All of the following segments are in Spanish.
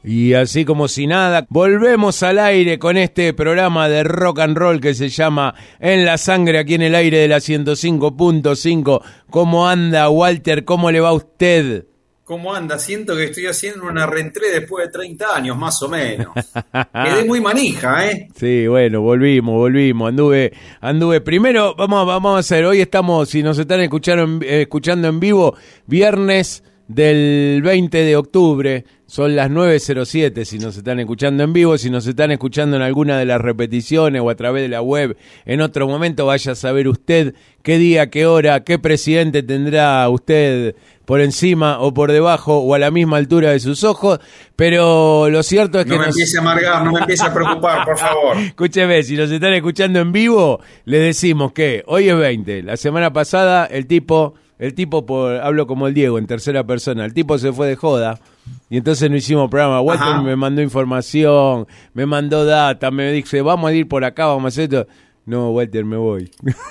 Y así como si nada, volvemos al aire con este programa de rock and roll que se llama En la Sangre, aquí en el aire de la 105.5. ¿Cómo anda, Walter? ¿Cómo le va a usted? ¿Cómo anda? Siento que estoy haciendo una reentré después de 30 años, más o menos. Quedé muy manija, ¿eh? Sí, bueno, volvimos. Anduve. Primero, vamos a hacer, hoy estamos, si nos están escuchando en vivo, viernes del 20 de octubre, son las 9:07 si nos están escuchando en vivo. Si nos están escuchando en alguna de las repeticiones o a través de la web en otro momento, vaya a saber usted qué día, qué hora, qué presidente tendrá usted por encima o por debajo o a la misma altura de sus ojos, pero lo cierto es que... No me empiece a amargar, no me empiece a preocupar, por favor. Escúcheme, si nos están escuchando en vivo, le decimos que hoy es 20, la semana pasada el tipo hablo como el Diego en tercera persona, el tipo se fue de joda y entonces no hicimos programa. Walter me mandó información, me mandó data, me dice vamos a ir por acá, vamos a hacer esto. No, Walter, me voy.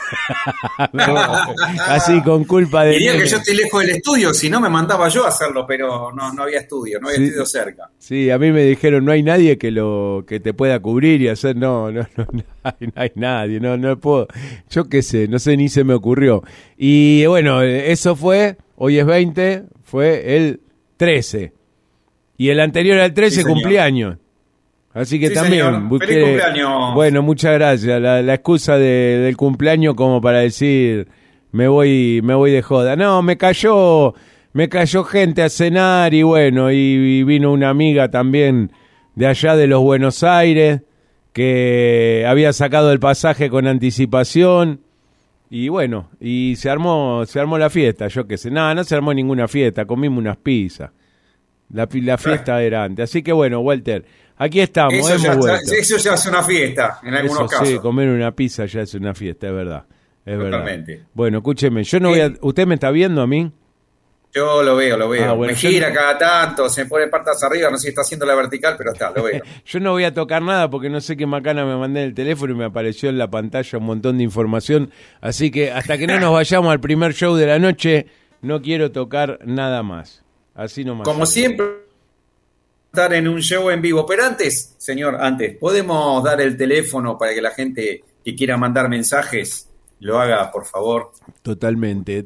Así con culpa de... Diría que yo estoy lejos del estudio, si no me mandaba yo a hacerlo, pero no había estudio, no había estudio cerca. Sí, a mí me dijeron, no hay nadie que te pueda cubrir y hacer, no hay nadie, no puedo, yo qué sé, no sé, ni se me ocurrió. Y bueno, eso fue, hoy es 20, fue el 13. Y el anterior al 13 sí, cumpleaños. Así que sí, también busqué, feliz cumpleaños. Bueno, muchas gracias. La excusa del cumpleaños como para decir me voy de joda. No, me cayó gente a cenar y bueno, y vino una amiga también de allá de los Buenos Aires que había sacado el pasaje con anticipación y bueno, y se armó la fiesta, yo qué sé. No se armó ninguna fiesta, comimos unas pizzas. La fiesta era antes. Así que bueno, Walter, aquí estamos, eso ya es una fiesta, en algunos casos. Sí, comer una pizza ya es una fiesta, es verdad. Totalmente. Verdad. Bueno, escúcheme, yo no voy a... ¿Usted me está viendo a mí? Yo lo veo. Bueno, me gira cada tanto, se pone patas arriba, no sé si está haciendo la vertical, pero lo veo. Yo no voy a tocar nada porque no sé qué macana me mandé en el teléfono y me apareció en la pantalla un montón de información. Así que hasta que no nos vayamos al primer show de la noche, no quiero tocar nada más. Así nomás. Como siempre, estar en un show en vivo. Pero antes, ¿podemos dar el teléfono para que la gente que quiera mandar mensajes lo haga, por favor? Totalmente.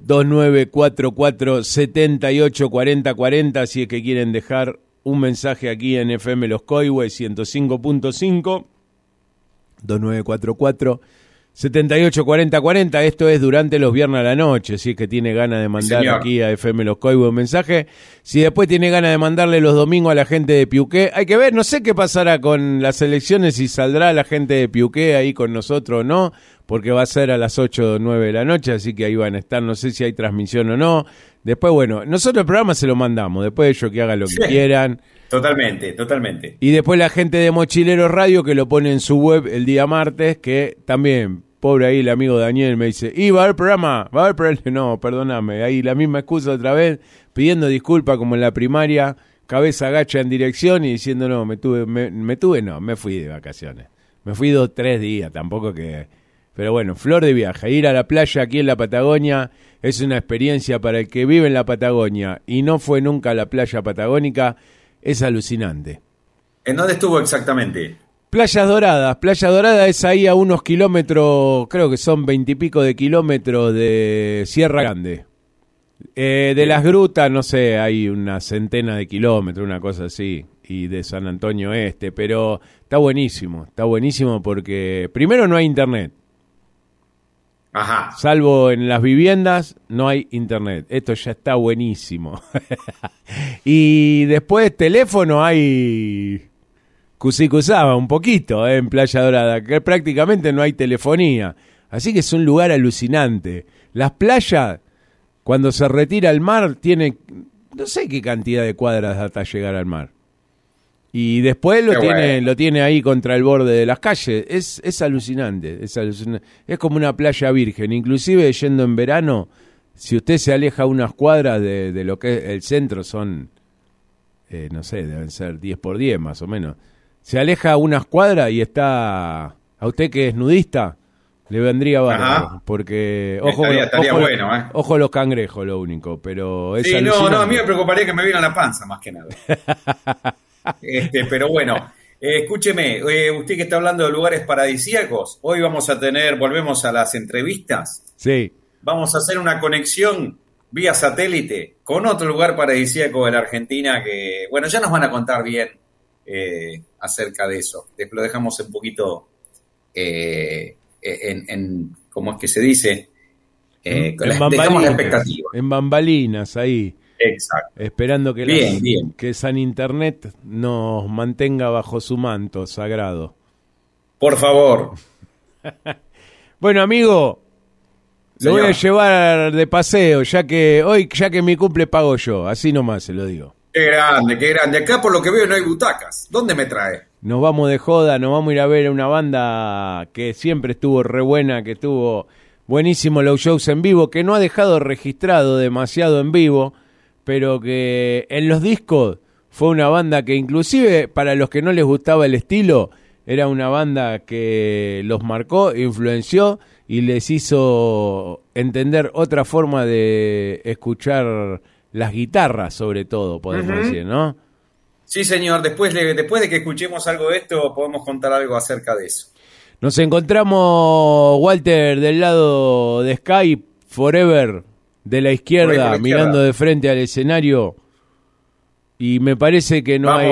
2944-784040, si es que quieren dejar un mensaje aquí en FM Los Coihues 105.5. 2944-784040, esto es durante los viernes a la noche, si es que tiene ganas de mandar aquí a FM Los Coihues un mensaje. Si después tiene ganas de mandarle los domingos a la gente de Piuqué, hay que ver, no sé qué pasará con las elecciones, si saldrá la gente de Piuqué ahí con nosotros o no, porque va a ser a las 8 o 9 de la noche, así que ahí van a estar, no sé si hay transmisión o no. Después, bueno, nosotros el programa se lo mandamos, después ellos que hagan lo que quieran. Totalmente. Y después la gente de Mochilero Radio que lo pone en su web el día martes, que también, pobre ahí el amigo Daniel me dice, ¿va a haber programa? No, perdóname, ahí la misma excusa otra vez, pidiendo disculpas como en la primaria, cabeza agacha en dirección y diciendo no, me fui de vacaciones. Me fui 2-3 días, tampoco que... Pero bueno, flor de viaje, ir a la playa aquí en la Patagonia es una experiencia para el que vive en la Patagonia y no fue nunca a la playa patagónica. Es alucinante. ¿En dónde estuvo exactamente? Playas Doradas es ahí a unos kilómetros, creo que son 20 y pico de kilómetros de Sierra Grande. De Las Grutas, no sé, hay una centena de kilómetros, una cosa así, y de San Antonio Este, pero está buenísimo porque primero no hay internet. Ajá. Salvo en las viviendas, no hay internet. Esto ya está buenísimo. Y después teléfono hay cusicusaba un poquito en Playa Dorada, que prácticamente no hay telefonía. Así que es un lugar alucinante. Las playas, cuando se retira al mar, tiene no sé qué cantidad de cuadras hasta llegar al mar. Y después lo tiene ahí contra el borde de las calles. Es alucinante, es como una playa virgen. Inclusive yendo en verano, si usted se aleja unas cuadras de lo que es el centro, son, no sé, deben ser 10 por 10 más o menos. Se aleja unas cuadras y está, a usted que es nudista, le vendría bárbaro. Porque, estaría bueno, ojo los cangrejos, lo único, pero es sí, alucinante. no, a mí me preocuparía que me vieran la panza, más que nada. Pero bueno, escúcheme, usted que está hablando de lugares paradisíacos, hoy volvemos a las entrevistas. Sí. Vamos a hacer una conexión vía satélite con otro lugar paradisíaco de la Argentina que, bueno, ya nos van a contar bien acerca de eso. Lo dejamos un poquito ¿cómo es que se dice? Dejamos la expectativa. En bambalinas, ahí. Exacto. Esperando que, bien. que San Internet nos mantenga bajo su manto sagrado. Por favor. Bueno, amigo, Señor, lo voy a llevar de paseo, ya que mi cumple pago yo, así nomás se lo digo. Qué grande. Acá por lo que veo no hay butacas. ¿Dónde me trae? Nos vamos de joda, nos vamos a ir a ver una banda que siempre estuvo re buena, que estuvo buenísimo los shows en vivo, que no ha dejado registrado demasiado en vivo, pero que en los discos fue una banda que inclusive para los que no les gustaba el estilo, era una banda que los marcó, influenció y les hizo entender otra forma de escuchar las guitarras, sobre todo, podemos decir, ¿no? Sí, señor. Después de que escuchemos algo de esto, podemos contar algo acerca de eso. Nos encontramos, Walter, del lado de Sky, Forever, de la izquierda, mirando de frente al escenario. Y me parece que no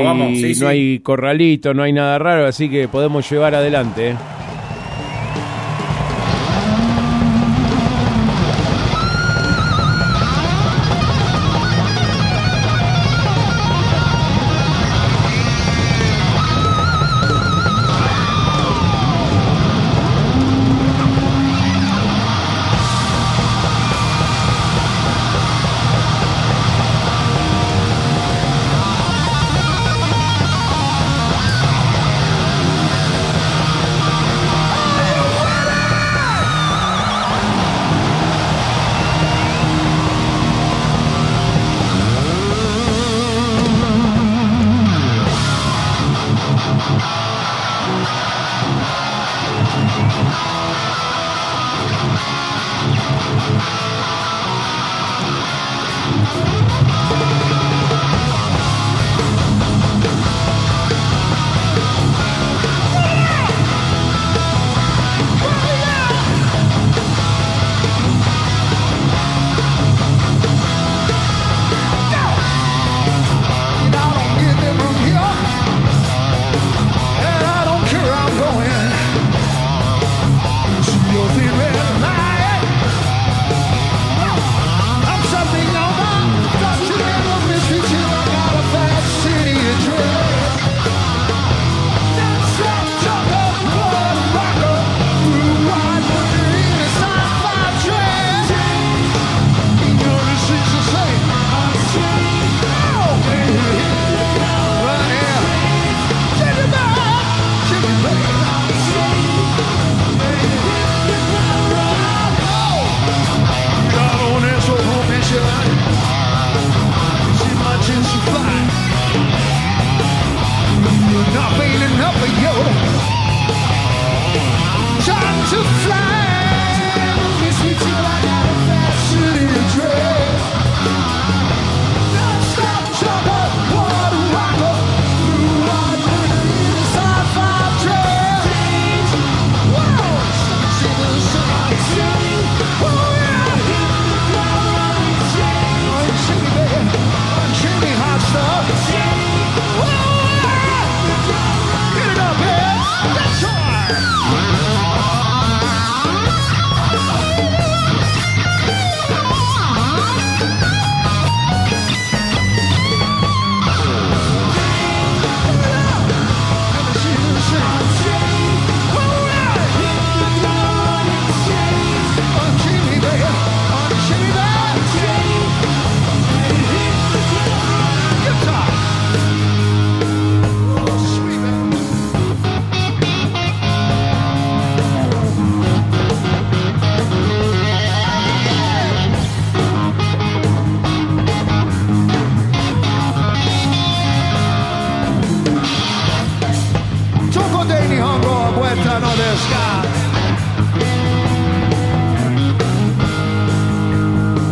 hay corralito, no hay nada raro, así que podemos llevar adelante, ¿eh?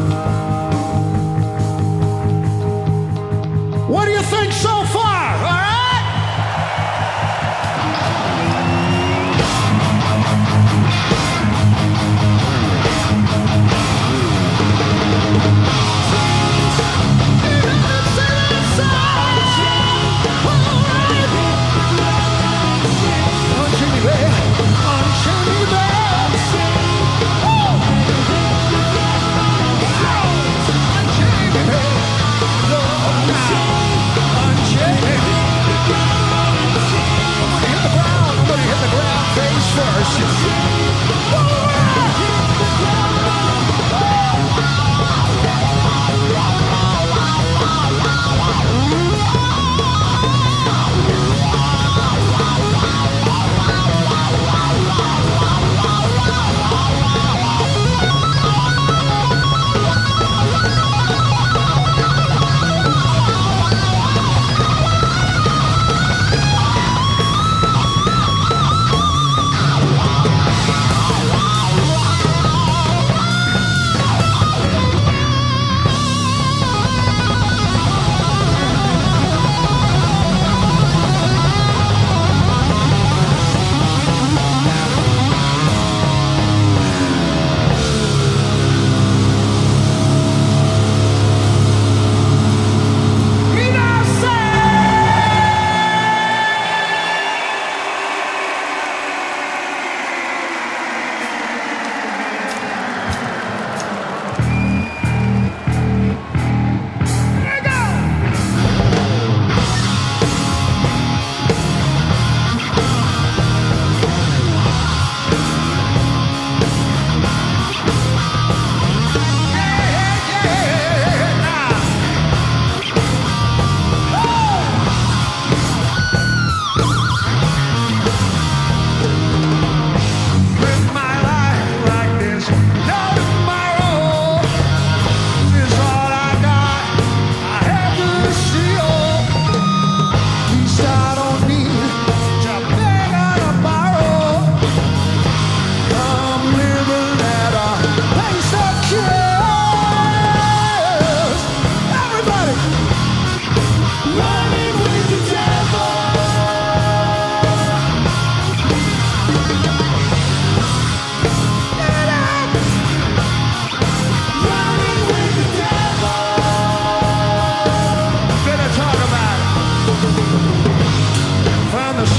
What do you think so far? All right?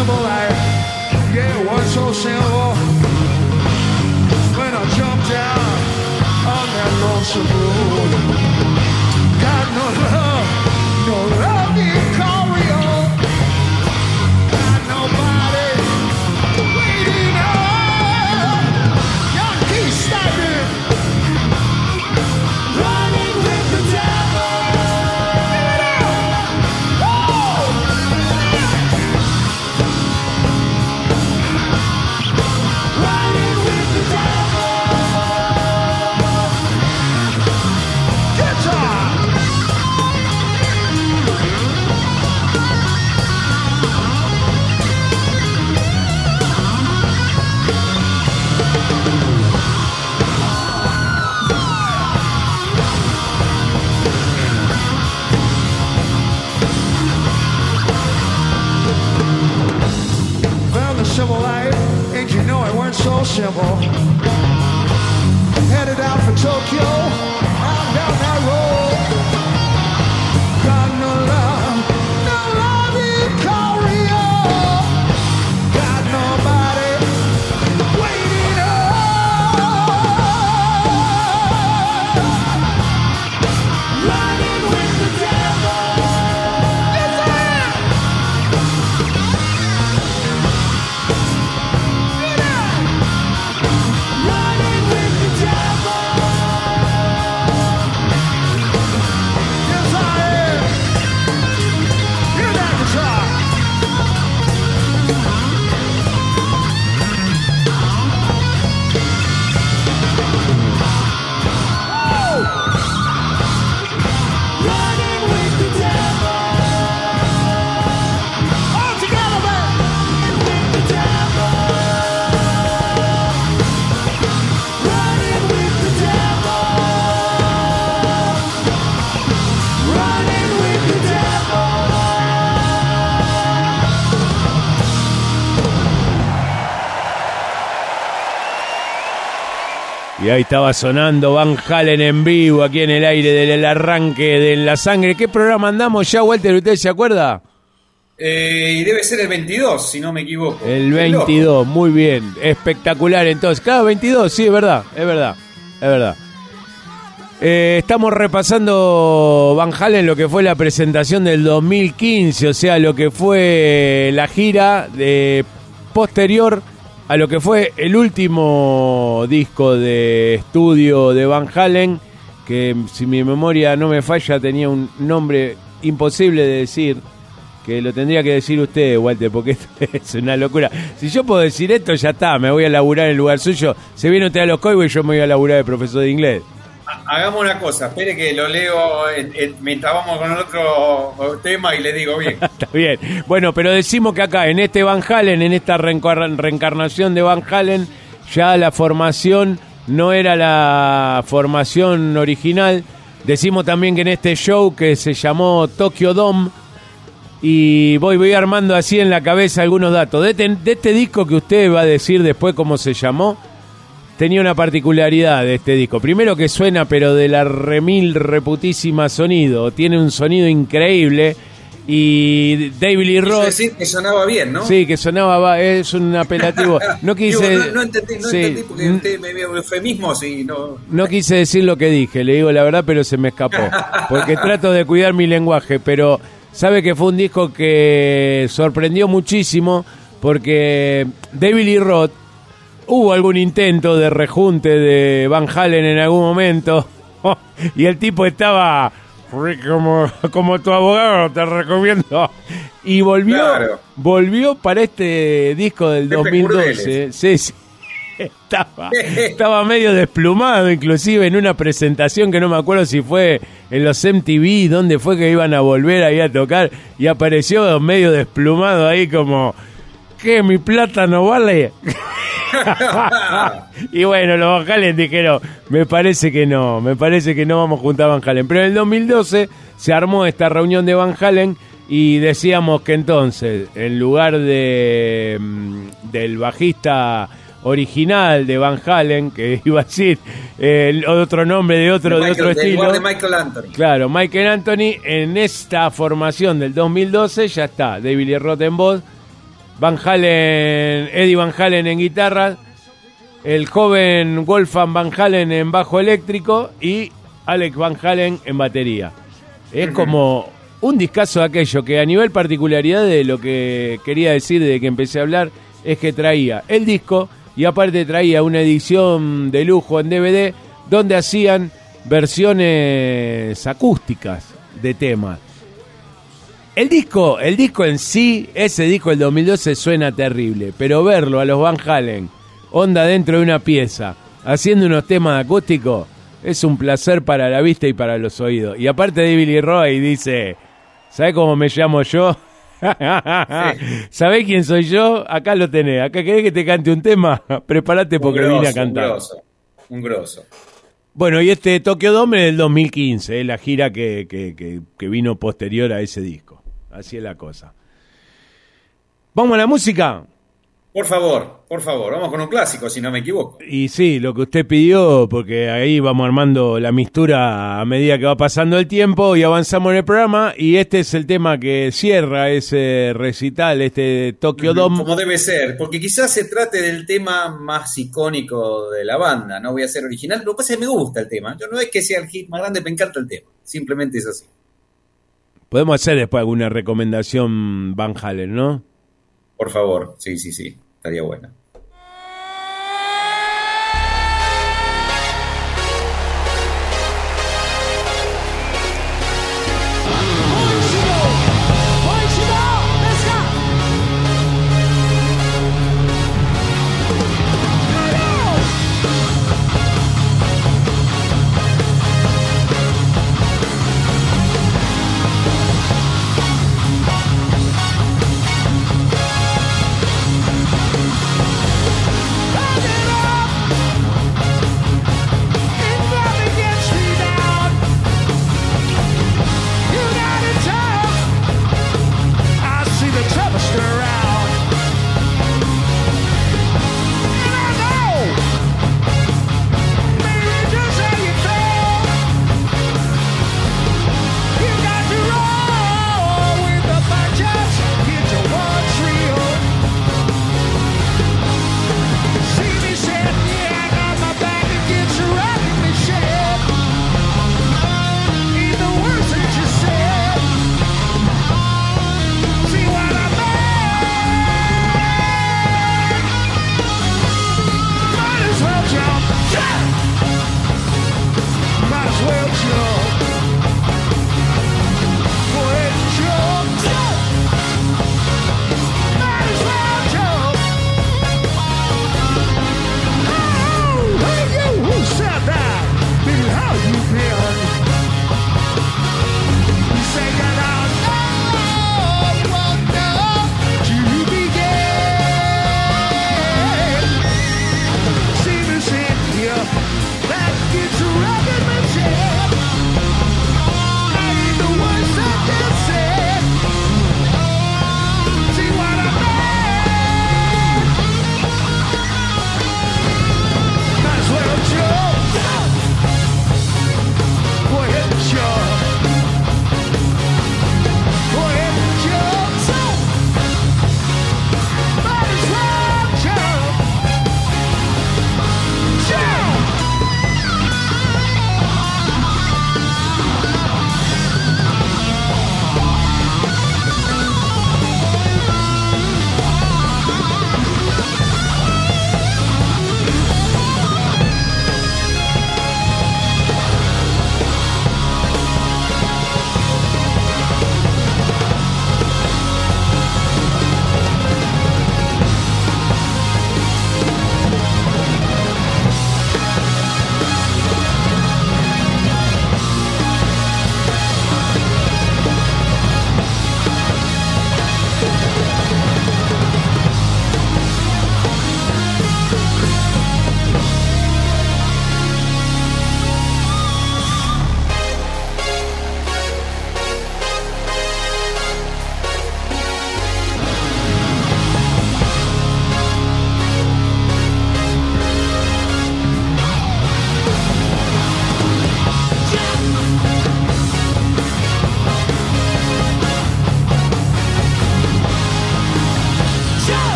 simple life. Yeah, it was so simple. When I jumped down on that lonesome road. Got no love in Corio. Got nobody waiting on. Yankee standing, running with the devil. Running with the devil. Guitar. Found the civil life, and you know it weren't so simple. Headed out for Tokyo, out down that road. Got no love in Korea. Got nobody waiting on. Running with the devil. Yes, I am. Running with the devil. Yes, I am. Hear that guitar. Running with the devil. All together, man. With the devil. Running with the devil. Running with the devil. Y ahí estaba sonando Van Halen en vivo, aquí en el aire del arranque de La Sangre. ¿Qué programa andamos ya, Walter? ¿Usted se acuerda? Y debe ser el 22, si no me equivoco. El Qué loco. 22, muy bien. Espectacular, entonces. Claro, 22, sí, es verdad. Estamos repasando Van Halen, lo que fue la presentación del 2015, o sea, lo que fue la gira de posterior a lo que fue el último disco de estudio de Van Halen, que si mi memoria no me falla tenía un nombre imposible de decir, que lo tendría que decir usted, Walter, porque esto es una locura. Si yo puedo decir esto, ya está, me voy a laburar en el lugar suyo. Se viene usted a los Cowboys y yo me voy a laburar de profesor de inglés. Hagamos una cosa, espere que lo leo mientras vamos con el otro tema y le digo bien. Está bien. Bueno, pero decimos que acá, en este Van Halen, en esta reencarnación de Van Halen, ya la formación no era la formación original. Decimos también que en este show que se llamó Tokyo Dome, y voy armando así en la cabeza algunos datos. De este disco que usted va a decir después cómo se llamó, tenía una particularidad de este disco. Primero que suena, pero de la reputísima sonido. Tiene un sonido increíble. Y David Lee Roth... Quiso decir que sonaba bien, ¿no? Sí, que sonaba... Es un apelativo. No quise... Digo, no entendí porque usted me vio eufemismos y no... No quise decir lo que dije, le digo la verdad, pero se me escapó. Porque trato de cuidar mi lenguaje, pero sabe que fue un disco que sorprendió muchísimo, porque David Lee Roth, hubo algún intento de rejunte de Van Halen en algún momento, y el tipo estaba como tu abogado, te recomiendo. Y volvió para este disco del Pepe 2012. Sí. Estaba medio desplumado, inclusive en una presentación que no me acuerdo si fue en los MTV, donde fue que iban a volver ahí a tocar, y apareció medio desplumado ahí como, ¿qué? ¿Mi plata no vale? Y bueno, los Van Halen dijeron, me parece que no vamos a juntar a Van Halen. Pero en el 2012 se armó esta reunión de Van Halen y decíamos que entonces, en lugar del bajista original de Van Halen, que iba a decir otro nombre de otro estilo, lugar de Michael Anthony. Claro, Michael Anthony, en esta formación del 2012 ya está David Lee Roth en voz, Van Halen, Eddie Van Halen en guitarra, el joven Wolfgang Van Halen en bajo eléctrico y Alex Van Halen en batería. Es como un discazo de aquello que a nivel particularidad de lo que quería decir desde que empecé a hablar es que traía el disco y aparte traía una edición de lujo en DVD donde hacían versiones acústicas de temas. El disco en sí, ese disco del 2012 suena terrible, pero verlo a los Van Halen, onda dentro de una pieza, haciendo unos temas acústicos, es un placer para la vista y para los oídos. Y aparte de Billy Roy dice, ¿sabés cómo me llamo yo? Sí. ¿Sabés quién soy yo? Acá lo tenés. ¿Acá querés que te cante un tema? Prepárate porque vine a cantar. Un grosso. Bueno, y este Tokyo Dome es del 2015, la gira que vino posterior a ese disco. Así es la cosa. ¿Vamos a la música? Por favor, vamos con un clásico, si no me equivoco. Y sí, lo que usted pidió, porque ahí vamos armando la mistura a medida que va pasando el tiempo y avanzamos en el programa, y este es el tema que cierra ese recital, este Tokyo Dome. Como debe ser, porque quizás se trate del tema más icónico de la banda, no voy a ser original, lo que pasa es que me gusta el tema, yo no es que sea el hit más grande, me encanta el tema, simplemente es así. Podemos hacer después alguna recomendación Van Halen, ¿no? Por favor, sí, estaría buena.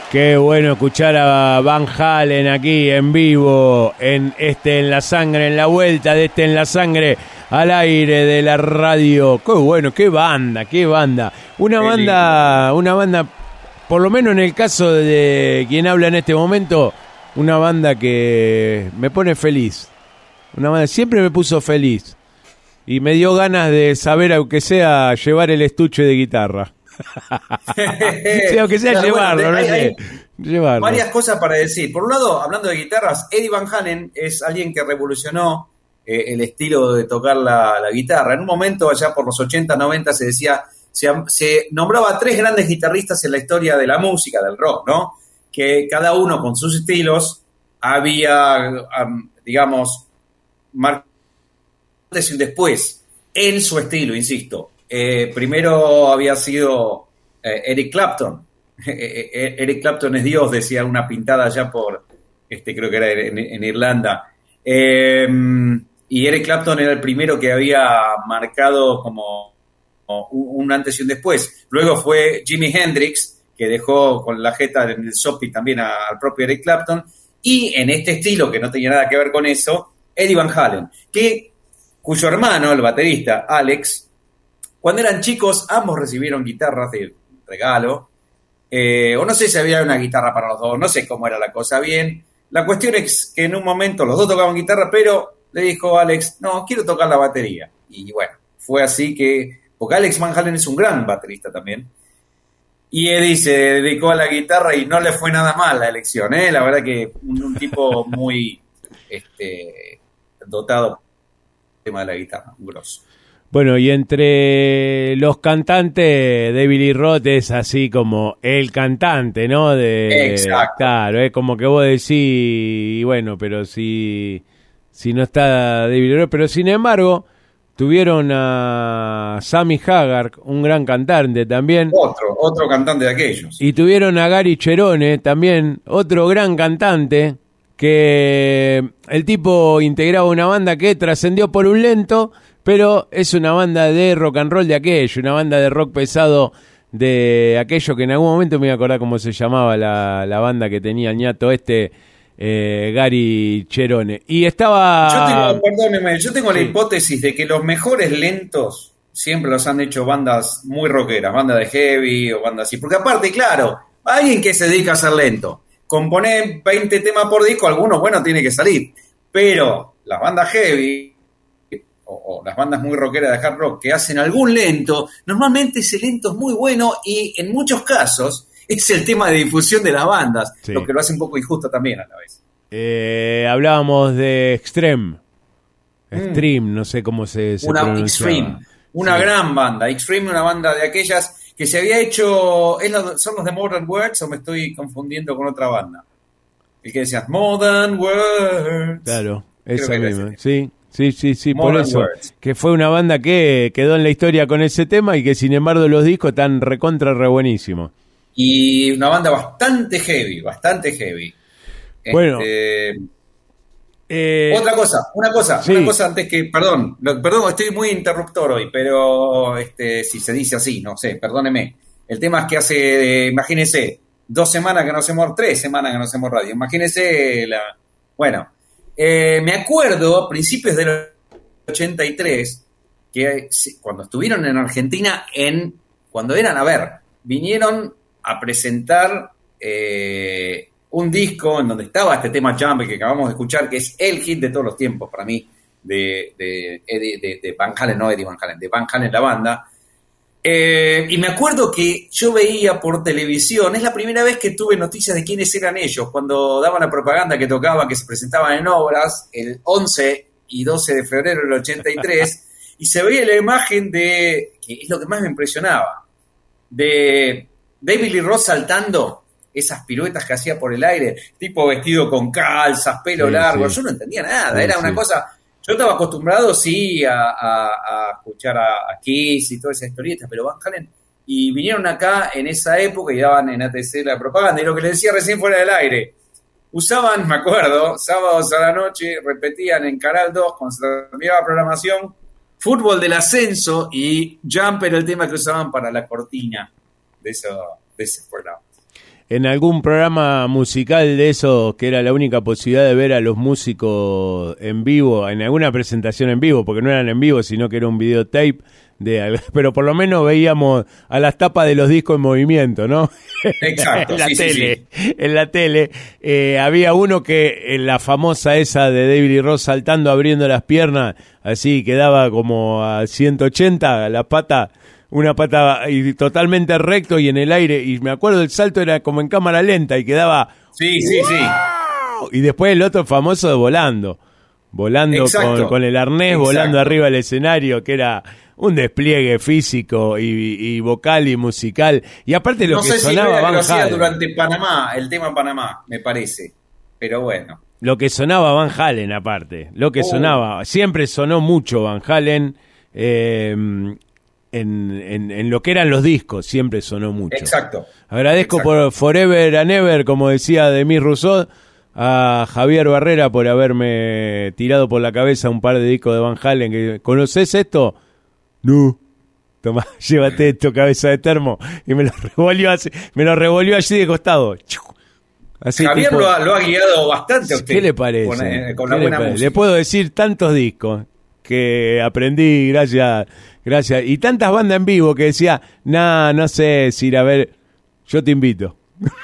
Qué bueno escuchar a Van Halen aquí en vivo, en la Sangre, en la vuelta de En la Sangre al aire de la radio. Qué bueno, qué banda, qué banda. Una banda, por lo menos en el caso de quien habla en este momento, una banda que me pone feliz. Una banda siempre me puso feliz. Y me dio ganas de saber, aunque sea, llevar el estuche de guitarra. Sí, aunque sea llevarlo, no sé. Llevarlo. Varias cosas para decir. Por un lado, hablando de guitarras, Eddie Van Halen es alguien que revolucionó el estilo de tocar la guitarra. En un momento, allá por los 80, 90, se decía, se nombraba a 3 grandes guitarristas en la historia de la música, del rock, ¿no? Que cada uno con sus estilos había, digamos, marcado antes y un después en su estilo, insisto. Primero había sido Eric Clapton. Eric Clapton es Dios, decía una pintada allá por, creo que era en Irlanda. Y Eric Clapton era el primero que había marcado como un antes y un después. Luego fue Jimi Hendrix, que dejó con la jeta en el sopi también al propio Eric Clapton. Y en este estilo, que no tenía nada que ver con eso, Eddie Van Halen, cuyo hermano, el baterista, Alex, cuando eran chicos, ambos recibieron guitarras de regalo, o no sé si había una guitarra para los dos, no sé cómo era la cosa bien. La cuestión es que en un momento los dos tocaban guitarra, pero le dijo Alex, no, quiero tocar la batería. Y bueno, fue así porque Alex Van Halen es un gran baterista también. Y Eddie se dedicó a la guitarra y no le fue nada mal la elección, ¿eh? La verdad que un tipo muy dotado tema de la guitarra, un grosso. Bueno, y entre los cantantes, David Lee Roth es así como el cantante, ¿no? Exacto. Claro, es como que vos decís, bueno, pero si no está David Lee Roth, pero sin embargo, tuvieron a Sammy Hagar, un gran cantante también. Otro cantante de aquellos. Y tuvieron a Gary Cherone, también otro gran cantante, que el tipo integraba una banda que trascendió por un lento, pero es una banda de rock and roll de aquello, una banda de rock pesado de aquello que en algún momento me voy a acordar cómo se llamaba la banda que tenía el ñato Gary Cherone. Y estaba... Yo tengo la hipótesis de que los mejores lentos siempre los han hecho bandas muy rockeras, bandas de heavy o bandas así. Porque aparte, claro, alguien que se dedica a ser lento, compone 20 temas por disco, algunos, bueno, tiene que salir. Pero las bandas heavy o las bandas muy rockeras de hard rock que hacen algún lento, normalmente ese lento es muy bueno y en muchos casos es el tema de difusión de las bandas, sí. Lo que lo hace un poco injusto también a la vez. Hablábamos de Extreme, no sé cómo se pronunciaba. Extreme, una gran banda. Extreme, una banda de aquellas que se había hecho... ¿Son los de Modern Words o me estoy confundiendo con otra banda? El que decías Modern Words. Claro, esa misma, sí. Sí, por eso, que fue una banda que quedó en la historia con ese tema y que sin embargo los discos están recontra re buenísimos. Y una banda bastante heavy. Bueno. Una cosa antes que, perdón, estoy muy interruptor hoy, pero si se dice así, no sé, perdóneme. El tema es que hace, imagínese, 3 semanas que no hacemos radio, imagínese me acuerdo a principios del 83 que cuando estuvieron en Argentina vinieron a presentar un disco en donde estaba este tema Jump que acabamos de escuchar, que es el hit de todos los tiempos para mí de Van Halen, no Eddie Van Halen, de Van Halen la banda. Y me acuerdo que yo veía por televisión, es la primera vez que tuve noticias de quiénes eran ellos, cuando daban la propaganda que tocaban, que se presentaban en obras, el 11 y 12 de febrero del 83, y se veía la imagen que es lo que más me impresionaba, de David Lee Roth saltando esas piruetas que hacía por el aire, tipo vestido con calzas, pelo largo, yo no entendía nada, era una cosa... Yo estaba acostumbrado, sí, a escuchar a Kiss y toda esa historieta, pero Van Halen, y vinieron acá en esa época y daban en ATC la propaganda, y lo que les decía recién fuera del aire, usaban, me acuerdo, sábados a la noche, repetían en Canal 2, cuando se terminaba la programación, Fútbol del Ascenso y Jump era el tema que usaban para la cortina de ese programa. en algún programa musical de esos que era la única posibilidad de ver a los músicos en vivo, en alguna presentación en vivo, porque no eran en vivo, sino que era un videotape, pero por lo menos veíamos a las tapas de los discos en movimiento, ¿no? Exacto, en la sí, tele, sí, sí. En la tele. Había uno que, la famosa esa de David Lee Roth saltando, abriendo las piernas, así quedaba como a 180, la pata, una pata y totalmente recto y en el aire, y me acuerdo el salto era como en cámara lenta y quedaba... Sí, sí, sí. Y después el otro famoso de volando con el arnés, Exacto. volando arriba del escenario, que era un despliegue físico y vocal y musical. Y aparte lo no que sé sonaba si Van lo hacía Halen. durante Panamá, el tema Panamá, me parece. Pero bueno. Lo que sonaba Van Halen aparte. Lo que sonaba. Siempre sonó mucho Van Halen. En lo que eran los discos, siempre sonó mucho. Exacto. Agradezco por Forever and Ever, como decía Demis Rousseau, a Javier Barrera por haberme tirado por la cabeza un par de discos de Van Halen. ¿Conoces esto? No. Tomá, llévate esto, cabeza de termo. Y me lo revolvió así de costado. Así, Javier tipo, lo ha guiado bastante a usted. ¿qué le parece? Con la ¿Qué buena le parece? música. Le puedo decir tantos discos que aprendí gracias. Y tantas bandas en vivo que decía, no sé si ir a ver, yo te invito.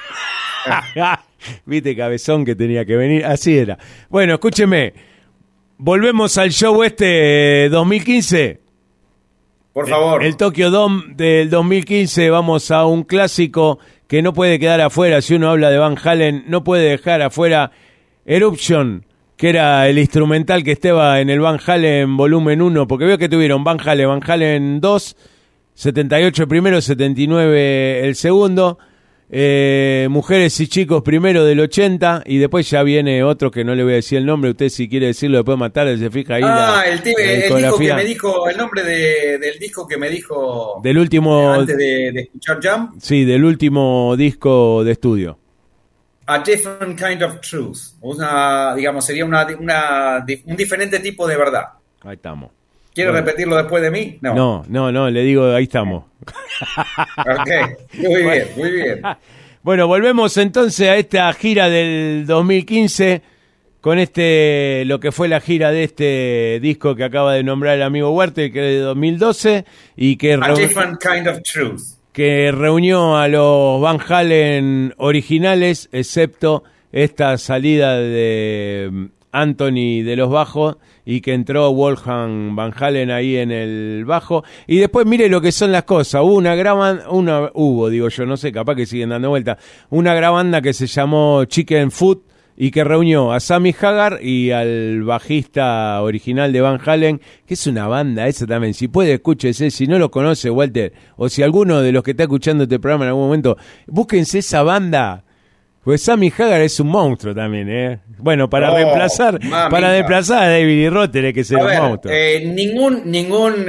Viste, cabezón, que tenía que venir, así era. Bueno, escúcheme, volvemos al show 2015. Por favor. El Tokyo Dome del 2015, vamos a un clásico que no puede quedar afuera. Si uno habla de Van Halen, no puede dejar afuera Eruption, que era el instrumental que estaba en el Van Halen volumen 1, porque veo que tuvieron Van Halen 2, 78 el primero, 79 el segundo, Mujeres y Chicos primero del 80, y después ya viene otro que no le voy a decir el nombre, usted si quiere decirlo le puede matar, se fija ahí. El disco que me dijo, el nombre del disco que me dijo del último, antes de escuchar Jump. Sí, del último disco de estudio. A Different Kind of Truth. Sería un diferente tipo de verdad. Ahí estamos. ¿Quiere repetirlo después de mí? No, le digo, ahí estamos. Ok, muy bien. Bueno, volvemos entonces a esta gira del 2015 con lo que fue la gira de este disco que acaba de nombrar el amigo Huarte, que es de 2012 y que A Different Kind of Truth, que reunió a los Van Halen originales, excepto esta salida de Anthony de los bajos, y que entró Wolfgang Van Halen ahí en el bajo. Y después mire lo que son las cosas. No sé, capaz que siguen dando vuelta. Una gran banda que se llamó Chicken Foot y que reunió a Sammy Hagar y al bajista original de Van Halen, que es una banda esa también. Si puede, escúchese. Si no lo conoce, Walter, o si alguno de los que está escuchando este programa en algún momento, búsquense esa banda. Pues Sammy Hagar es un monstruo también, ¿eh? Bueno, para desplazar a David Lee Roth tiene que ser un monstruo. Ningún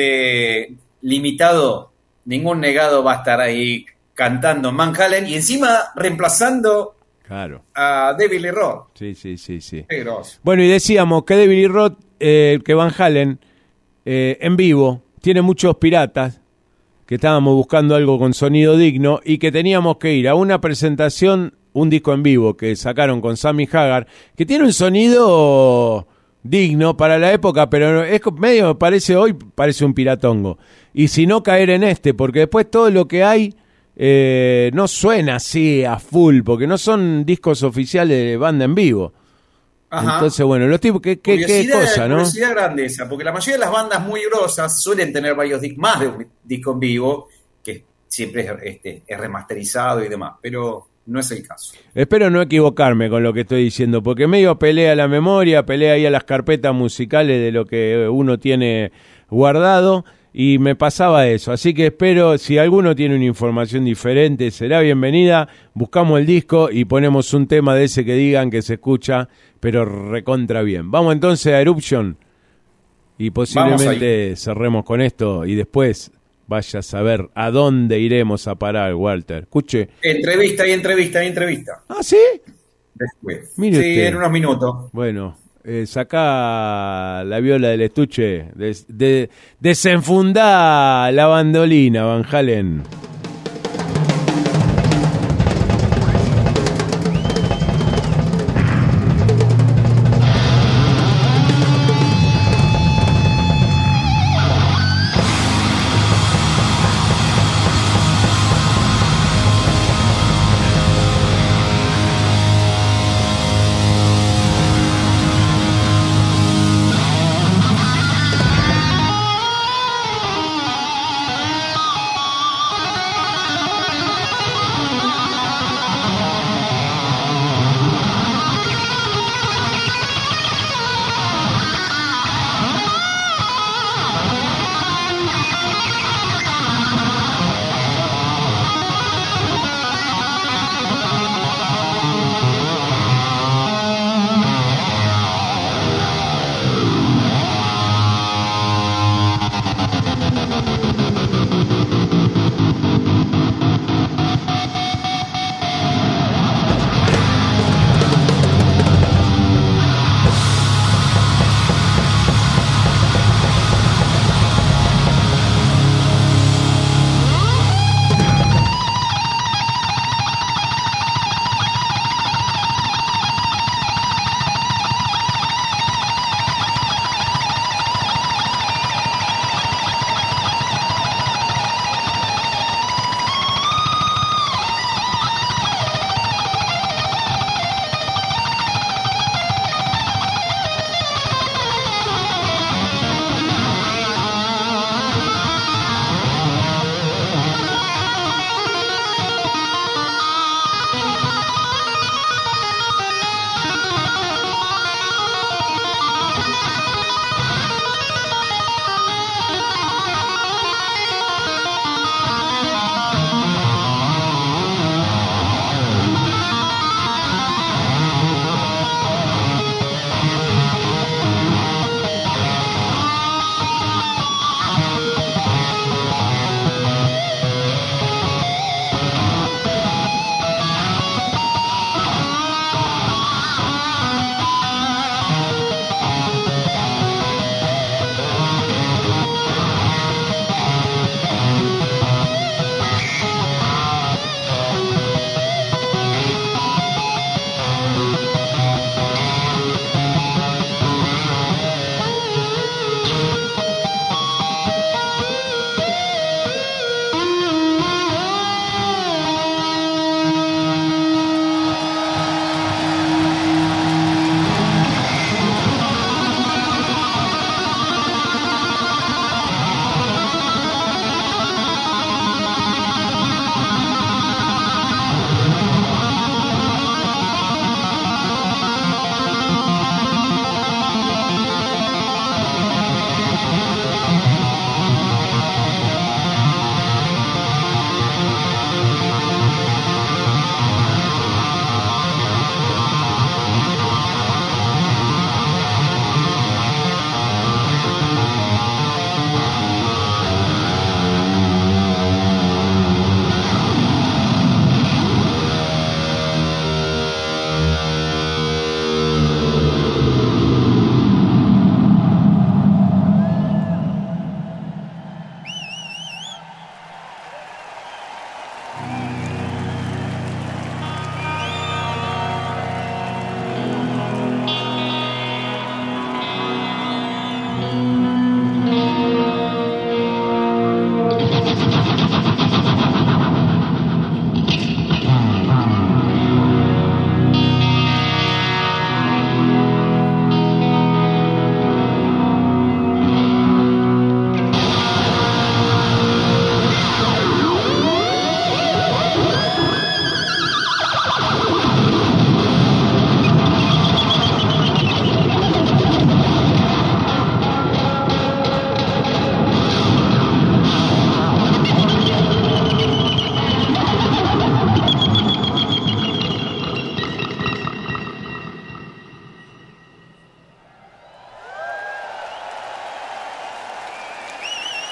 limitado, ningún negado va a estar ahí cantando Van Halen y encima reemplazando a David Lee Roth. Sí. Qué grosso. Bueno, y decíamos que David Lee Roth, que Van Halen, en vivo, tiene muchos piratas, que estábamos buscando algo con sonido digno y que teníamos que ir a una presentación, un disco en vivo que sacaron con Sammy Hagar, que tiene un sonido digno para la época, pero es medio, parece un piratongo. Y si no, caer en porque después todo lo que hay no suena así a full, porque no son discos oficiales de banda en vivo. Ajá. Entonces, bueno, los tipos, qué cosa, ¿no? Curiosidad grande esa, porque la mayoría de las bandas muy grosas suelen tener varios más de un disco en vivo, que siempre es remasterizado y demás, pero no es el caso. Espero no equivocarme con lo que estoy diciendo, porque medio pelea la memoria, pelea ahí a las carpetas musicales de lo que uno tiene guardado, y me pasaba eso. Así que espero, si alguno tiene una información diferente, será bienvenida. Buscamos el disco y ponemos un tema de ese que digan que se escucha, pero recontra bien. Vamos entonces a Eruption y posiblemente cerremos con esto y después vaya a saber a dónde iremos a parar, Walter. Escuche. Entrevista. ¿Ah, sí? Después. Mire sí, usted. En unos minutos. Bueno, sacá la viola del estuche, desenfundá la bandolina, Van Halen.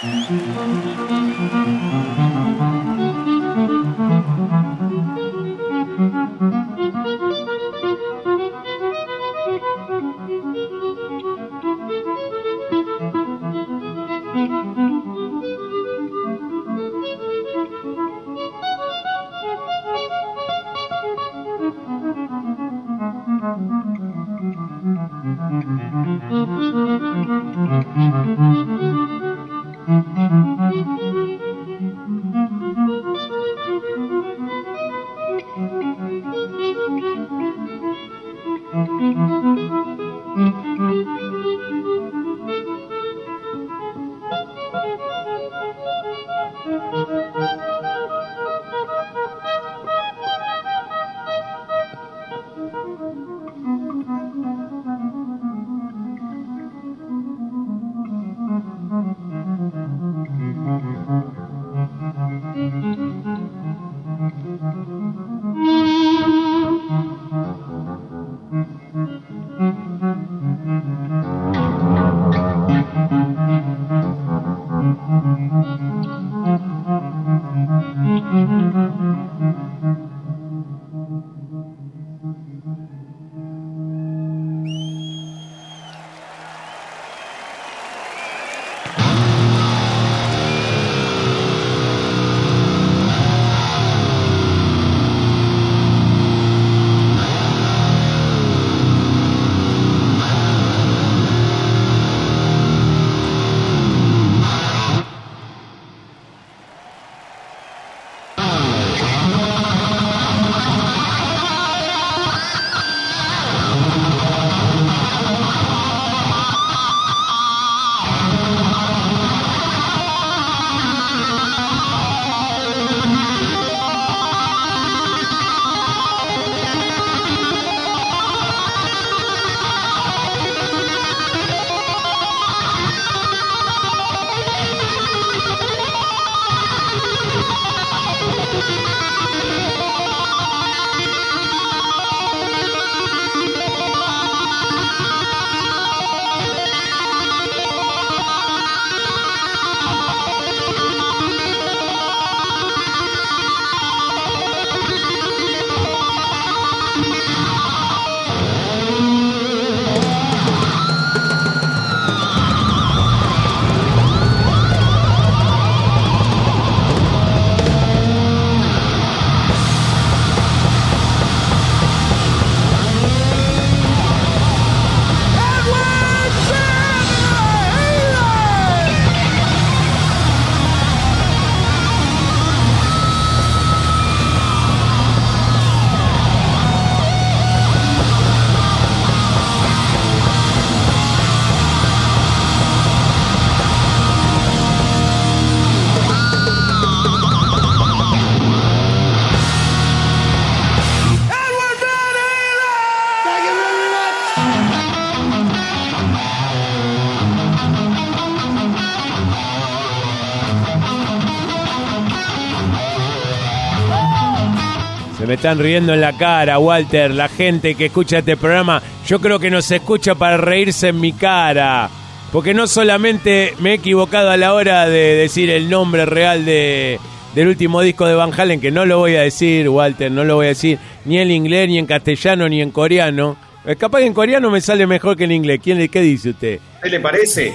Se me están riendo en la cara, Walter. La gente que escucha este programa, yo creo que nos escucha para reírse en mi cara. Porque no solamente me he equivocado a la hora de decir el nombre real del último disco de Van Halen, que no lo voy a decir, Walter, no lo voy a decir ni en inglés, ni en castellano, ni en coreano. Capaz que en coreano me sale mejor que en inglés. ¿Qué dice usted? ¿Qué le parece?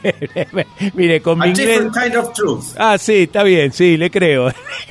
Mire, con mi inglés... different kind of truth. Ah, sí, está bien, sí, le creo.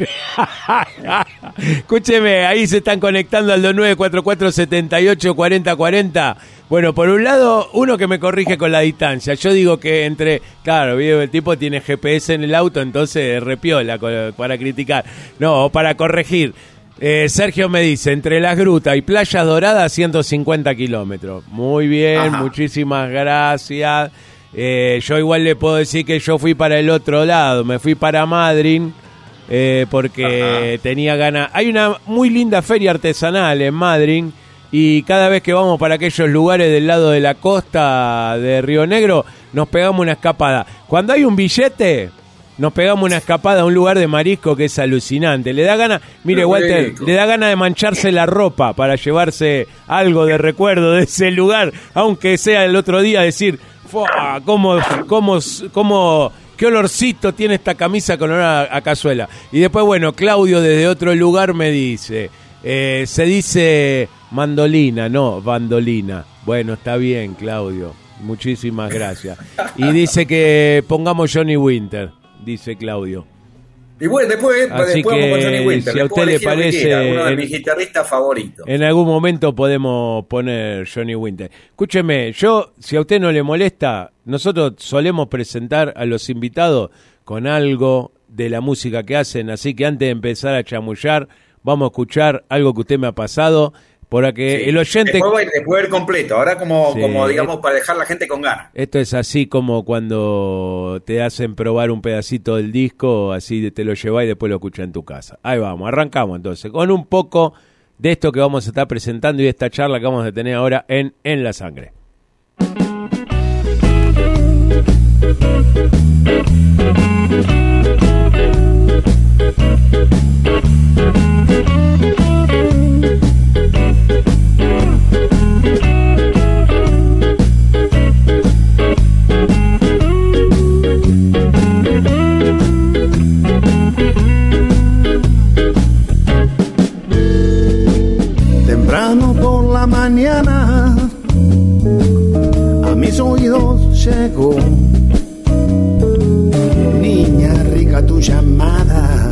Escúcheme, ahí se están conectando al 2944-784040. Bueno, por un lado, uno que me corrige con la distancia. Yo digo que claro, el tipo tiene GPS en el auto, entonces repiola para criticar. No, para corregir. Sergio me dice, entre Las Grutas y Playas Doradas, 150 kilómetros. Muy bien, ajá. Muchísimas gracias. Yo igual le puedo decir que yo fui para el otro lado, me fui para Madryn, porque tenía ganas. Hay una muy linda feria artesanal en Madryn, y cada vez que vamos para aquellos lugares del lado de la costa de Río Negro, nos pegamos una escapada. Cuando hay un billete... Nos pegamos una escapada a un lugar de marisco que es alucinante. Le da gana, mire Walter, le da gana de mancharse la ropa para llevarse algo de recuerdo de ese lugar, aunque sea el otro día decir, ¿cómo qué olorcito tiene esta camisa con olor a cazuela. Y después, bueno, Claudio desde otro lugar me dice, se dice mandolina, no bandolina. Bueno, está bien, Claudio. Muchísimas gracias. Y dice que pongamos Johnny Winter, dice Claudio. Y bueno, después vamos con Johnny Winter. Si a usted le parece, uno de mis guitarristas favoritos. En algún momento podemos poner Johnny Winter. Escúcheme, si a usted no le molesta, nosotros solemos presentar a los invitados con algo de la música que hacen, así que antes de empezar a chamullar, vamos a escuchar algo que usted me ha pasado. Para que el oyente... Después ver completo, ahora como digamos, para dejar la gente con ganas. Esto es así como cuando te hacen probar un pedacito del disco, así te lo llevás y después lo escuchás en tu casa. Ahí vamos, arrancamos entonces, con un poco de esto que vamos a estar presentando y de esta charla que vamos a tener ahora en La Sangre. Temprano por la mañana a mis oídos llegó, niña rica, tu llamada,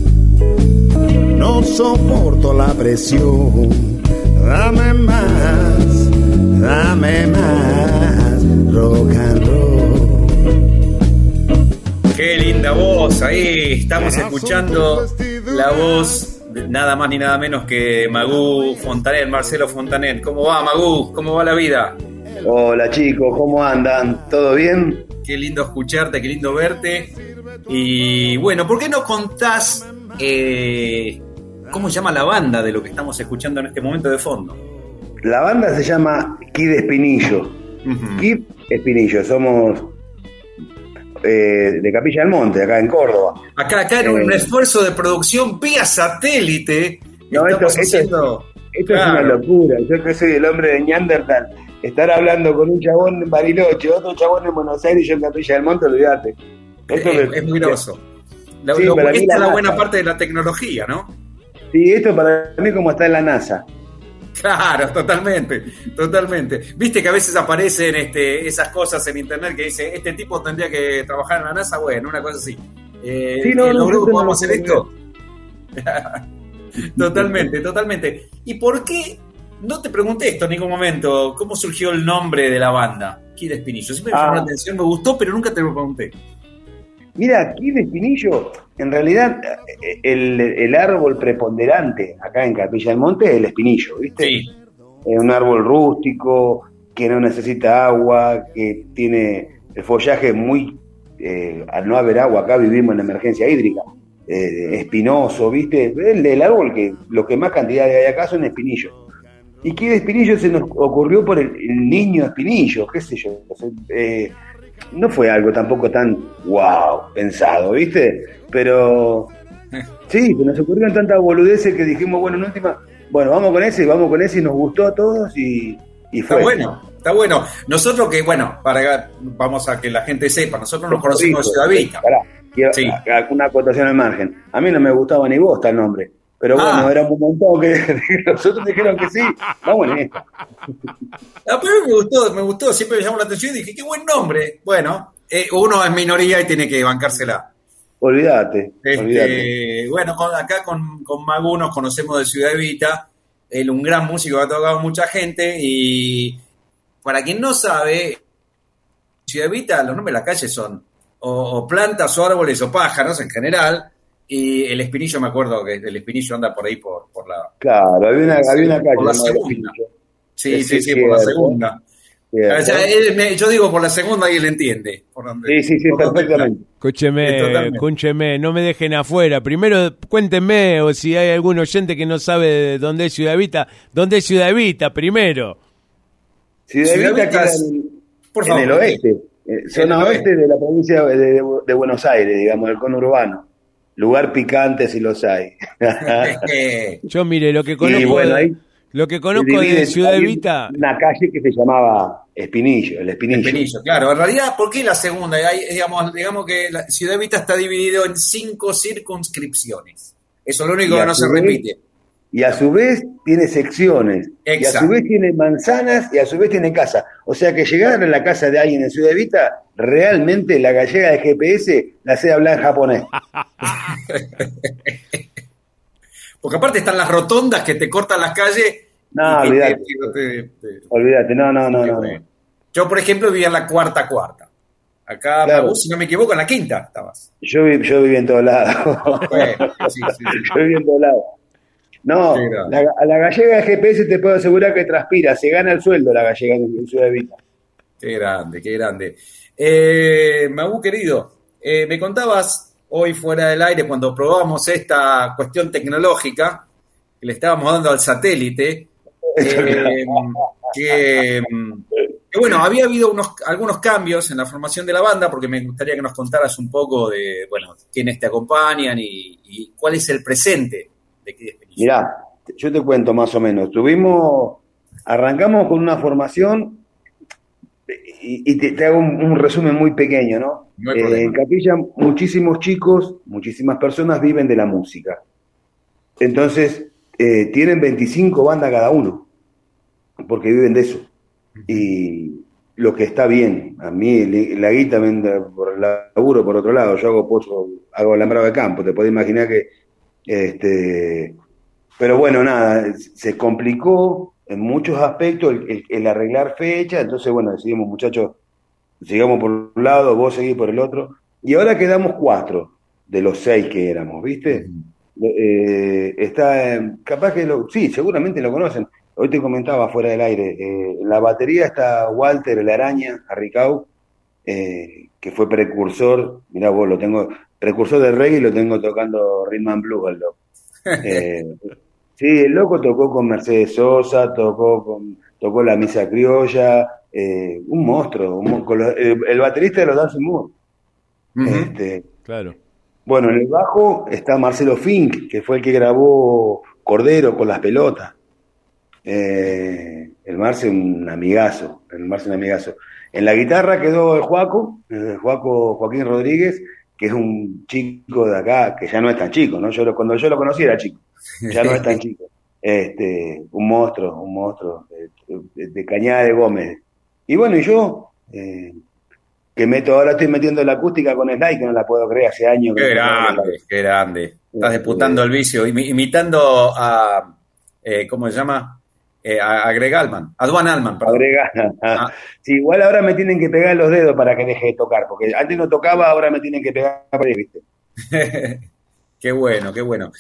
no soporto la presión, dame más, rock and roll. Qué linda voz, ahí estamos escuchando la voz nada más ni nada menos que Magú Fontanet, Marcelo Fontanet. ¿Cómo va, Magú? ¿Cómo va la vida? Hola chicos, ¿cómo andan? ¿Todo bien? Qué lindo escucharte, qué lindo verte. Y bueno, ¿por qué no contás cómo se llama la banda de lo que estamos escuchando en este momento de fondo? La banda se llama Kid Espinillo. Uh-huh. Kid Espinillo, somos de Capilla del Monte, acá en Córdoba. Acá en un esfuerzo de producción vía satélite. No, esto es una locura. Yo que soy el hombre de Neandertal, estar hablando con un chabón en Bariloche, otro chabón en Buenos Aires y yo en Capilla del Monte, olvídate. Es muy groso. Sí, esta es la NASA. buena parte de la tecnología, ¿no? Sí, esto para mí como está en la NASA. Claro, totalmente. Viste que a veces aparecen esas cosas en internet que dice, este tipo tendría que trabajar en la NASA, bueno, una cosa así. Sí, no, ¿podemos hacer esto? Totalmente. ¿Y por qué? No te pregunté esto en ningún momento, ¿cómo surgió el nombre de la banda? Kid Espinillo. Siempre me llamó la atención, me gustó, pero nunca te lo pregunté. Mira, Kid Espinillo, en realidad el árbol preponderante acá en Capilla del Monte es el espinillo, ¿viste? Sí. Es un árbol rústico, que no necesita agua, que tiene el follaje muy... al no haber agua, acá vivimos en emergencia hídrica, espinoso, ¿viste? El árbol que lo que más cantidad hay acá son espinillos. Y Kid Espinillo se nos ocurrió por el niño espinillo, qué sé yo. No fue algo tampoco tan wow pensado, ¿viste? Pero sí, se nos ocurrieron tantas boludeces que dijimos, bueno, en última, bueno, vamos con ese y nos gustó a todos y fue. Está bueno. Nosotros vamos a que la gente sepa, nosotros nos conocimos de Ciudad Vita. Sí. Una acotación al margen. A mí no me gustaba ni Bosta el nombre. Pero bueno, éramos un montón que nosotros dijeron que sí, vamos en esto. Pero me gustó, siempre me llamó la atención y dije, qué buen nombre. Bueno, uno es minoría y tiene que bancársela. Olvídate. Bueno, acá con Magú nos conocemos de Ciudad Vita, él un gran músico que ha tocado mucha gente y para quien no sabe, Ciudad Vita, los nombres de las calles son o plantas o árboles o pájaros en general. Y el Espinillo, me acuerdo que el Espinillo anda por ahí por la... Claro, había una calle. Por la segunda. Sí, por la segunda. O sea, yo digo por la segunda y él entiende. Sí, perfectamente. Escúcheme, no me dejen afuera. Primero, cuéntenme, o si hay algún oyente que no sabe de dónde es Ciudad Vita. ¿Dónde es Ciudad Vita, primero? Ciudad Vita queda en el oeste. Zona oeste de la provincia de Buenos Aires, digamos, del conurbano. Lugar picante si los hay. Yo mire, lo que conozco de Ciudad Evita. Una calle que se llamaba Espinillo, el Espinillo. Espinillo, claro. En realidad, ¿por qué la segunda? Digamos que la Ciudad Evita está dividido en 5 circunscripciones. Eso es lo único Y que a no su se vez- repite. Y a su vez tiene secciones. Y a Exacto. su vez tiene manzanas y a su vez tiene casa. O sea que llegar a la casa de alguien en Ciudad Evita, realmente la gallega de GPS la sé hablar en japonés. Porque aparte están las rotondas que te cortan las calles. No, y que olvídate. Olvídate, no. Yo, por ejemplo, vivía en la cuarta. Acá, Claro. vos, si no me equivoco, en la quinta estabas. Yo viví en todos lados. Bueno, sí. Yo viví en todos lados. No, Qué grande. a la gallega de GPS te puedo asegurar que transpira, se gana el sueldo la gallega en Ciudad Evita. Qué grande. Magu, querido, me contabas hoy fuera del aire cuando probamos esta cuestión tecnológica que le estábamos dando al satélite, que bueno, había habido algunos cambios en la formación de la banda, porque me gustaría que nos contaras un poco de, bueno, quiénes te acompañan y cuál es el presente de Kid Espinillo. Mirá, yo te cuento más o menos. Arrancamos con una formación y te hago un resumen muy pequeño, ¿no? No hay problema. En Capilla muchísimos chicos, muchísimas personas viven de la música. Entonces, tienen 25 bandas cada uno, porque viven de eso. Y lo que está bien, a mí la guita me entra por el laburo, por otro lado, yo hago alambrado de campo, te podés imaginar que pero bueno, nada, se complicó en muchos aspectos el arreglar fecha, entonces bueno, decidimos, muchachos, sigamos por un lado, vos seguís por el otro, y ahora quedamos 4 de los 6 que éramos, ¿viste? Capaz que sí, seguramente lo conocen. Hoy te comentaba fuera del aire, en la batería está Walter el Araña Arricau, que fue precursor, mirá vos, lo tengo, precursor de reggae y lo tengo tocando Rhythm and Blues, el loco. Sí, el loco tocó con Mercedes Sosa, tocó la Misa Criolla, un monstruo, el baterista de los Dancing Moon. Claro. Bueno, en el bajo está Marcelo Fink, que fue el que grabó Cordero con las pelotas. El Marce un amigazo. En la guitarra quedó el Joaquín Rodríguez, que es un chico de acá, que ya no es tan chico, ¿no? Cuando yo lo conocí era chico, ya no es tan chico. Un monstruo de Cañada de Gómez. Y bueno, y yo, ahora estoy metiendo la acústica con Slide, que no la puedo creer, hace años. Qué grande. Estás disputando el vicio, imitando a, ¿cómo se llama? A Greg Allman, a Duane Allman, perdón. Sí, igual ahora me tienen que pegar los dedos para que deje de tocar, porque antes no tocaba, ahora me tienen que pegar para ahí, ¿viste? Qué bueno.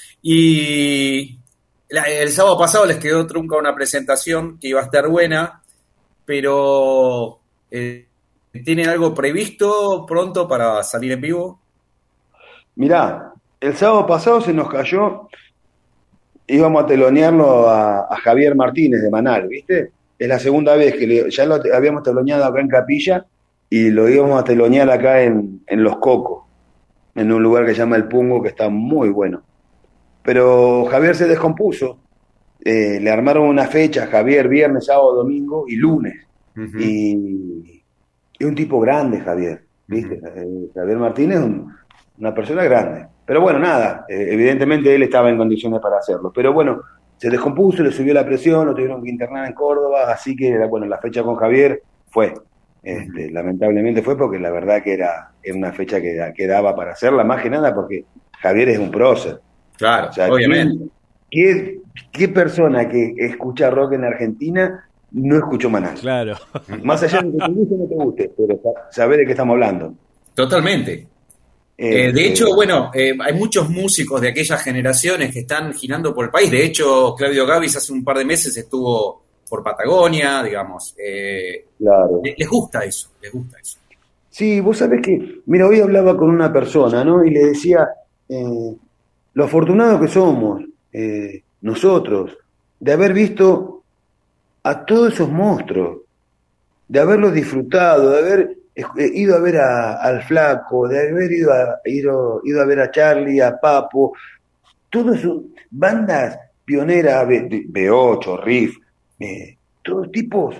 Y el sábado pasado les quedó trunca una presentación que iba a estar buena, pero ¿tienen algo previsto pronto para salir en vivo? Mirá, el sábado pasado se nos cayó, íbamos a telonearlo a Javier Martínez de Manal, ¿viste? Es la segunda vez que ya lo habíamos teloneado acá en Capilla y lo íbamos a telonear acá en Los Cocos, en un lugar que se llama El Pungo, que está muy bueno. Pero Javier se descompuso, le armaron una fecha, Javier, viernes, sábado, domingo y lunes. Uh-huh. Y un tipo grande, Javier, ¿viste? Javier Martínez es una persona grande. Pero bueno, nada, evidentemente él estaba en condiciones para hacerlo. Pero bueno, se descompuso, le subió la presión, lo tuvieron que internar en Córdoba, así que bueno, la fecha con Javier fue. Lamentablemente fue porque la verdad que era una fecha que daba para hacerla, más que nada porque Javier es un prócer. Claro, O sea, obviamente. ¿Qué persona que escucha rock en Argentina no escuchó Manal? Claro. Más allá de que te guste o no te guste, pero saber de qué estamos hablando. Totalmente. De hecho, bueno, hay muchos músicos de aquellas generaciones que están girando por el país. De hecho, Claudio Gavis hace un par de meses estuvo por Patagonia, digamos. Claro. Les gusta eso. Sí, vos sabés que, mira, hoy hablaba con una persona, ¿no? Y le decía, lo afortunados que somos, nosotros, de haber visto a todos esos monstruos, de haberlos disfrutado, de haber ido a ver al Flaco, de haber ido a ver a Charlie, a Papo, todas sus bandas pioneras, B8, Riff, todos tipos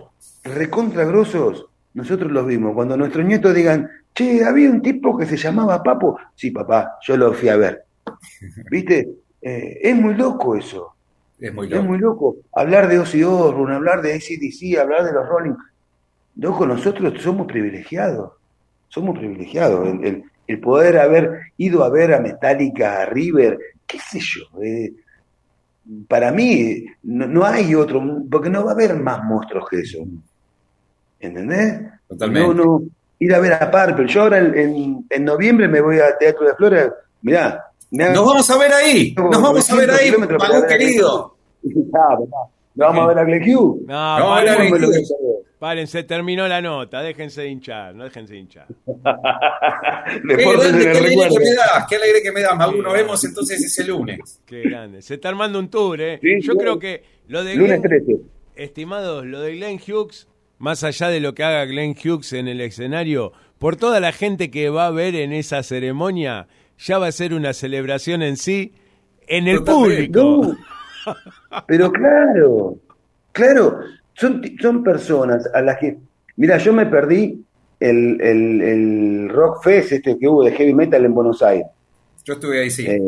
recontra grosos, nosotros los vimos. Cuando nuestros nietos digan, che, había un tipo que se llamaba Papo. Sí, papá, yo lo fui a ver. ¿Viste? Es muy loco eso. Es muy Es loco. muy loco. Hablar de Ozzy Osbourne, hablar de AC/DC, hablar de los Rolling. Loco, nosotros somos privilegiados. Somos privilegiados. El poder haber ido a ver a Metallica, a River, qué sé yo. Para mí, no hay otro, porque no va a haber más monstruos que eso. ¿Entendés? Totalmente. No, ir a ver a Purple. Yo ahora en noviembre me voy a Teatro de Flores. Mirá, Nos vamos a ver ahí. Nos vamos a ver ahí, Magú querido. ¿No vamos a ver a Glenn Hughes? No, No, paren, era ¿Cómo me lo voy a Hughes. perder? paren, se terminó la nota, déjense de hinchar, no déjense de hinchar. Deportes en Qué el alegre recuerdo. que me das, qué alegre que me das, Magú. Nos vemos entonces ese lunes. Qué grande. Se está armando un tour, ¿eh? Sí, Yo sí. creo que lo de Lunes Glenn, 13. estimados, lo de Glenn Hughes, más allá de lo que haga Glenn Hughes en el escenario, por toda la gente que va a ver en esa ceremonia, ya va a ser una celebración en sí, en el Totalmente. público. No, pero claro, son personas a las que... Mira, yo me perdí el Rock Fest este que hubo de heavy metal en Buenos Aires. Yo estuve ahí, sí.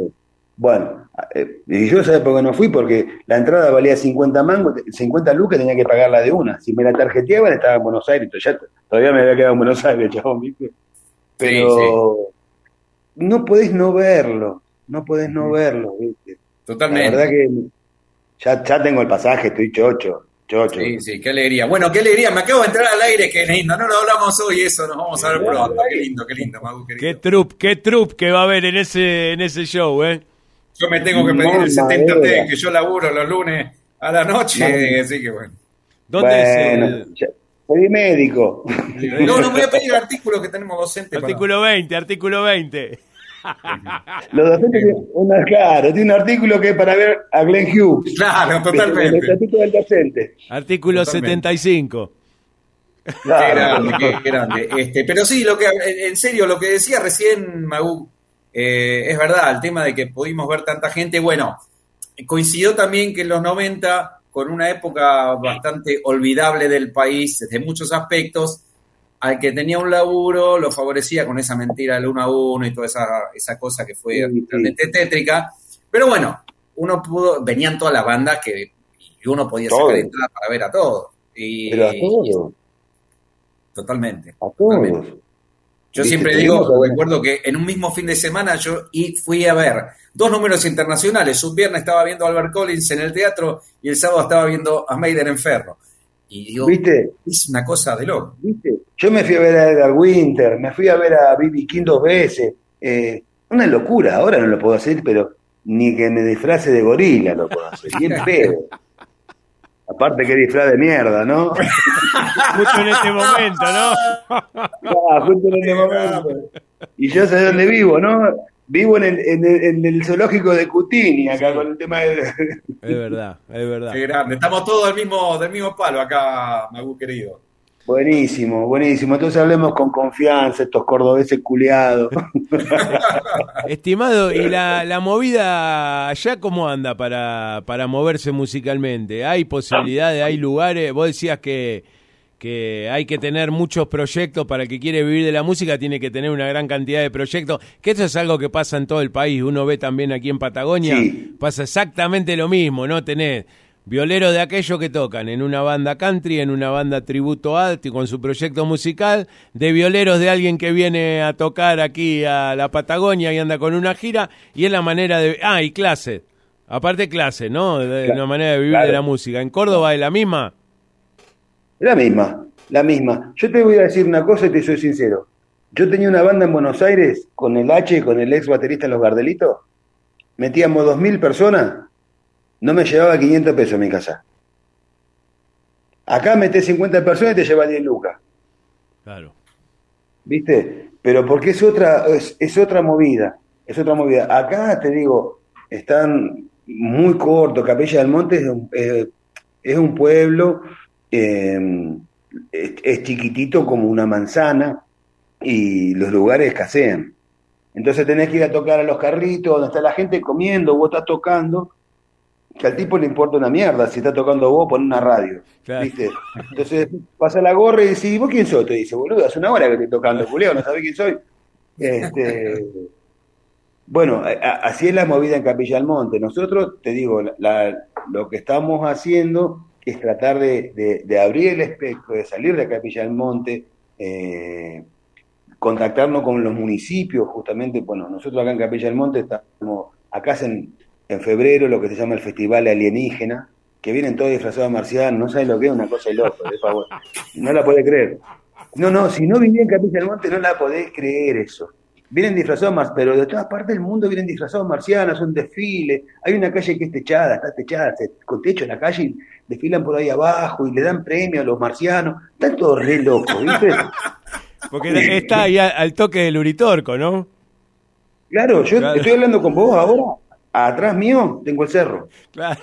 Y yo sabía por qué no fui, porque la entrada valía 50 mangos, 50 lucas, tenía que pagarla de una. Si me la tarjeteaban estaba en Buenos Aires, todavía me había quedado en Buenos Aires, chabón, ¿viste? Pero no podés no verlo, ¿viste? Totalmente. La verdad que ya tengo el pasaje, estoy chocho. Sí, sí, qué alegría. Bueno, qué alegría. Me acabo de entrar al aire, qué lindo. No lo hablamos hoy, eso nos vamos a ver pronto. Qué lindo, Magú, querido. Qué trup que va a haber en ese show, ¿eh? Yo me tengo que pedir el Mamma 70T, mía. que yo laburo los lunes a la noche, así que bueno. ¿Dónde es el Soy médico. No, me voy a pedir el artículo que tenemos docente. artículo 20, artículo 20? Los docentes tiene un artículo que es para ver a Glenn Hughes. Claro, El totalmente. estatuto del docente. Artículo Totalmente. 75. Qué Claro. grande, qué grande. Pero sí, en serio, lo que decía recién Magú, es verdad, el tema de que pudimos ver tanta gente. Bueno, coincidió también que en los 90, con una época bastante olvidable del país desde muchos aspectos, al que tenía un laburo lo favorecía con esa mentira del 1-1 y toda esa cosa que fue Sí, realmente tétrica. Pero bueno, venían todas las bandas y uno podía Todos. sacar entrada para ver a todos. Pero a todos. Totalmente. A totalmente. todos. Yo ¿Viste? siempre Tuvimos digo, que- recuerdo que en un mismo fin de semana fui a ver 2 números internacionales. Un viernes estaba viendo a Albert Collins en el teatro y el sábado estaba viendo a Maiden en Ferro. Y digo, ¿Viste? es una cosa de loco. ¿Viste? Yo me fui a ver a Edgar Winter, me fui a ver a B.B. King 2 veces. Una locura, ahora no lo puedo hacer, pero ni que me disfrace de gorila lo puedo hacer. Bien pedo. Aparte que disfraz de mierda, ¿no? Justo en este momento, ¿no? Justo en este momento. Y yo sé dónde vivo, ¿no? Vivo en el zoológico de Cutini, acá con el tema de... Es verdad, es verdad. Qué grande. Estamos todos del mismo palo acá, Magú querido. Buenísimo, buenísimo. Entonces hablemos con confianza, estos cordobeses culiados. Estimado, ¿y la movida allá cómo anda para moverse musicalmente? ¿Hay posibilidades, hay lugares? Vos decías que hay que tener muchos proyectos para el que quiere vivir de la música, tiene que tener una gran cantidad de proyectos, que eso es algo que pasa en todo el país. Uno ve también aquí en Patagonia, Sí. pasa exactamente lo mismo, ¿no? Tenés violeros de aquellos que tocan en una banda country, en una banda tributo alto con su proyecto musical, de violeros de alguien que viene a tocar aquí a la Patagonia y anda con una gira, y es la manera de... y clase, aparte clase, ¿no? Una manera de vivir Claro. de la música. ¿En Córdoba es la misma? La misma. Yo te voy a decir una cosa y te soy sincero. Yo tenía una banda en Buenos Aires con el H, con el ex baterista Los Gardelitos. Metíamos 2.000 personas. No me llevaba 500 pesos en mi casa. Acá metés 50 personas y te lleva 10 lucas. Claro. ¿Viste? Pero porque es otra movida. Es otra movida. Acá, te digo, están muy cortos. Capilla del Monte es un pueblo... es chiquitito como una manzana y los lugares escasean. Entonces tenés que ir a tocar a los carritos donde está la gente comiendo, vos estás tocando que al tipo le importa una mierda, si está tocando vos, pon una radio, Claro. ¿viste? Entonces pasa la gorra y dice, ¿vos quién sos? Te dice, boludo, hace una hora que estoy tocando, Julio, ¿no sabés quién soy? Bueno, así es la movida en Capilla del Monte. Nosotros, te digo, lo que estamos haciendo es tratar de abrir el espectro, de salir de Capilla del Monte, contactarnos con los municipios, justamente. Bueno, nosotros acá en Capilla del Monte estamos, acá hacen en febrero lo que se llama el Festival Alienígena, que vienen todos disfrazados de marcianos, no sabes lo que es, una cosa de loco, de favor. No la podés creer. No, si no vivía en Capilla del Monte no la podés creer eso. Vienen disfrazados, pero de todas partes del mundo vienen disfrazados marcianos, es un desfile. Hay una calle que es techada, está techada, con techo en la calle, y desfilan por ahí abajo y le dan premio a los marcianos. Están todos re locos, ¿viste? Porque está ahí al toque del Uritorco, ¿no? Claro, yo estoy hablando con vos ahora, atrás mío tengo el cerro. Claro.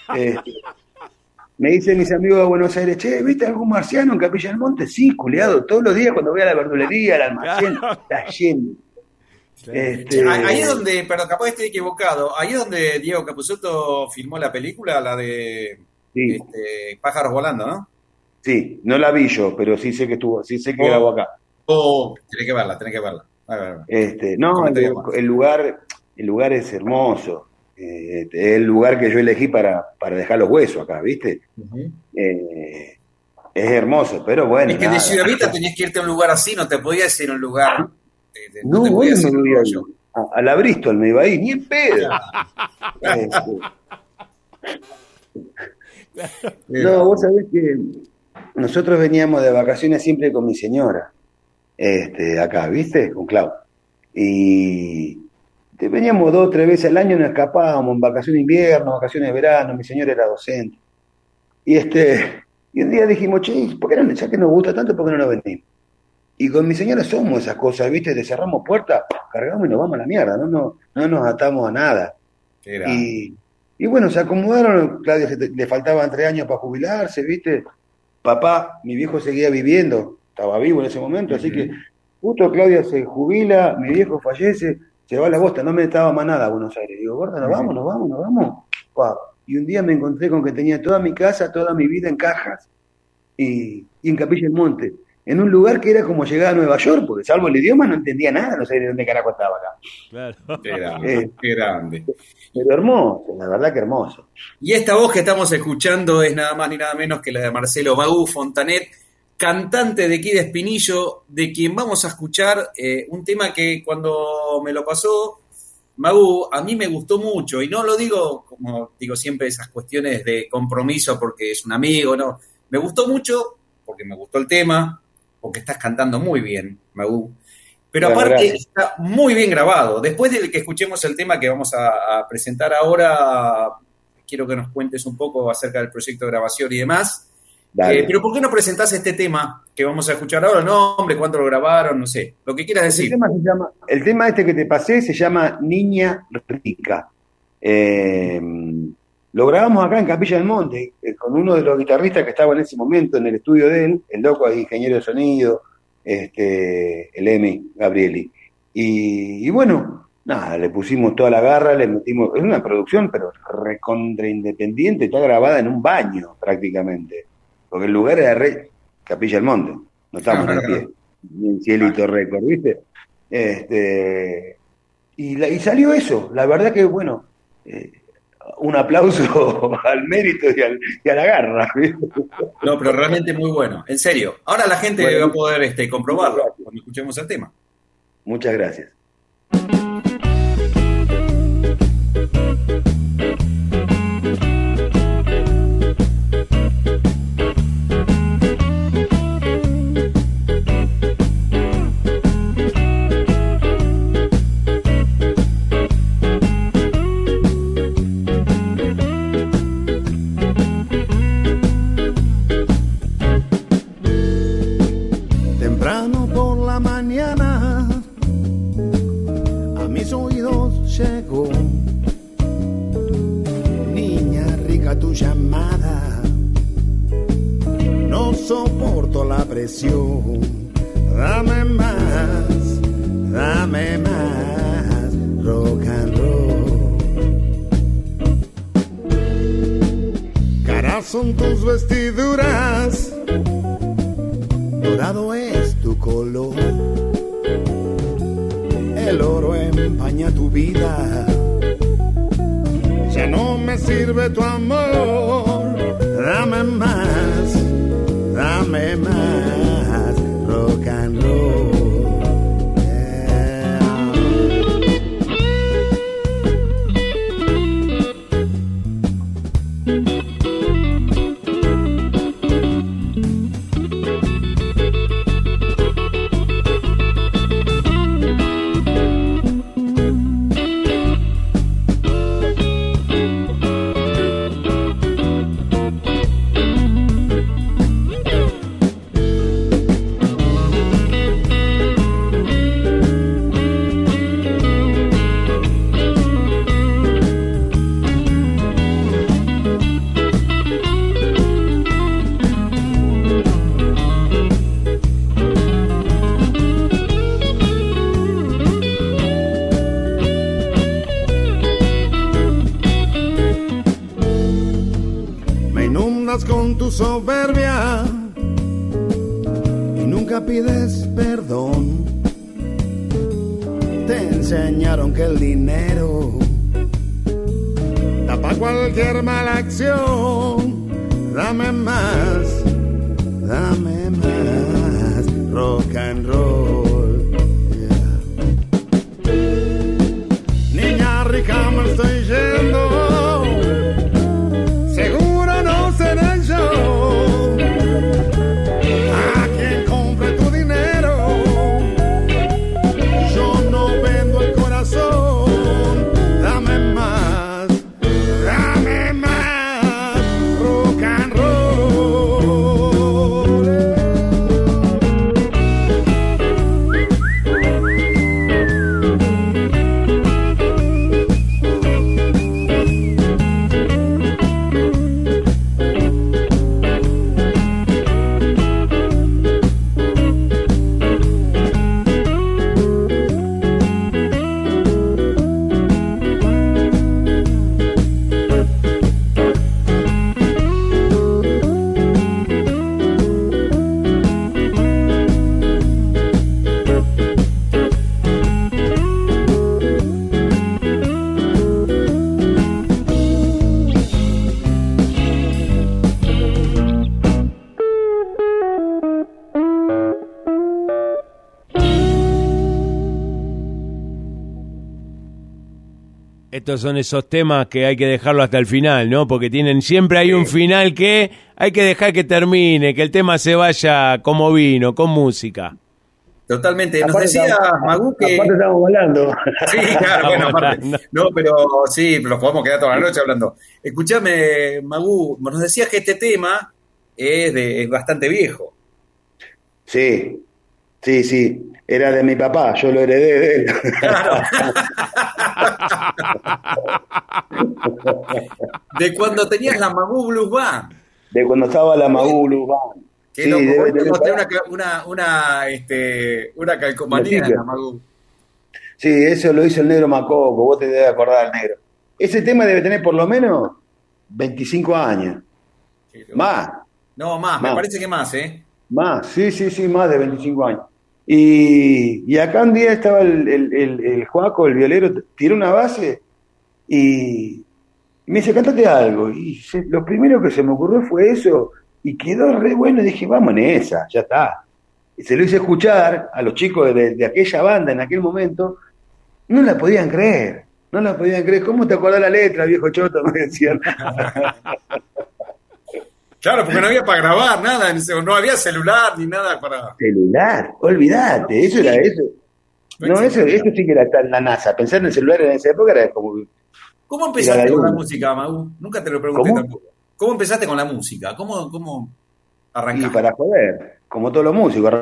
Me dicen mis amigos de Buenos Aires, che, ¿viste algún marciano en Capilla del Monte? Sí, culiado, todos los días cuando voy a la verdulería, al almacén, está lleno. Ahí es donde, perdón, capaz estoy equivocado, ahí es donde Diego Capusotto filmó la película, la de Sí. Pájaros Volando, ¿no? Sí, no la vi yo, pero sí sé que estuvo, sí sé que grabó acá. Tenés que verla. A ver. No, Comentario más. el lugar es hermoso. Es el lugar que yo elegí para dejar los huesos acá, ¿viste? Uh-huh. Es hermoso, pero bueno. Es que nada. de Ciudad Vista tenías que irte a un lugar así, no te podías ir a un lugar. No, te podías ir me a iba un rollo. a la Bristol, me iba a ir, ni en pedo. No, vos sabés que nosotros veníamos de vacaciones siempre con mi señora, acá, ¿viste? Con Clau. Y veníamos 2 o 3 veces al año, nos escapábamos en vacaciones de invierno, vacaciones de verano, mi señora era docente. Y un día dijimos, che, ¿por qué no, ya que nos gusta tanto, por qué no nos venimos? Y con mi señora somos esas cosas, ¿viste? Te cerramos puertas, cargamos y nos vamos a la mierda, no nos atamos a nada. Y bueno, se acomodaron, Claudia le faltaban 3 años para jubilarse, ¿viste? Papá, mi viejo seguía viviendo, estaba vivo en ese momento, así que justo Claudia se jubila, mi viejo fallece, se va a la bosta, no me estaba más nada a Buenos Aires. Digo, gorda, nos vamos. Pa. Y un día me encontré con que tenía toda mi casa, toda mi vida en cajas y en Capilla del Monte, en un lugar que era como llegar a Nueva York, porque salvo el idioma no entendía nada, no sabía de dónde carajo estaba acá. Claro. Qué grande. Pero hermoso, la verdad que hermoso. Y esta voz que estamos escuchando es nada más ni nada menos que la de Marcelo Magú Fontanet, cantante de Kid Espinillo, de quien vamos a escuchar un tema que cuando me lo pasó Magú, a mí me gustó mucho, y no lo digo como digo siempre esas cuestiones de compromiso porque es un amigo, no. Me gustó mucho porque me gustó el tema, porque estás cantando muy bien, Magú. Pero Bueno, aparte gracias. está muy bien grabado. Después de que escuchemos el tema que vamos a presentar ahora, quiero que nos cuentes un poco acerca del proyecto de grabación y demás. Dale. Pero ¿por qué no presentás este tema que vamos a escuchar ahora? El nombre, cuándo lo grabaron, no sé. Lo que quieras decir. El tema este que te pasé se llama Niña Rica. Lo grabamos acá en Capilla del Monte, con uno de los guitarristas que estaba en ese momento en el estudio de él, el loco es ingeniero de sonido, el Emi Gabrieli. Y bueno, nada, le pusimos toda la garra, le metimos, es una producción, pero recontra independiente, está grabada en un baño prácticamente, porque el lugar era Capilla del Monte, no estamos en el pie, ni en Cielito Record, ¿viste? Y salió eso, la verdad que bueno, un aplauso al mérito y a la garra, ¿viste? No, pero realmente muy bueno, en serio. Ahora la gente Bueno, va a poder comprobarlo cuando escuchemos el tema. Muchas gracias. Temprano por la mañana a mis oídos llegó, niña rica, tu llamada, no soporto la presión, dame más, rock and roll. son tus vestiduras, dorado es tu color, el oro empaña tu vida, ya no me sirve tu amor, dame más, rock and roll. Con tu soberbia y nunca pides perdón. Te enseñaron que el dinero tapa cualquier mala acción. Dame más, rock and roll. Yeah. Niña rica, me estoy yendo. A quien compre tu dinero, yo no vendo el corazón. Dame más, rock and roll. Estos son esos temas que hay que dejarlo hasta el final, ¿no? Porque siempre hay un final que hay que dejar que termine, que el tema se vaya como vino, con música. Totalmente. Nos decía Magú que... Aparte estamos volando. Sí, claro, bueno, aparte. No, pero sí, nos podemos quedar toda la noche hablando. Escuchame, Magú, nos decías que este tema es bastante viejo. Sí. Era de mi papá, yo lo heredé de él. Claro. De cuando tenías la Magú Blues Band. De cuando estaba la Magú Blues Band. Que sí, una calcomanía de la Magú. Sí, eso lo hizo el negro Macoco, vos te debes acordar al negro. Ese tema debe tener por lo menos 25 años. Más. No, más, me parece que más, ¿eh? Más, sí, más de 25 años. Y acá un día estaba el Joaco, el violero, tiró una base y me dice, cántate algo. Y lo primero que se me ocurrió fue eso, y quedó re bueno, y dije, vamos en esa, ya está. Y se lo hice escuchar a los chicos de aquella banda en aquel momento, no la podían creer. ¿Cómo te acordás la letra, viejo choto? Me decían. Claro, porque no había para grabar nada, no había celular ni nada para... Celular, olvídate, eso era eso. No, eso sí que era la NASA. Pensar en el celular en esa época era como... ¿Cómo empezaste con la música, Magú? Nunca te lo pregunté tampoco. ¿Cómo empezaste con la música? ¿Cómo arrancaste? Y para joder, como todos los músicos.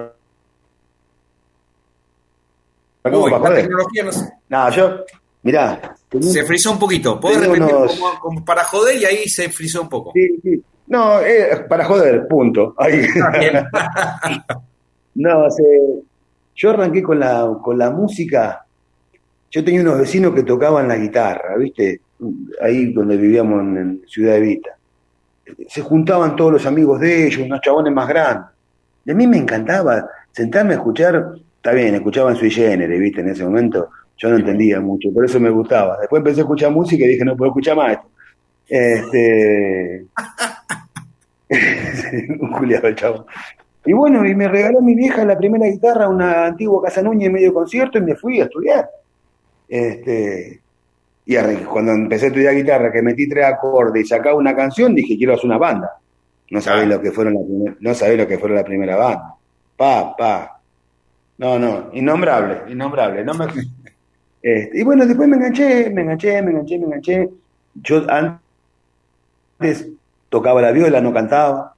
Uy, la tecnología no sé. No, yo... Mirá. Se frizó un poquito. ¿Podés repetir como para joder y ahí se frizó un poco? Sí. No, para joder, punto. Ahí. No, yo arranqué con la música. Yo tenía unos vecinos que tocaban la guitarra, ¿viste? Ahí donde vivíamos en Ciudad Evita. se juntaban todos los amigos de ellos, unos chabones más grandes. Y a mí me encantaba sentarme a escuchar, está bien, escuchaban Sui Generis, ¿viste? En ese momento yo no entendía mucho, por eso me gustaba. Después empecé a escuchar música y dije, no puedo escuchar más esto. Un culiado el chavo. Y bueno, y me regaló mi vieja la primera guitarra, una antigua Casa Núñez medio concierto, y me fui a estudiar. Y cuando empecé a estudiar guitarra, que metí 3 acordes y sacaba una canción, dije, quiero hacer una banda. No sabés lo que fueron la primera banda. No, innombrable. No me... y bueno, después me enganché. Yo antes tocaba la viola, no cantaba.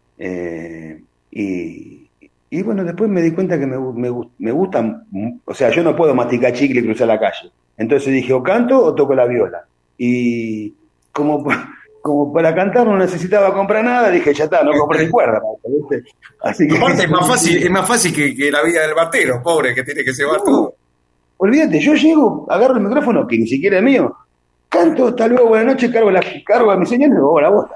Y bueno, después me di cuenta que me gusta, o sea, yo no puedo masticar chicle y cruzar la calle. Entonces dije, o canto o toco la viola. Y como para cantar no necesitaba comprar nada, dije, ya está, no compré ni cuerda. ¿Viste? Así que, aparte es más fácil que la vida del batero, pobre, que tiene que llevar todo. Olvídate, yo llego, agarro el micrófono, que ni siquiera es mío, canto, hasta luego, buenas noches, cargo a mi señor y me voy a la bota.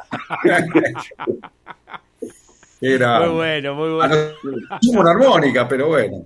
Era muy bueno. Una armónica, pero bueno.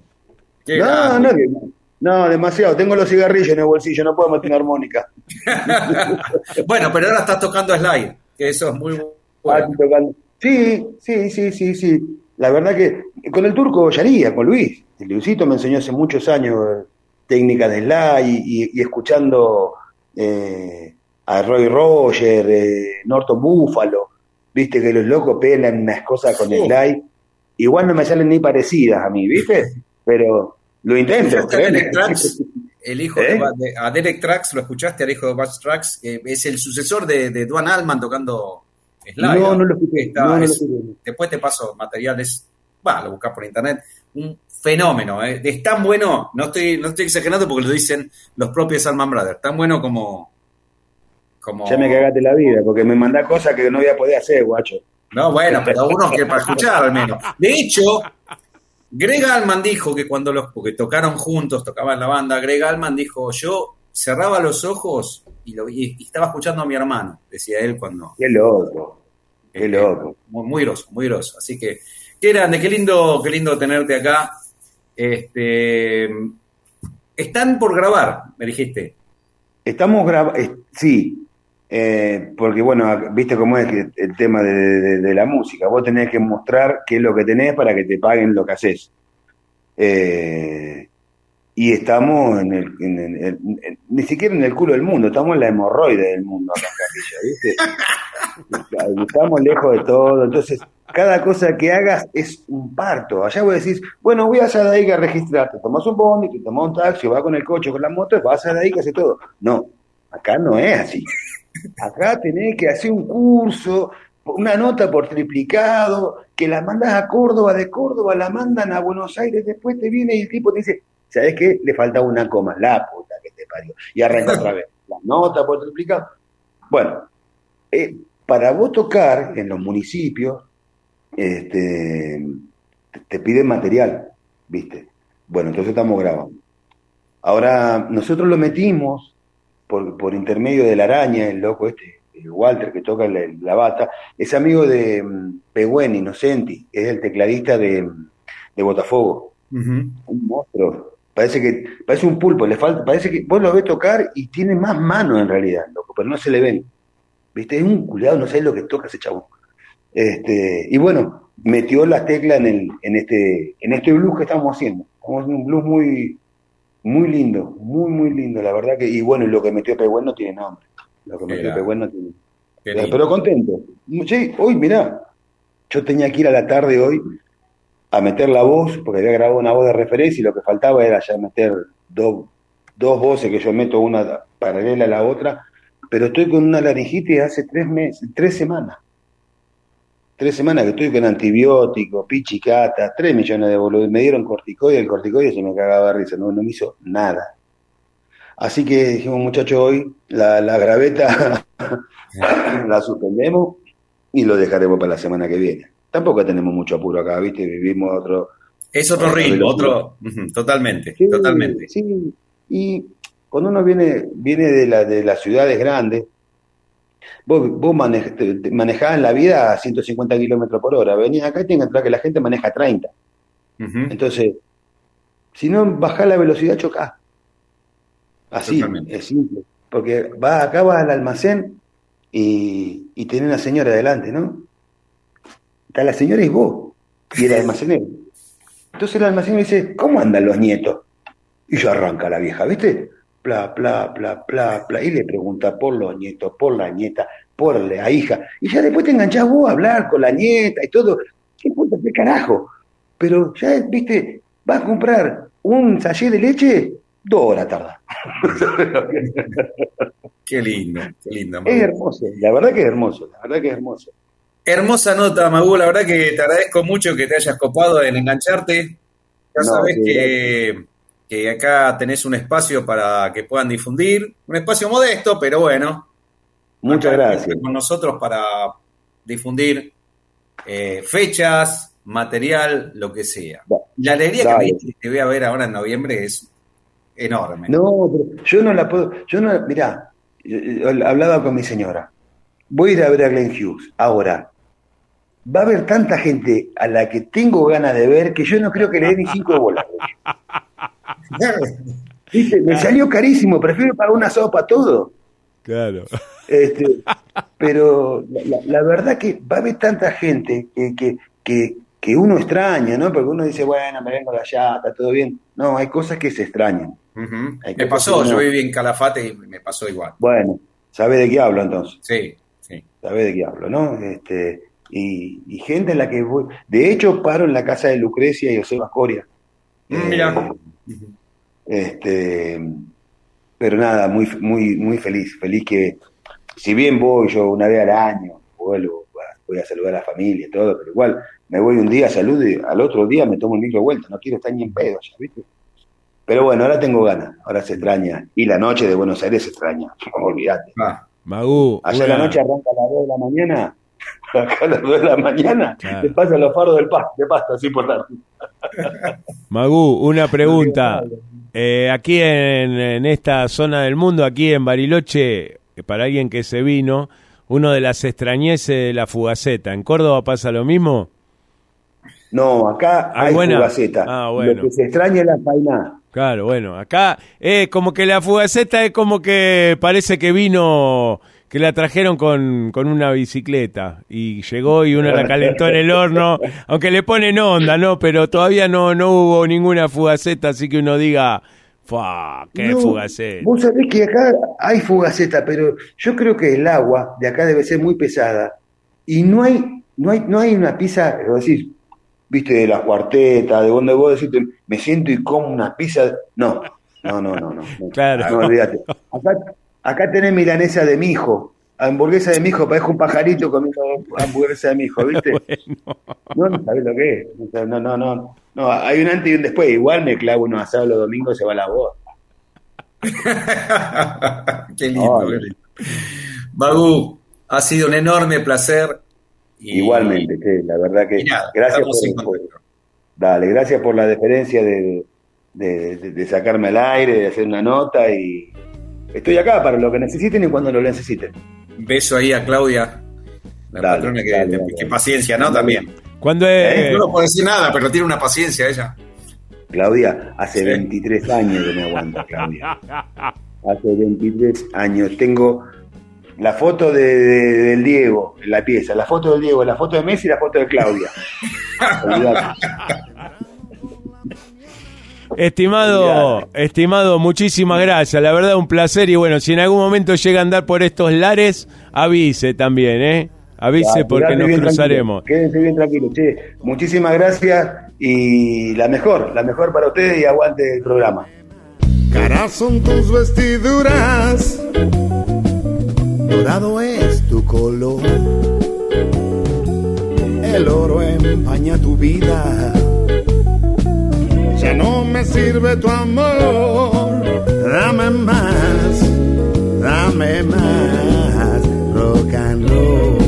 No, demasiado. Tengo los cigarrillos en el bolsillo, no puedo meter una armónica. Bueno, pero ahora estás tocando slide, que eso es muy bueno. Sí. La verdad que con el turco Yaría, con Luis. El Luisito me enseñó hace muchos años técnicas de slide y escuchando a Roy Roger, Norton Buffalo. Viste que los locos pelan unas cosas con slide. Igual no me salen ni parecidas a mí, ¿viste? Pero lo intento. El hijo a Derek Trax, ¿lo escuchaste? Al hijo de Butch Trax, es el sucesor de Duane Allman tocando slide. No lo escuché. Después te paso materiales, lo buscas por internet. Un fenómeno, es tan bueno, no estoy exagerando porque lo dicen los propios Allman Brothers, tan bueno como... Ya me cagaste la vida, porque me mandás cosas que no voy a poder hacer, guacho. No, bueno, pero unos que para escuchar al menos. De hecho, Greg Allman dijo que porque tocaron juntos, tocaban la banda, Greg Allman dijo, yo cerraba los ojos y estaba escuchando a mi hermano, decía él cuando... Qué loco. Muy groso. Así que, qué grande, qué lindo tenerte acá. Están por grabar, me dijiste. Estamos grabando, sí. Porque bueno, viste cómo es el tema de la música, vos tenés que mostrar qué es lo que tenés para que te paguen lo que haces, y estamos ni siquiera en el culo del mundo, estamos en la hemorroide del mundo acá en Capilla, ¿viste? Estamos lejos de todo, entonces cada cosa que hagas es un parto. Allá vos decís, bueno, voy a Sadaica a registrarte, tomás un bondi, te tomás un taxi, vas con el coche, con la moto, vas a Sadaica, hace todo. No, acá no es así. Acá tenés que hacer un curso, una nota por triplicado, que la mandas a Córdoba, de Córdoba la mandan a Buenos Aires, después te viene y el tipo te dice, ¿sabés qué? Le falta una coma, la puta que te parió. Y arranca otra vez, la nota por triplicado. Bueno, para vos tocar en los municipios, te piden material, ¿viste? Bueno, entonces estamos grabando. Ahora, nosotros lo metimos por intermedio de la Araña, el loco el Walter que toca la bata, es amigo de Pehuen Innocenti, es el tecladista de Botafogo. Uh-huh. Un monstruo. Parece un pulpo, parece que vos lo ves tocar y tiene más manos en realidad, loco, pero no se le ven. ¿Viste? Es un culiado, no sabés lo que toca ese chabón. Y bueno, metió las teclas en este blues que estamos haciendo. Estamos haciendo un blues muy lindo, muy lindo, la verdad que, y bueno, lo que metió Pehuen no tiene nombre. Pero contento. Sí, hoy, mirá, yo tenía que ir a la tarde hoy a meter la voz, porque había grabado una voz de referencia y lo que faltaba era ya meter dos voces que yo meto, una paralela a la otra, pero estoy con una laringitis hace 3 semanas. 3 semanas que estoy con antibióticos, pichicata, 3 millones de boludos. Me dieron corticoide, el corticoide se me cagaba de risa, no me hizo nada. Así que dijimos, muchachos, hoy la graveta la suspendemos y lo dejaremos para la semana que viene. Tampoco tenemos mucho apuro acá, ¿viste? Vivimos otro... Es otro ritmo, totalmente, sí, totalmente. Sí, y cuando uno viene de las ciudades grandes, Vos manejás en la vida a 150 kilómetros por hora. Venís acá y tenés que entrar que la gente maneja 30. Ujú. Entonces, si no bajás la velocidad, chocás. Así, Totalmente. es simple. Porque acá vas al almacén y tenés una señora adelante, ¿no? Está la señora y vos, y el almacenero. Entonces el almacenero dice, ¿cómo andan los nietos? Y yo arranca la vieja, ¿viste? Pla, pla, pla, pla, pla, y le pregunta por los nietos, por la nieta, por la hija. Y ya después te enganchás vos a hablar con la nieta y todo. ¿Qué puta, qué carajo? Pero ya, ¿viste? Vas a comprar un sachet de leche, 2 horas tarda. Qué lindo, qué lindo. Es hermoso, la verdad que es hermoso, la verdad que es hermoso. Hermosa nota, Magu, la verdad que te agradezco mucho que te hayas copado en engancharte. Ya No, sabes sí, que acá tenés un espacio para que puedan difundir, un espacio modesto, pero bueno. Muchas Acá gracias. con nosotros para difundir fechas, material, lo que sea. La alegría que me Dale. diste que te voy a ver ahora en noviembre es enorme. No, pero yo no la puedo, mirá, hablaba con mi señora, voy a ir a ver a Glenn Hughes, ahora, va a haber tanta gente a la que tengo ganas de ver que yo no creo que le dé ni 5 bolas. ¿Viste? Me salió carísimo, prefiero pagar una sopa todo. Claro. Pero la verdad que va a haber tanta gente que uno extraña, ¿no? Porque uno dice, bueno, me vengo de allá, está todo bien. No, hay cosas que se extrañan. Ujú. Hay Me cosas pasó, que no. yo viví en Calafate y me pasó igual. Bueno, ¿sabés de qué hablo entonces? Sí, sí. ¿Sabés de qué hablo, no? Y gente en la que voy. De hecho, paro en la casa de Lucrecia y Joseba Coria. Mira. Pero nada, muy, muy, muy feliz. Feliz que, si bien voy yo una vez al año, vuelvo, voy a saludar a la familia y todo, pero igual me voy un día, saludo y al otro día me tomo el micro de vuelta. No quiero estar ni en pedo ya, ¿viste? Pero bueno, ahora tengo ganas, ahora se extraña. Y la noche de Buenos Aires se extraña, olvídate. Magu, Allá la noche arranca a las 2 de la mañana, acá a las 2 de la mañana, Claro. te pasan los faros de Pasto, así por la... Magu, una pregunta. Aquí en esta zona del mundo, aquí en Bariloche, para alguien que se vino, uno de las extrañeces de la Fugaceta. ¿En Córdoba pasa lo mismo? No, acá hay buena. Fugaceta. Bueno. Lo que se extraña es la faina. Claro, bueno, acá como que la Fugaceta es como que parece que vino, que la trajeron con una bicicleta y llegó y uno la calentó en el horno, aunque le ponen onda, ¿no? Pero todavía no hubo ninguna Fugaceta, así que uno diga, ¡fua! ¡Qué No, Fugaceta! Vos sabés que acá hay Fugaceta, pero yo creo que el agua de acá debe ser muy pesada y no hay una pizza, es decir, viste, de las cuartetas, de donde vos decís, me siento y como una pizza. No. Claro. No, olvídate. Acá tenés milanesa de mijo, hamburguesa de mijo, parezco un pajarito comiendo hamburguesa de mijo, ¿viste? Bueno. No sabés lo que es. No, hay un antes y un después. Igual me clavo unos asados los domingos y se va la voz. Qué lindo, qué lindo. Magu, ha sido un enorme placer. Igualmente, sí, la verdad que nada, gracias estamos en contacto. gracias por la deferencia de sacarme al aire, de hacer una nota y estoy acá para lo que necesiten y cuando lo necesiten. Beso ahí a Claudia, la Dale, patrona, dale. que paciencia, ¿no? También. ¿Cuándo es? No puedo decir nada, pero tiene una paciencia ella. Claudia, hace Sí. 23 años que me aguanta, Claudia. Hace 23 años. Tengo la foto del Diego en la pieza, la foto del Diego, la foto de Messi y la foto de Claudia. Olvidate. Estimado, muchísimas gracias. La verdad, un placer. Y bueno, si en algún momento llega a andar por estos lares, avise también, ¿eh? Avise porque Quédate nos bien cruzaremos. tranquilo, quédense bien tranquilos, che. Muchísimas gracias y la mejor para ustedes y aguante el programa. Caras son tus vestiduras, dorado es tu color, el oro empaña tu vida, ya no me sirve tu amor, dame más, rock and roll.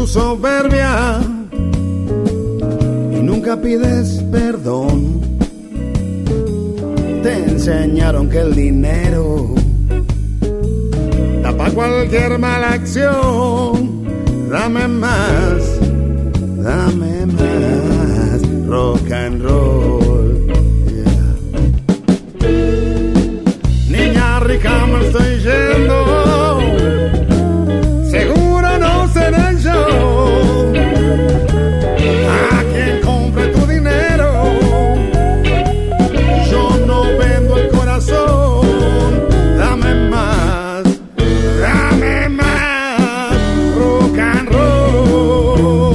soberbia y nunca pides perdón. Te enseñaron que el dinero tapa cualquier mala acción. Dame más, rock and roll. Yeah. Niña rica, me estoy yendo, seguro no seré yo a quien compre tu dinero. Yo no vendo el corazón. Dame más, rock and roll.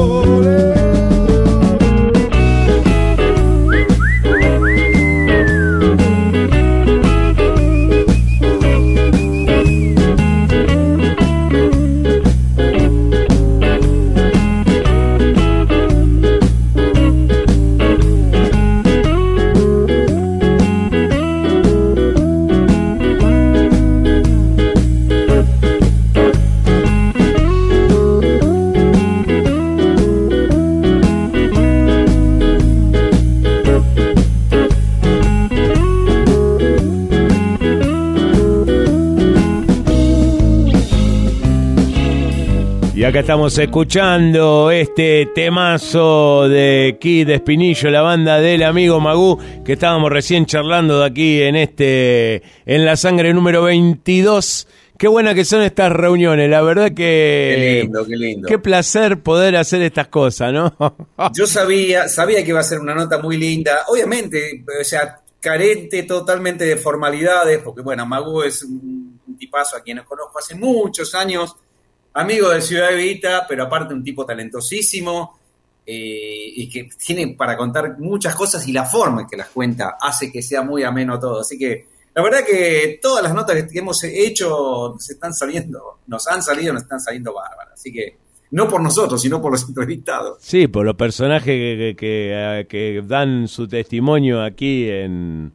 Y acá estamos escuchando este temazo de Kid Espinillo, la banda del amigo Magoo, que estábamos recién charlando de aquí en La Sangre número 22. Qué buena que son estas reuniones, la verdad que... Qué lindo. Qué placer poder hacer estas cosas, ¿no? Yo sabía que iba a ser una nota muy linda, obviamente, o sea, carente totalmente de formalidades, porque bueno, Magoo es un tipazo a quien conozco hace muchos años, amigo de Ciudad Evita, pero aparte un tipo talentosísimo y que tiene para contar muchas cosas, y la forma en que las cuenta hace que sea muy ameno todo. Así que la verdad que todas las notas que hemos hecho nos están saliendo bárbaras. Así que no por nosotros, sino por los entrevistados. Sí, por los personajes que dan su testimonio aquí en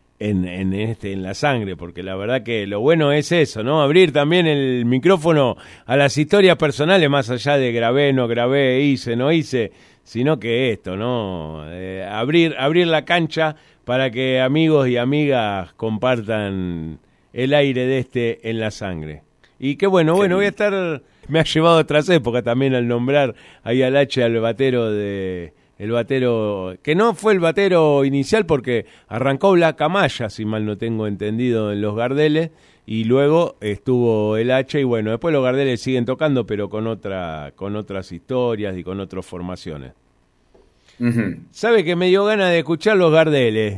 La Sangre, porque la verdad que lo bueno es eso, ¿no? Abrir también el micrófono a las historias personales, más allá de grabé, no grabé, hice, no hice, sino que esto, ¿no? Abrir la cancha para que amigos y amigas compartan el aire de en La Sangre. Y qué bueno, voy a estar... Me ha llevado a otras épocas también al nombrar ahí al H, al batero el batero, que no fue el batero inicial porque arrancó Black Amaya, si mal no tengo entendido, en los Gardeles, y luego estuvo el H, y bueno, después los Gardeles siguen tocando, pero con otras historias y con otras formaciones. Uh-huh. ¿Sabe que me dio ganas de escuchar los Gardeles?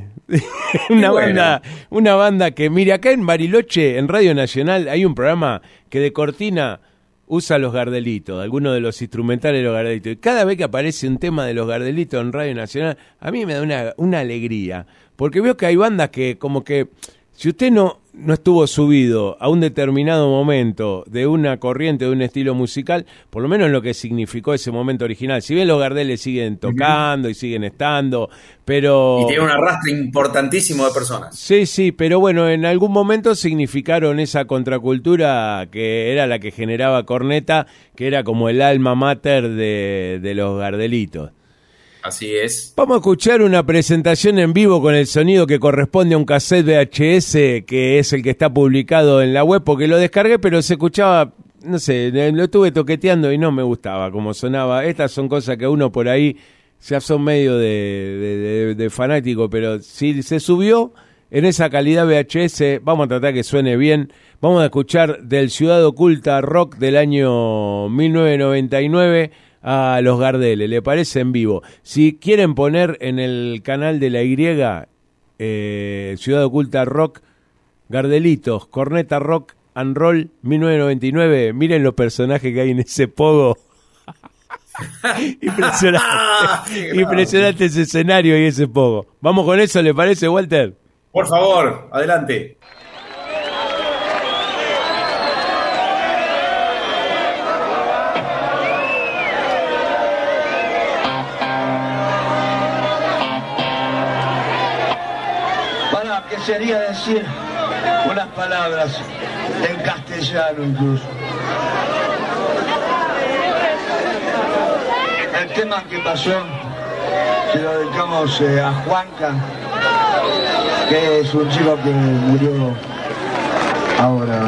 una banda que, mire, acá en Bariloche, en Radio Nacional, hay un programa que de cortina usa los Gardelitos, algunos de los instrumentales de los Gardelitos. Y cada vez que aparece un tema de los Gardelitos en Radio Nacional, a mí me da una alegría. Porque veo que hay bandas que como que, si usted no estuvo subido a un determinado momento de una corriente, de un estilo musical, por lo menos en lo que significó ese momento original. Si bien los Gardeles siguen tocando y siguen estando, pero... Y tiene un arrastre importantísimo de personas. Sí, pero bueno, en algún momento significaron esa contracultura que era la que generaba Corneta, que era como el alma mater de los Gardelitos. Así es. Vamos a escuchar una presentación en vivo con el sonido que corresponde a un cassette VHS, que es el que está publicado en la web, porque lo descargué, pero se escuchaba, no sé, lo estuve toqueteando y no me gustaba cómo sonaba. Estas son cosas que uno por ahí ya son medio de fanático, pero si se subió en esa calidad VHS, vamos a tratar que suene bien. Vamos a escuchar del Ciudad Oculta Rock del año 1999, a los Gardeles, ¿le parece? En vivo. Si quieren poner en el canal de la Y, Ciudad Oculta Rock, Gardelitos, Corneta Rock and Roll 1999, miren los personajes que hay en ese pogo. Impresionante ese escenario y ese pogo. Vamos con eso, ¿le parece, Walter? Por favor, adelante. Sería decir unas palabras en castellano incluso. El tema que pasó se lo dedicamos a Juanca, que es un chico que murió ahora.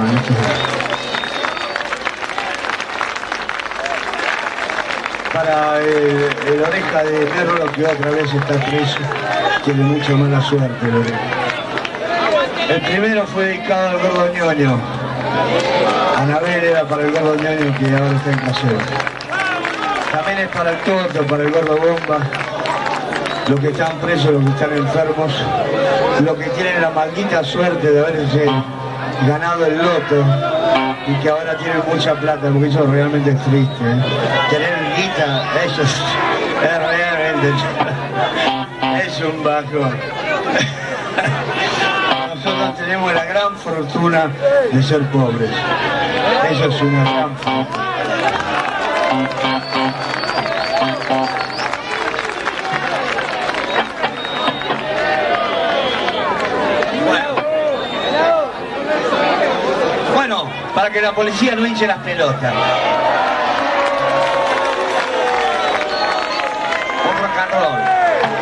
Para el Oreja de Merlo, que otra vez está preso, tiene mucha mala suerte el Oreja. El primero fue dedicado al Gordo Ñoño. Anabel era para el Gordo Ñoño, que ahora está en Casero. También es para el Toto, para el Gordo Bomba, los que están presos, los que están enfermos, los que tienen la maldita suerte de haberse ganado el loto y que ahora tienen mucha plata, porque eso realmente es triste, ¿eh? Tener guita, eso es realmente es un bajón. Nosotros tenemos la gran fortuna de ser pobres. Eso es una gran fortuna. Bueno, para que la policía no hinche las pelotas. Un rock and roll.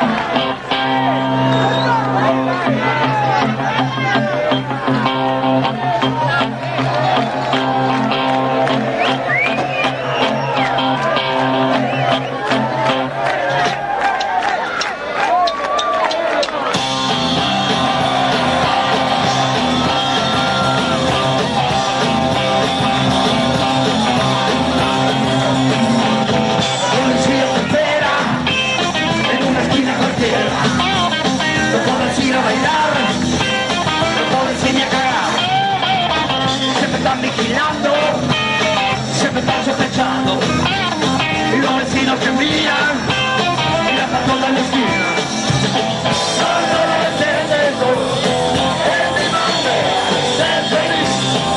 Y los vecinos que miran y hasta toda la esquina. No lo entiendes, es mi madre, ser feliz.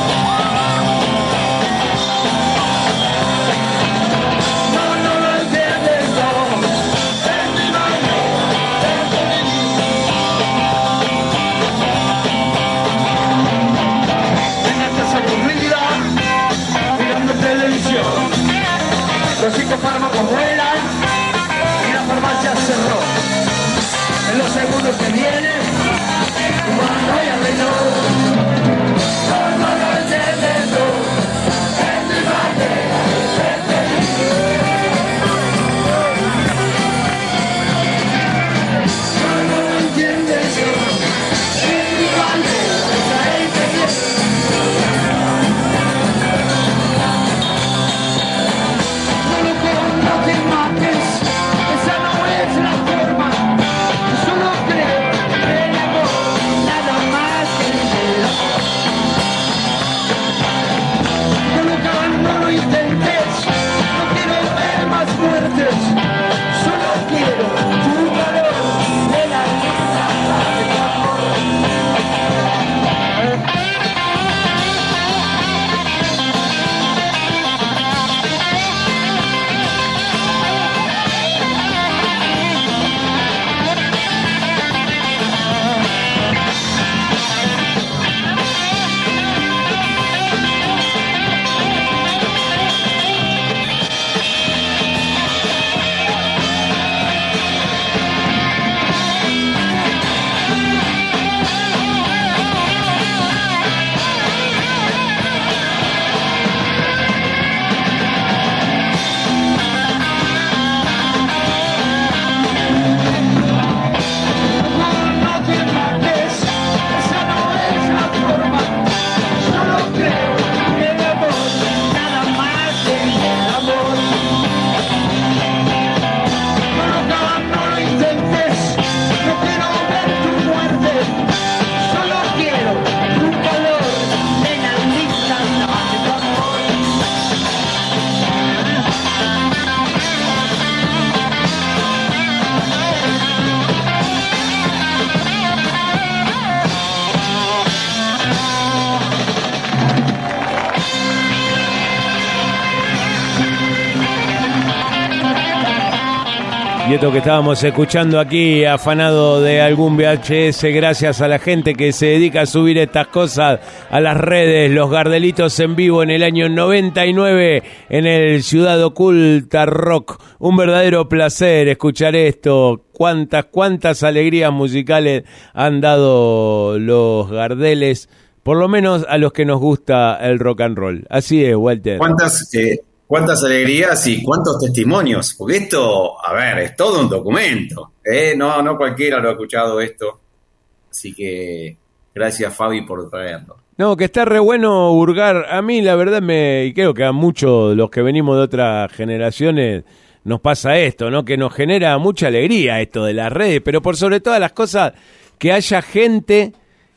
No lo entiendes, es mi madre, ser feliz. En esta aburrida, mirando televisión, los psicofármacos vuelan y la farmacia cerró. En los segundos que vienen, cuando hay arreglo, no lo entiendes, es mi madre, es feliz. No lo entiendes, es mi madre, es feliz. No te mates, esa no es la forma. Solo creo en el amor, nada más que en el Y esto que estábamos escuchando aquí, afanado de algún VHS, gracias a la gente que se dedica a subir estas cosas a las redes, los Gardelitos en vivo en el año 99 en el Ciudad Oculta Rock. Un verdadero placer escuchar esto. Cuántas alegrías musicales han dado los Gardeles, por lo menos a los que nos gusta el rock and roll. Así es, Walter. Cuántas alegrías y cuántos testimonios, porque esto, a ver, es todo un documento, no cualquiera lo ha escuchado esto, así que gracias Fabi por traerlo. No, que está re bueno hurgar, a mí la verdad y creo que a muchos los que venimos de otras generaciones nos pasa esto, ¿no? Que nos genera mucha alegría esto de las redes, pero por sobre todas las cosas que haya gente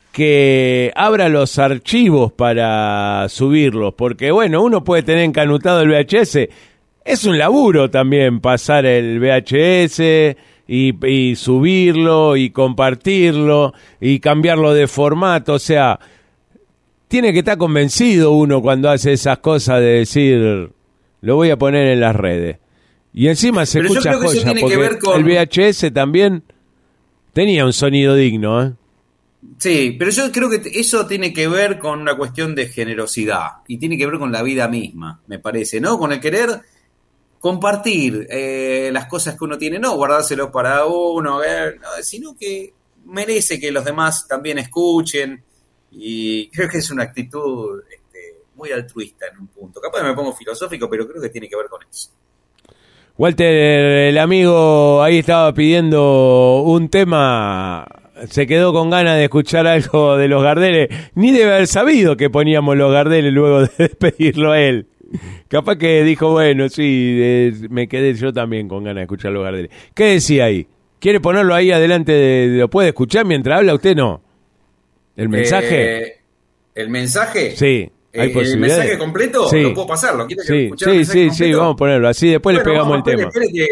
que abra los archivos para subirlos, porque bueno, uno puede tener encanutado el VHS, es un laburo también pasar el VHS y subirlo y compartirlo y cambiarlo de formato, o sea, tiene que estar convencido uno cuando hace esas cosas de decir, lo voy a poner en las redes. Y encima se escucha joya, porque el VHS también tenía un sonido digno, ¿eh? Sí, pero yo creo que eso tiene que ver con una cuestión de generosidad y tiene que ver con la vida misma, me parece, ¿no? Con el querer compartir las cosas que uno tiene, no guardárselo para uno, sino que merece que los demás también escuchen y creo que es una actitud muy altruista en un punto. Capaz me pongo filosófico, pero creo que tiene que ver con eso. Walter, el amigo ahí estaba pidiendo un tema... Se quedó con ganas de escuchar algo de los Gardeles. Ni debe haber sabido que poníamos los Gardeles luego de despedirlo a él. Capaz que dijo, bueno, sí, me quedé yo también con ganas de escuchar los Gardeles. ¿Qué decía ahí? ¿Quiere ponerlo ahí adelante? ¿Lo puede escuchar mientras habla? ¿Usted no? ¿El mensaje? ¿El mensaje? Sí. ¿Hay ¿El mensaje completo? Sí. ¿Lo puedo pasar? ¿Lo quiere escuchar? Sí, vamos a ponerlo. Así después le pegamos el tema.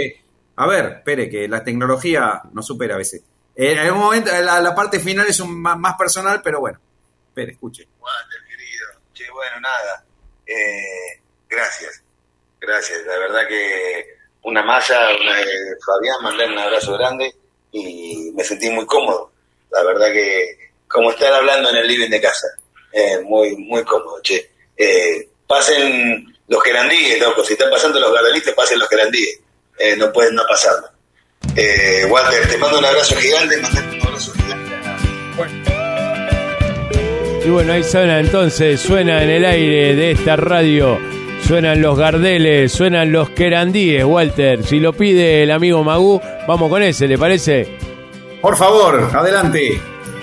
Espere, que la tecnología nos supera a veces. En algún momento, la parte final es más personal, pero bueno. Espere, escuche. Walter, querido. Che, bueno, nada. Gracias. La verdad que una malla, Fabián, mandarle un abrazo grande y me sentí muy cómodo. La verdad que, como estar hablando en el living de casa. Muy, muy cómodo, che. Pasen los gerandíes, loco. Si están pasando los gardelitos, pasen los gerandíes. No pueden no pasarlo. Walter, te mando un abrazo gigante, mandate un abrazo gigante. Y bueno, ahí suena en el aire de esta radio, suenan los Gardeles, suenan los querandíes, Walter. Si lo pide el amigo Magú, vamos con ese, ¿le parece? Por favor, adelante.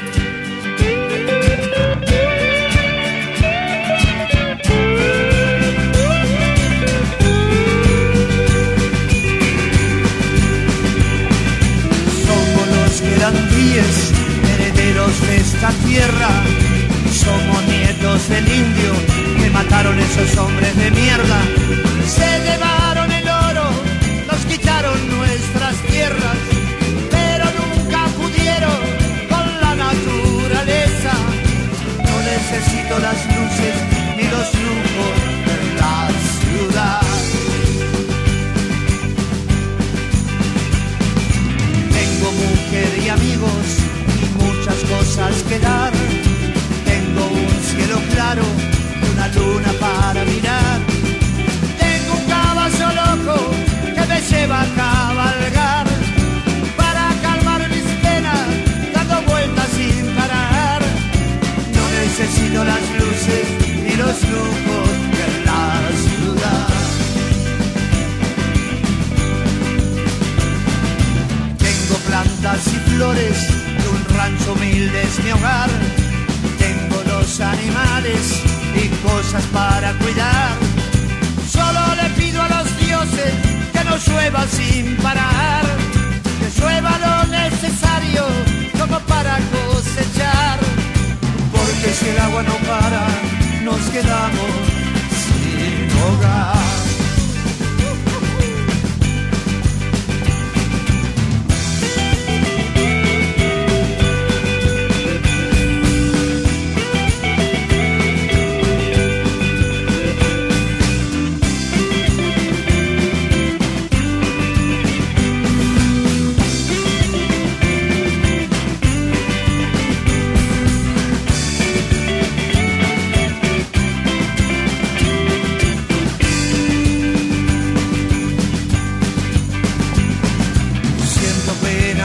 Herederos de esta tierra, somos nietos del indio que mataron esos hombres de mierda. Se llevaron el oro, nos quitaron nuestras tierras, pero nunca pudieron con la naturaleza. No necesito las luces ni los lujos de la ciudad. Tengo mujer y amigos y muchas cosas que dar. Tengo un cielo claro y una luna para mirar. Tengo un caballo loco que me lleva a cabalgar para calmar mis penas, dando vueltas sin parar. No necesito las luces ni los lujos de la ciudad. Plantas y flores de un rancho humilde es mi hogar. Tengo los animales y cosas para cuidar. Solo le pido a los dioses que no llueva sin parar, que llueva lo necesario como para cosechar. Porque si el agua no para, nos quedamos sin hogar.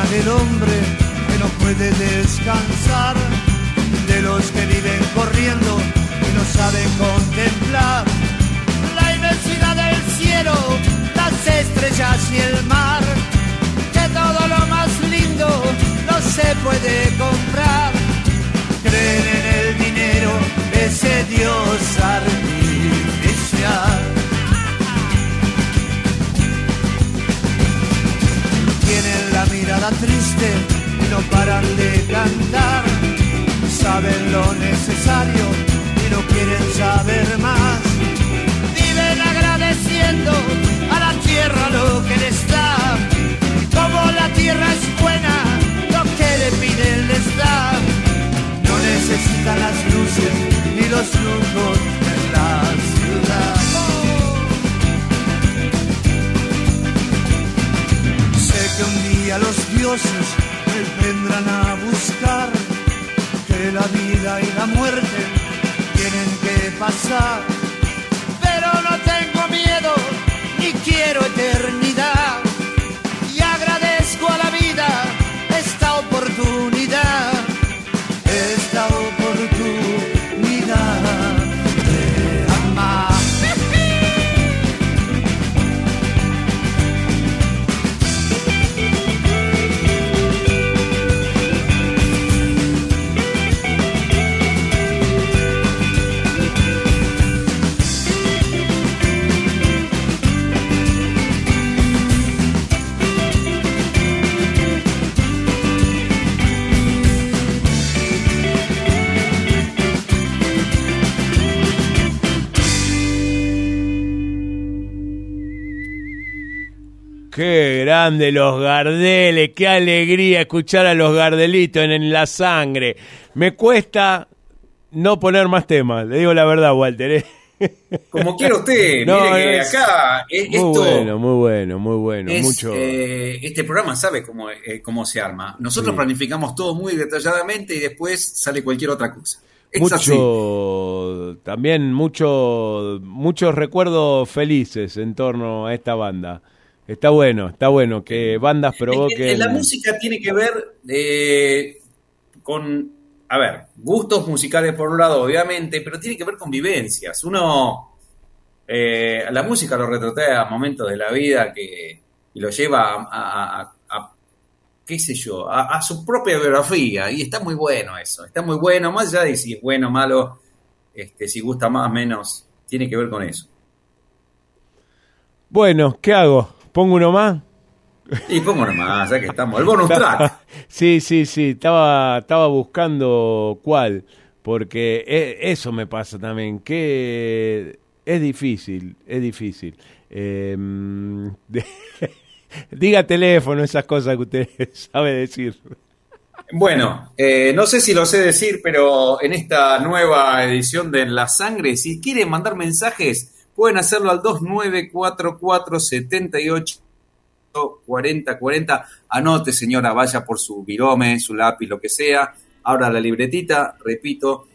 del hombre que no puede descansar, de los que viven corriendo y no saben contemplar la inmensidad del cielo, las estrellas y el mar, que todo lo más lindo no se puede comprar. Creen en el dinero, ese Dios artificial. Tienen la mirada triste y no paran de cantar. Saben lo necesario y no quieren saber más. Viven agradeciendo a la tierra lo que les da. Como la tierra es buena, lo que le piden les da. No necesitan las luces ni los lujos en la ciudad. Sé que un día los dioses me vendrán a buscar, que la vida y la muerte tienen que pasar, pero no tengo miedo ni quiero eternidad, y agradezco a la vida esta oportunidad, esta oportunidad de amar. Qué grande los Gardeles, qué alegría escuchar a los Gardelitos en La Sangre. Me cuesta no poner más temas, le digo la verdad, Walter. Como quiera usted, No, mire que es acá muy bueno. es, Mucho. este programa sabe cómo se arma. Nosotros planificamos todo muy detalladamente y después sale cualquier otra cosa. Es así. También muchos recuerdos felices en torno a esta banda. Está bueno que bandas provoquen. La música tiene que ver con, a ver, gustos musicales por un lado, obviamente, pero tiene que ver con vivencias. Uno, la música lo retrotrae a momentos de la vida y lo lleva a qué sé yo, a su propia biografía, y está muy bueno eso, está muy bueno, más allá de si es bueno o malo, si gusta más o menos, tiene que ver con eso. Bueno, ¿qué hago? ¿Pongo uno más? Y pongo nomás, ya que estamos. El bonus track. Sí. Estaba buscando cuál. Porque eso me pasa también. Que es difícil. Diga teléfono, esas cosas que usted sabe decir. Bueno, no sé si lo sé decir, pero en esta nueva edición de En la Sangre, si quieren mandar mensajes, pueden hacerlo al 2944-78-4040. Anote, señora, vaya por su virome, su lápiz, lo que sea. Abra la libretita, repito,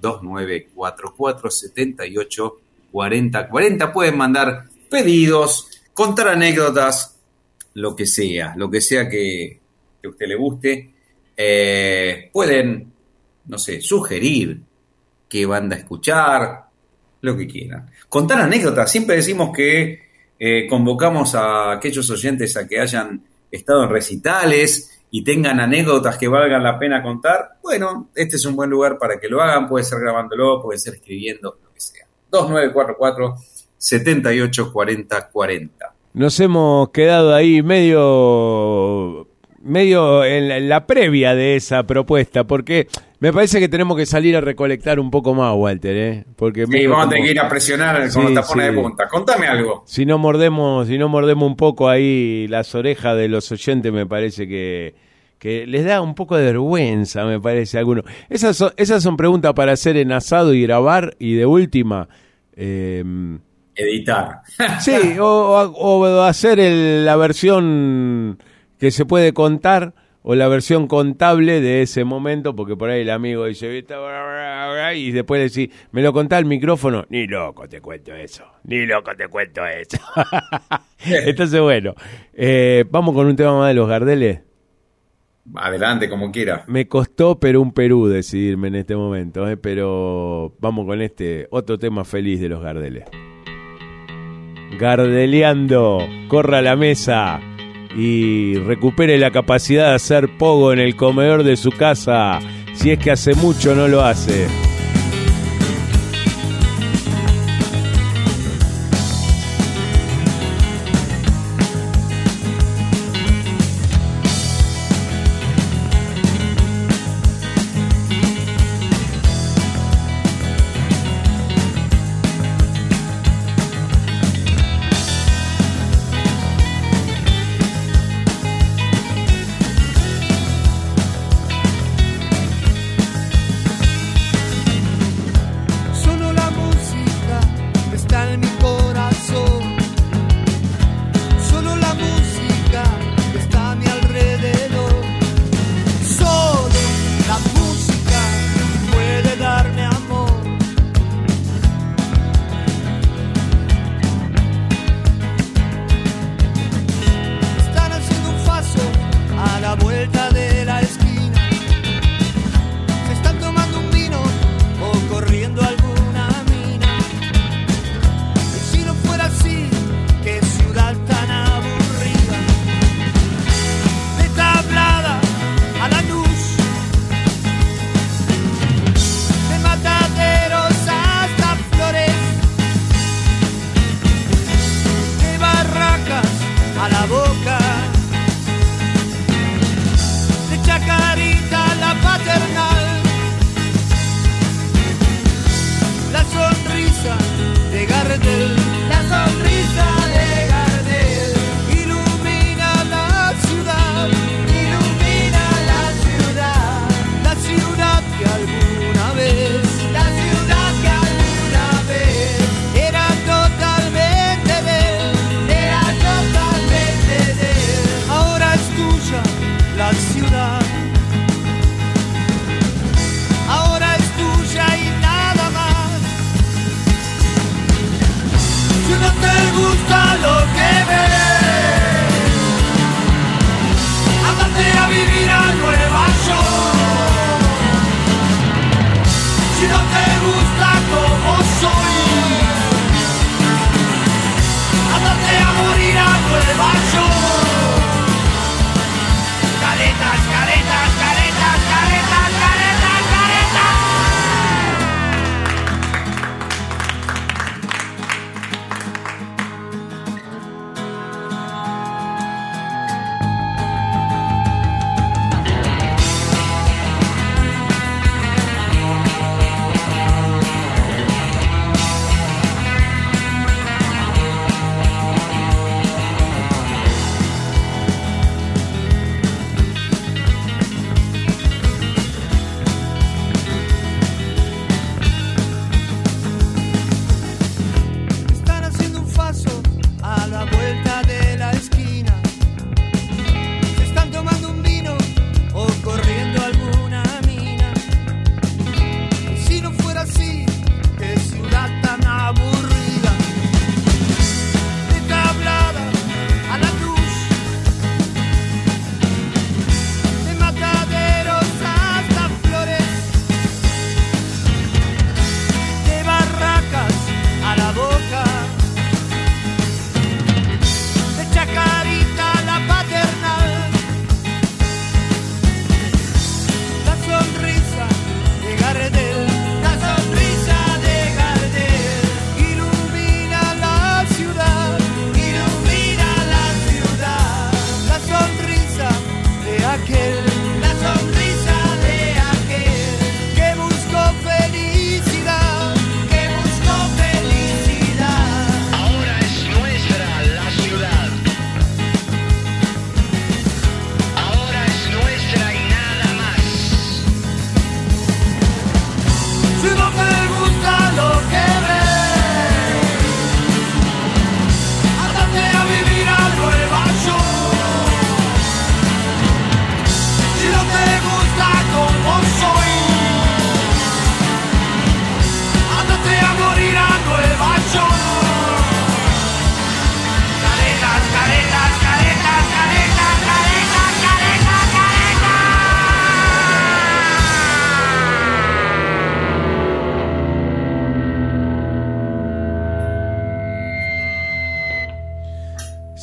2944-78-4040. Pueden mandar pedidos, contar anécdotas, lo que sea que a usted le guste. Pueden, no sé, sugerir qué banda escuchar, lo que quieran. Contar anécdotas. Siempre decimos que convocamos a aquellos oyentes a que hayan estado en recitales y tengan anécdotas que valgan la pena contar. Bueno, este es un buen lugar para que lo hagan. Puede ser grabándolo, puede ser escribiendo, lo que sea. 2944-78-4040. Nos hemos quedado ahí medio en la previa de esa propuesta, porque me parece que tenemos que salir a recolectar un poco más, Walter, porque sí, vamos a tener que ir a presionar con los tapones de punta. Contame algo. Si no mordemos un poco ahí las orejas de los oyentes, me parece que les da un poco de vergüenza, me parece a algunos. Esas son preguntas para hacer en asado y grabar, y de última editar. Sí, o hacer la versión que se puede contar, o la versión contable de ese momento, porque por ahí el amigo dice, y después decís, ¿me lo contá al micrófono? Ni loco te cuento eso. Entonces, bueno, vamos con un tema más de los Gardeles. Adelante, como quiera. Me costó, pero un Perú decidirme en este momento, pero vamos con este otro tema feliz de los Gardeles. Gardeleando, corra a la mesa y recupere la capacidad de hacer pogo en el comedor de su casa, si es que hace mucho no lo hace.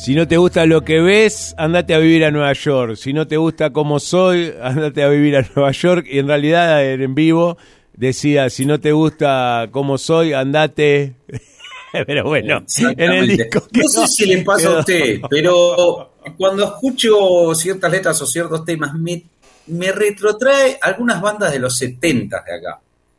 Si no te gusta lo que ves, andate a vivir a Nueva York. Si no te gusta cómo soy, andate a vivir a Nueva York. Y en realidad en vivo decía, si no te gusta cómo soy, andate... Pero bueno, en el disco no sé si le pasa a usted, pero cuando escucho ciertas letras o ciertos temas, me retrotrae algunas bandas de los 70 de acá.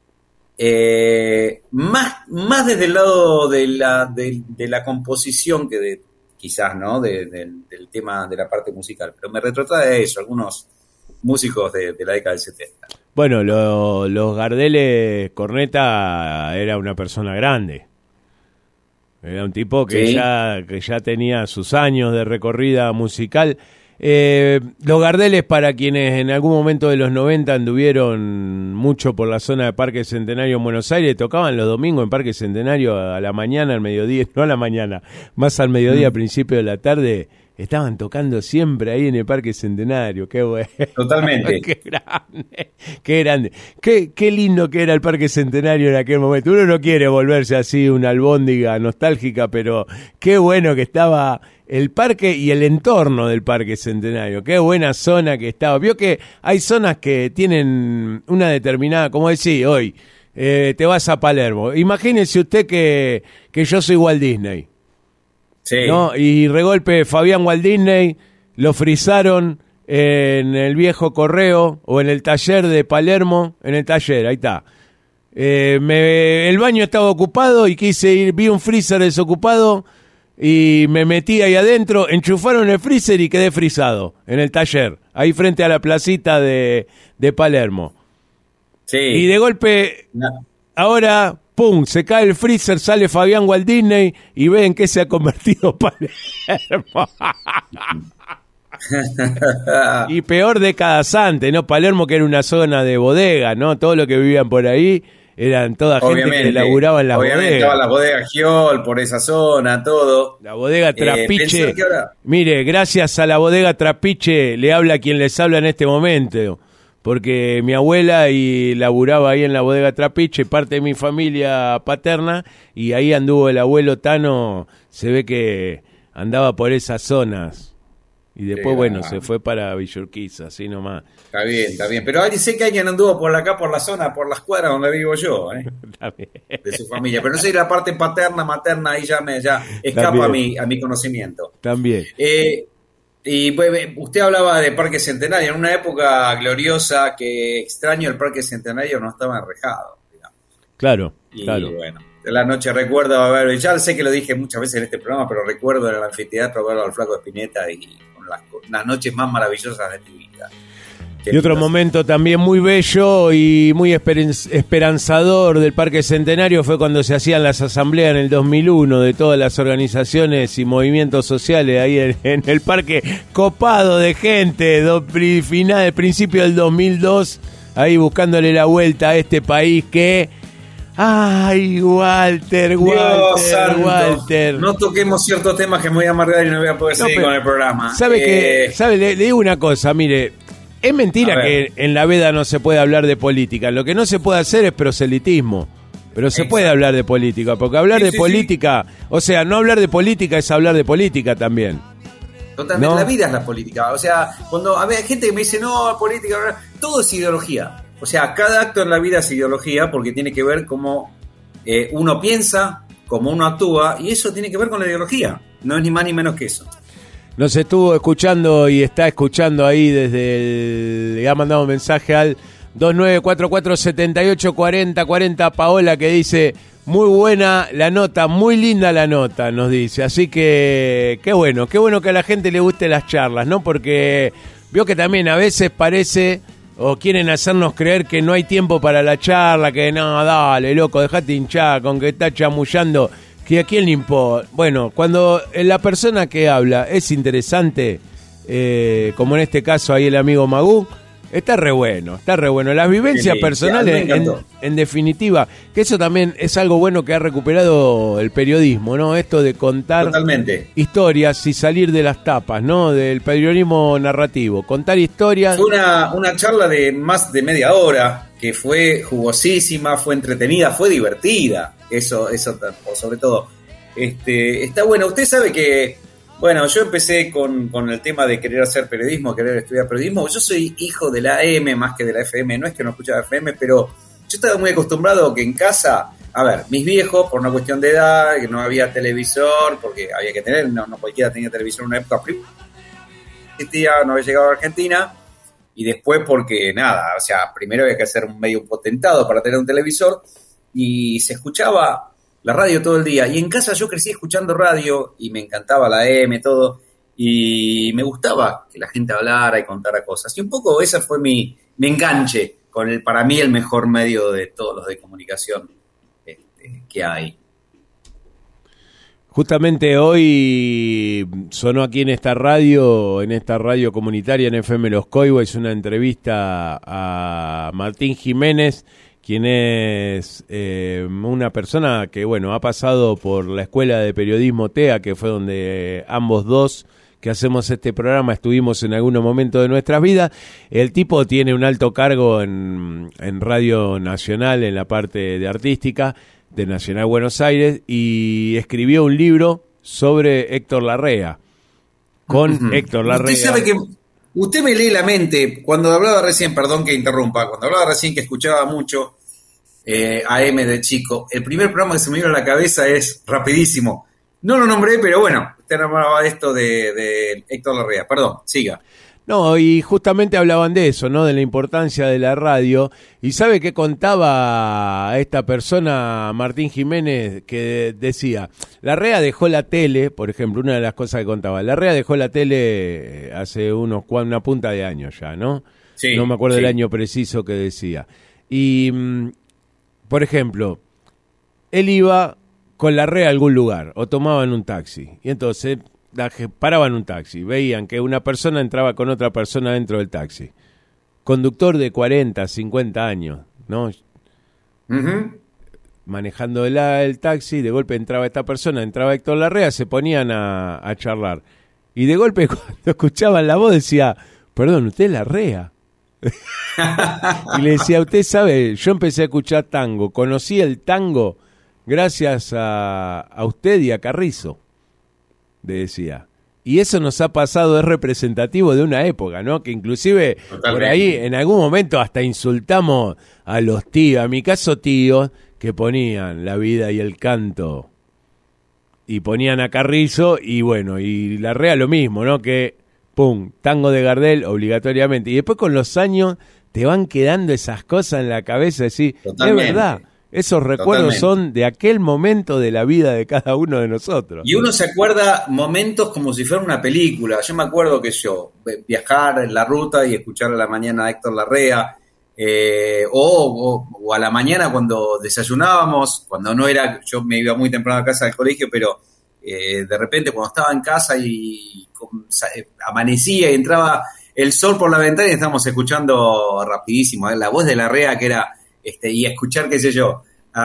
Más desde el lado de la composición que quizás, ¿no? Del tema de la parte musical, pero me retrotrae a eso, algunos músicos de la década del 70. Bueno, los Gardel, Corneta era una persona grande. Era un tipo que, sí, que ya tenía sus años de recorrida musical. Los Gardeles, para quienes en algún momento de los 90 anduvieron mucho por la zona de Parque Centenario en Buenos Aires, tocaban los domingos en Parque Centenario a la mañana, al mediodía, no a la mañana, más al mediodía, a principio de la tarde, estaban tocando siempre ahí en el Parque Centenario. Qué bueno. Totalmente. Qué grande, qué grande. Qué lindo que era el Parque Centenario en aquel momento. Uno no quiere volverse así una albóndiga nostálgica, pero qué bueno que estaba el parque y el entorno del Parque Centenario. Qué buena zona que estaba. Vio que hay zonas que tienen una determinada, como decía hoy, te vas a Palermo. Imagínese usted que yo soy Walt Disney. Sí. ¿No? Y regolpe Fabián Walt Disney, lo frizaron en el viejo correo o en el taller de Palermo, en el taller, ahí está. El baño estaba ocupado y quise ir, vi un freezer desocupado y me metí ahí adentro, enchufaron el freezer y quedé frizado en el taller, ahí frente a la placita de Palermo. Sí. Y de golpe, ahora... ¡Pum! Se cae el freezer, sale Fabián Walt Disney y ven que se ha convertido Palermo. Y peor décadas antes, ¿no? Palermo, que era una zona de bodega, ¿no? Todo lo que vivían por ahí eran toda gente que laburaba en las bodegas. Obviamente estaban las bodegas Giol por esa zona, todo. La bodega Trapiche. Mire, gracias a la bodega Trapiche le habla quien les habla en este momento. Porque mi abuela laburaba ahí en la bodega Trapiche, parte de mi familia paterna, y ahí anduvo el abuelo Tano, se ve que andaba por esas zonas. Y después, bueno, se fue para Villurquiza, así nomás. Está bien. Pero sé que alguien anduvo por acá, por la zona, por las cuadras donde vivo yo, Está bien. De su familia. Pero no sé, la parte paterna, materna, ahí ya escapa a mi conocimiento. También. Y pues, usted hablaba de Parque Centenario, en una época gloriosa que extraño el Parque Centenario no estaba enrejado, digamos. Claro. Bueno, de la noche recuerdo haber, ya sé que lo dije muchas veces en este programa, pero recuerdo en el anfiteatro verlo al Flaco Spinetta y con las noches más maravillosas de mi vida. Y otro momento también muy bello y muy esperanzador del Parque Centenario fue cuando se hacían las asambleas en el 2001 de todas las organizaciones y movimientos sociales ahí en el parque, copado de gente, principio del 2002, ahí buscándole la vuelta a este país que... ¡Ay, Walter! No toquemos ciertos temas que me voy a amargar y no voy a poder seguir con el programa. ¿Sabe le digo una cosa, mire... Es mentira que en la veda no se puede hablar de política. Lo que no se puede hacer es proselitismo. Pero se puede hablar de política. Porque hablar de política... O sea, no hablar de política es hablar de política también. Totalmente. ¿No? La vida es la política. O sea, cuando hay gente que me dice, no, política... Todo es ideología. O sea, cada acto en la vida es ideología porque tiene que ver cómo uno piensa, cómo uno actúa. Y eso tiene que ver con la ideología. No es ni más ni menos que eso. Nos estuvo escuchando y está escuchando ahí le ha mandado un mensaje al 2944-784040 Paola, que dice, muy buena la nota, muy linda la nota, nos dice. Así que qué bueno que a la gente le guste las charlas, ¿no? Porque vio que también a veces parece o quieren hacernos creer que no hay tiempo para la charla, que no, dale, loco, dejate hinchar con que está chamullando. Que a quién le importa. Bueno, cuando la persona que habla es interesante, como en este caso ahí el amigo Magú, está re bueno. Las vivencias personales, en definitiva, que eso también es algo bueno que ha recuperado el periodismo, ¿no? Esto de contar historias y salir de las tapas, ¿no? Del periodismo narrativo, contar historias. Fue una charla de más de media hora, que fue jugosísima, fue entretenida, fue divertida. Eso sobre todo. Está bueno. Usted sabe que Bueno, yo empecé con el tema de querer hacer periodismo, querer estudiar periodismo. Yo soy hijo de la AM más que de la FM. No es que no escuchaba FM, pero yo estaba muy acostumbrado que en casa, a ver, mis viejos, por una cuestión de edad, que no había televisor, porque había que tener, no cualquiera tenía televisor en una época, no había llegado a Argentina, y después porque nada, o sea, primero había que hacer un medio potentado para tener un televisor, y se escuchaba la radio todo el día, y en casa yo crecí escuchando radio, y me encantaba la AM, todo, y me gustaba que la gente hablara y contara cosas, y un poco ese fue mi enganche con para mí el mejor medio de todos los de comunicación que hay. Justamente hoy sonó aquí en esta radio comunitaria en FM Los Coihues, una entrevista a Martín Jiménez, quien es una persona que, bueno, ha pasado por la Escuela de Periodismo TEA, que fue donde ambos dos que hacemos este programa estuvimos en algún momento de nuestras vidas. El tipo tiene un alto cargo en Radio Nacional, en la parte de artística, de Nacional Buenos Aires, y escribió un libro sobre Héctor Larrea, con Héctor Larrea. Usted sabe que usted me lee la mente, cuando hablaba recién, perdón que interrumpa, cuando hablaba recién que escuchaba mucho AM de chico, el primer programa que se me vino a la cabeza es rapidísimo. No lo nombré, pero bueno, usted hablaba de esto de Héctor Larrea. Perdón, siga. No, y justamente hablaban de eso, ¿no? De la importancia de la radio. ¿Y sabe qué contaba esta persona, Martín Jiménez, que decía? Larrea dejó la tele, por ejemplo, una de las cosas que contaba. Larrea dejó la tele hace una punta de años ya, ¿no? Sí. No me acuerdo del año preciso que decía. Y, por ejemplo, él iba con Larrea a algún lugar o tomaban un taxi. Y entonces paraban un taxi, veían que una persona entraba con otra persona dentro del taxi. Conductor de 40, 50 años, ¿no? Manejando el taxi, de golpe entraba esta persona, entraba Héctor Larrea, se ponían a charlar. Y de golpe cuando escuchaban la voz decía, perdón, ¿usted es Larrea? Y le decía, usted sabe, yo empecé a escuchar tango, conocí el tango gracias a usted y a Carrizo, le decía. Y eso nos ha pasado, es representativo de una época, ¿no? Que inclusive totalmente, por ahí en algún momento hasta insultamos a los tíos, a mi caso tíos, que ponían La Vida y el Canto y ponían a Carrizo y bueno, y Larrea lo mismo, ¿no? Que pum, tango de Gardel obligatoriamente. Y después con los años te van quedando esas cosas en la cabeza, decir, es verdad. Esos recuerdos son de aquel momento de la vida de cada uno de nosotros. Y uno se acuerda momentos como si fuera una película. Yo me acuerdo que viajar en la ruta y escuchar a la mañana a Héctor Larrea, o a la mañana cuando desayunábamos, cuando no era, yo me iba muy temprano a casa del colegio, pero de repente cuando estaba en casa y amanecía y entraba el sol por la ventana y estábamos escuchando rapidísimo, la voz de Larrea que era... y escuchar, qué sé yo,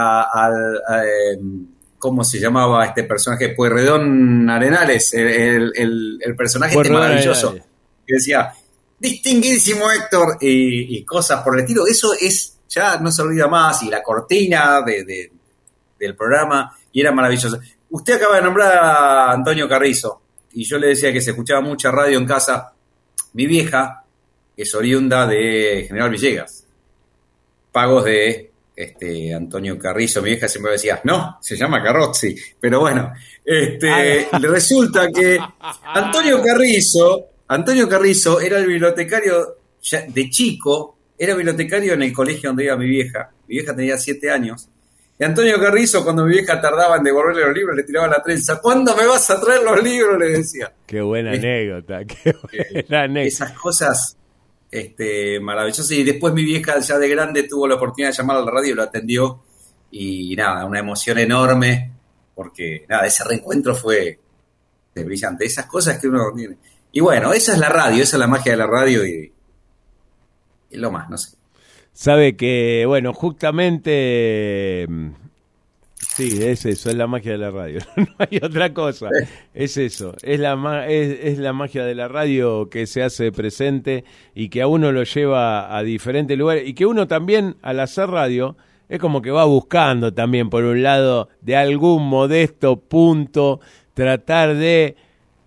¿cómo se llamaba este personaje? Pueyrredón Arenales, el personaje maravilloso, Arenales, que decía, distinguidísimo Héctor, y cosas por el estilo. Eso ya no se olvida más, y la cortina del programa, y era maravilloso. Usted acaba de nombrar a Antonio Carrizo, y yo le decía que se escuchaba mucha radio en casa. Mi vieja es oriunda de General Villegas, pagos de Antonio Carrizo. Mi vieja siempre decía, no, se llama Carrozzi, pero bueno, resulta que Antonio Carrizo era el bibliotecario de chico, era bibliotecario en el colegio donde iba mi vieja tenía 7 años, y Antonio Carrizo, cuando mi vieja tardaba en devolverle los libros, le tiraba la trenza, ¿cuándo me vas a traer los libros?, le decía. Qué buena anécdota, qué buena anécdota. Esas cosas maravilloso. Y después mi vieja ya de grande tuvo la oportunidad de llamar a la radio y lo atendió, y nada, una emoción enorme, porque nada, ese reencuentro fue brillante, esas cosas que uno tiene. Y bueno, esa es la radio, esa es la magia de la radio, y lo más, no sé. Sabe que, bueno, justamente... Sí, es eso, es la magia de la radio, no hay otra cosa, es eso, es la magia de la radio que se hace presente y que a uno lo lleva a diferentes lugares, y que uno también al hacer radio es como que va buscando también por un lado de algún modesto punto tratar de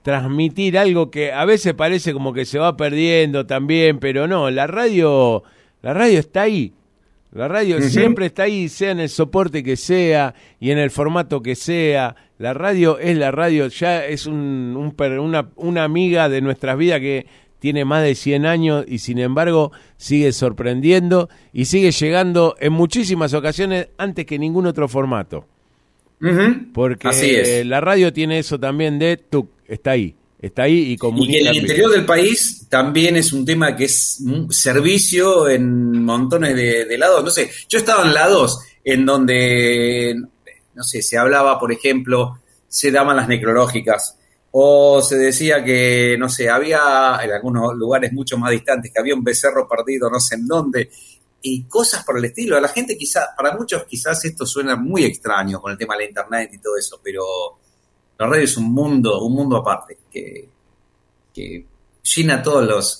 transmitir algo que a veces parece como que se va perdiendo también, pero no, la radio está ahí. La radio siempre está ahí, sea en el soporte que sea y en el formato que sea. La radio es la radio, ya es una amiga de nuestras vidas que tiene más de 100 años y sin embargo sigue sorprendiendo y sigue llegando en muchísimas ocasiones antes que ningún otro formato. Porque así es. La radio tiene eso también de está ahí y comunica. Y que en el interior del país también es un tema que es un servicio en montones de lados. No sé, yo estaba en lados en donde, no sé, se hablaba, por ejemplo, se daban las necrológicas, o se decía que, no sé, había en algunos lugares mucho más distantes, que había un becerro perdido no sé en dónde, y cosas por el estilo. A la gente quizás, para muchos quizás esto suena muy extraño con el tema de la internet y todo eso, pero la radio es un mundo aparte, que llena todos los,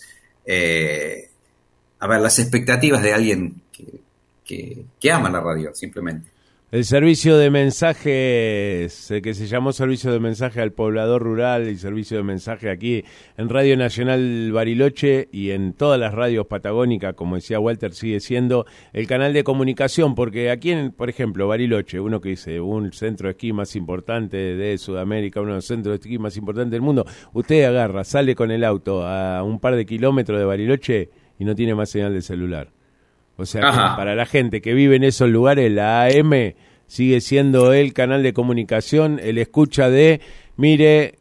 las expectativas de alguien que ama la radio, simplemente. El servicio de mensajes, que se llamó servicio de mensaje al poblador rural y servicio de mensaje aquí en Radio Nacional Bariloche y en todas las radios patagónicas, como decía Walter, sigue siendo el canal de comunicación, porque aquí, por ejemplo, Bariloche, uno que dice un centro de esquí más importante de Sudamérica, uno de los centros de esquí más importantes del mundo, usted agarra, sale con el auto a un par de kilómetros de Bariloche y no tiene más señal de celular. O sea, que para la gente que vive en esos lugares, la AM sigue siendo el canal de comunicación, el escucha de, mire,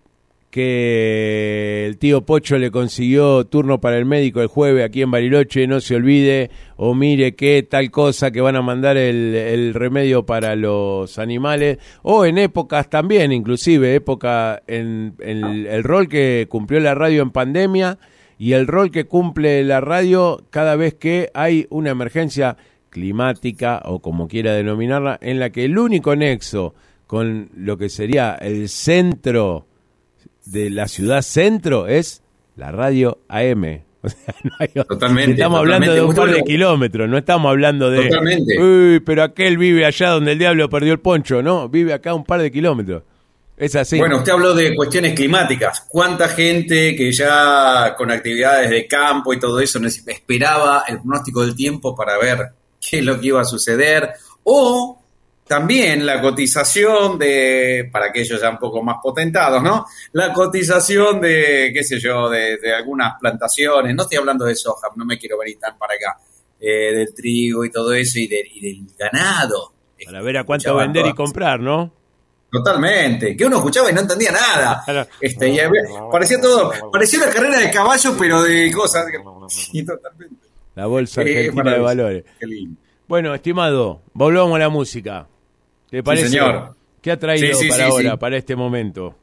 que el tío Pocho le consiguió turno para el médico el jueves aquí en Bariloche, no se olvide, o mire que tal cosa que van a mandar el remedio para los animales, o en épocas también, inclusive, en el rol que cumplió la radio en pandemia, y el rol que cumple la radio cada vez que hay una emergencia climática o como quiera denominarla, en la que el único nexo con lo que sería el centro de la ciudad centro es la radio AM. O sea, no hay otro. Totalmente. Estamos hablando de un par de kilómetros, no estamos hablando de... Totalmente. Uy, pero aquel vive allá donde el diablo perdió el poncho, ¿no? Vive acá un par de kilómetros. Es así. Bueno, usted habló de cuestiones climáticas. ¿Cuánta gente que ya con actividades de campo y todo eso esperaba el pronóstico del tiempo para ver qué es lo que iba a suceder? O también la cotización para aquellos ya un poco más potentados, ¿no? La cotización de, qué sé yo, de algunas plantaciones. No estoy hablando de soja, no me quiero venir tan para acá. Del trigo y todo eso y del ganado. Para ver a cuánto vender y comprar, ¿no? Totalmente, que uno escuchaba y no entendía nada. Parecía una carrera de caballo, pero de cosas. Sí, totalmente. La bolsa argentina de valores. Qué lindo. Bueno, estimado, volvamos a la música. ¿Te parece? Sí, señor. ¿Qué ha traído para ahora, para este momento?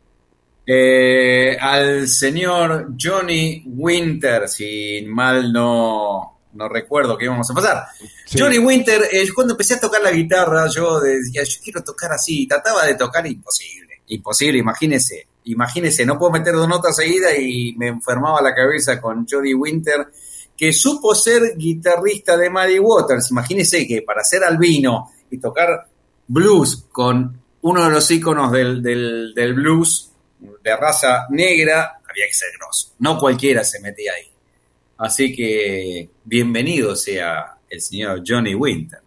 Al señor Johnny Winter, si mal no recuerdo qué íbamos a pasar. Sí. Johnny Winter, cuando empecé a tocar la guitarra, yo decía, yo quiero tocar así, trataba de tocar imposible, imagínese, no puedo meter 2 notas seguidas y me enfermaba la cabeza con Johnny Winter, que supo ser guitarrista de Muddy Waters. Imagínese que para ser albino y tocar blues con uno de los íconos del blues de raza negra, había que ser grosso, no cualquiera se metía ahí. Así que bienvenido sea el señor Johnny Winter.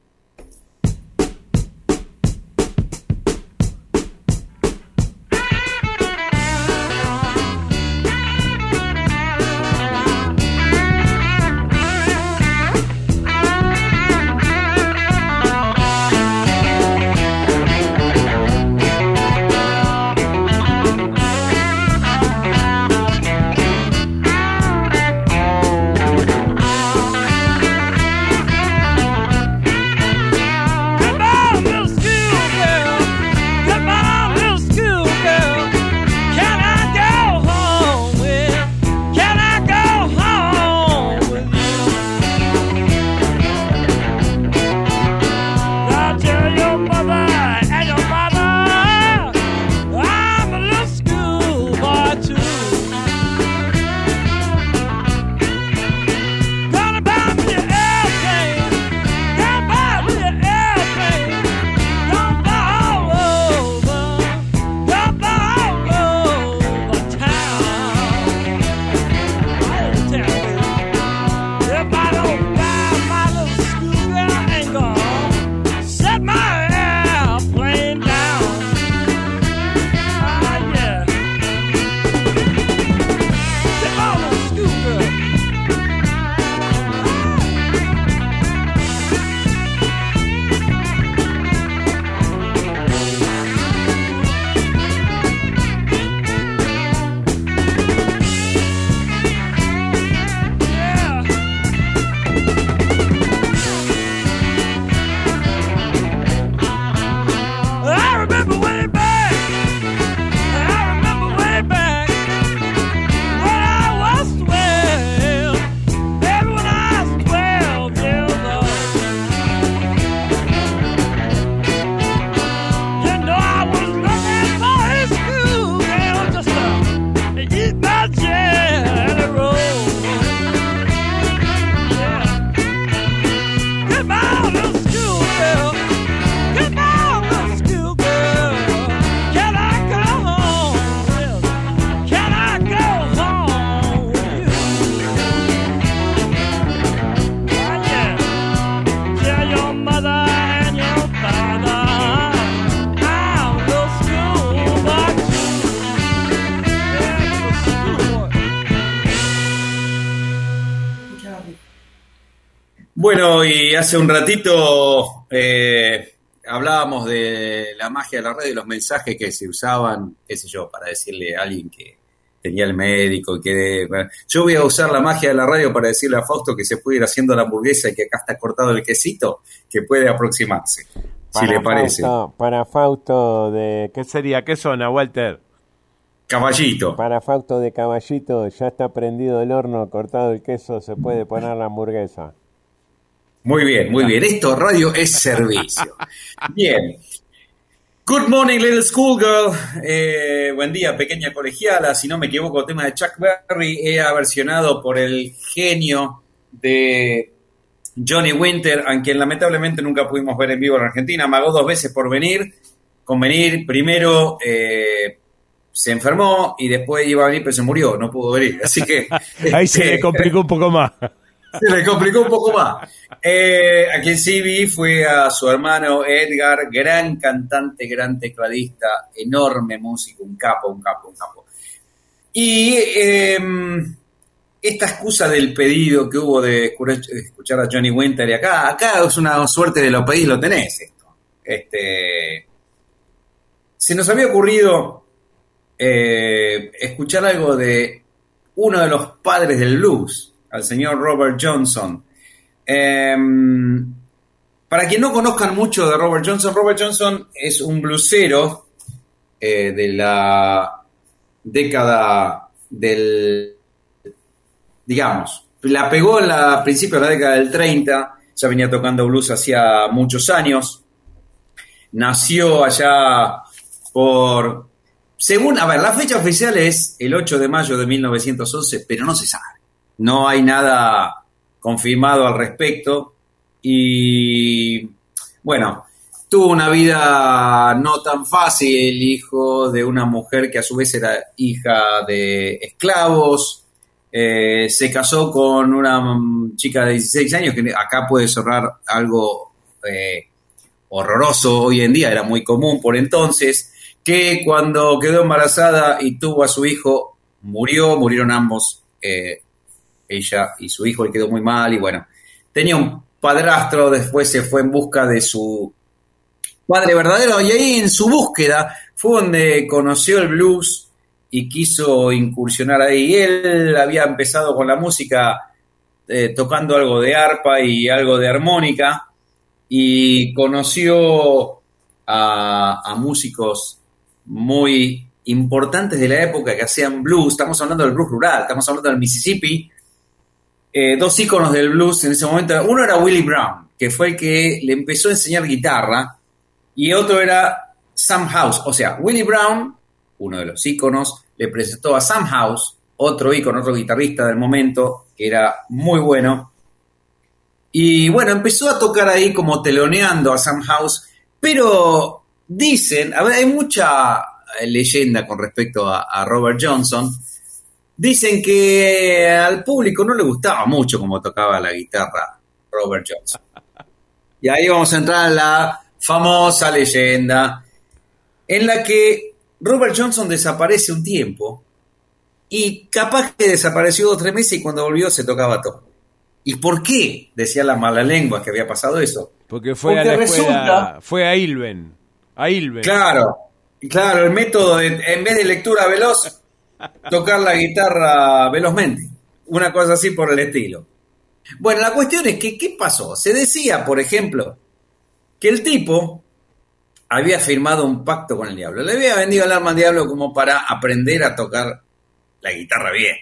Bueno, y hace un ratito hablábamos de la magia de la radio y los mensajes que se usaban, qué sé yo, para decirle a alguien que tenía el médico y que... Bueno, yo voy a usar la magia de la radio para decirle a Fausto que se puede ir haciendo la hamburguesa y que acá está cortado el quesito, que puede aproximarse, si le parece. Para Fausto ¿qué sería? ¿Qué zona, Walter? Caballito. Para Fausto de Caballito, ya está prendido el horno, cortado el queso, se puede poner la hamburguesa. Muy bien, muy bien. Esto radio es servicio. Bien. Good morning, little schoolgirl. Buen día, pequeña colegiala. Si no me equivoco, tema de Chuck Berry era versionado por el genio de Johnny Winter, a quien lamentablemente nunca pudimos ver en vivo en Argentina. Amagó 2 veces por venir. Primero se enfermó y después iba a venir, pero se murió, no pudo venir. Así que... Ahí se le complicó un poco más. Se le complicó un poco más. A quien sí vi fue a su hermano Edgar, gran cantante, gran tecladista, enorme músico, un capo. Y esta excusa del pedido que hubo de escuchar a Johnny Winter, y acá es una suerte de lo pedís, lo tenés esto. Se nos había ocurrido escuchar algo de uno de los padres del blues, al señor Robert Johnson. Para quien no conozcan mucho de Robert Johnson es un bluesero de la década del... digamos, la pegó a principios de la década del 30, ya venía tocando blues hacía muchos años. Nació allá por... la fecha oficial es el 8 de mayo de 1911, pero no se sabe. No hay nada confirmado al respecto y, bueno, tuvo una vida no tan fácil, hijo de una mujer que a su vez era hija de esclavos, se casó con una chica de 16 años, que acá puede sonar algo horroroso hoy en día, era muy común por entonces, que cuando quedó embarazada y tuvo a su hijo, murieron ambos, ella y su hijo, le quedó muy mal y bueno, tenía un padrastro, después se fue en busca de su padre verdadero y ahí en su búsqueda fue donde conoció el blues y quiso incursionar ahí. Él había empezado con la música tocando algo de arpa y algo de armónica y conoció a músicos muy importantes de la época que hacían blues. Estamos hablando del blues rural, estamos hablando del Mississippi. 2 íconos del blues en ese momento. Uno era Willie Brown, que fue el que le empezó a enseñar guitarra, y otro era Sam House. O sea, Willie Brown, uno de los íconos, le presentó a Sam House, otro ícono, otro guitarrista del momento, que era muy bueno. Y bueno, empezó a tocar ahí como teloneando a Sam House, pero dicen, a ver, hay mucha leyenda con respecto a Robert Johnson. Dicen que al público no le gustaba mucho cómo tocaba la guitarra Robert Johnson. Y ahí vamos a entrar en la famosa leyenda en la que Robert Johnson desaparece un tiempo y capaz que desapareció 2 o 3 meses y cuando volvió se tocaba todo. ¿Y por qué? Decía la mala lengua que había pasado eso. Porque fue a la escuela, fue a Ilven. Claro, el método en vez de lectura veloz, tocar la guitarra velozmente, una cosa así por el estilo. Bueno, la cuestión es que, ¿qué pasó? Se decía, por ejemplo, que el tipo había firmado un pacto con el diablo, le había vendido el alma al diablo como para aprender a tocar la guitarra bien.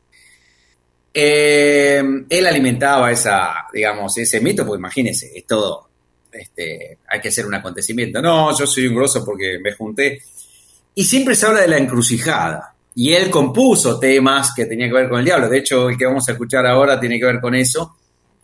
Él alimentaba ese mito, pues imagínense, es todo, hay que hacer un acontecimiento. No, yo soy un grosso porque me junté. Y siempre se habla de la encrucijada. Y él compuso temas que tenían que ver con el diablo. De hecho, el que vamos a escuchar ahora tiene que ver con eso.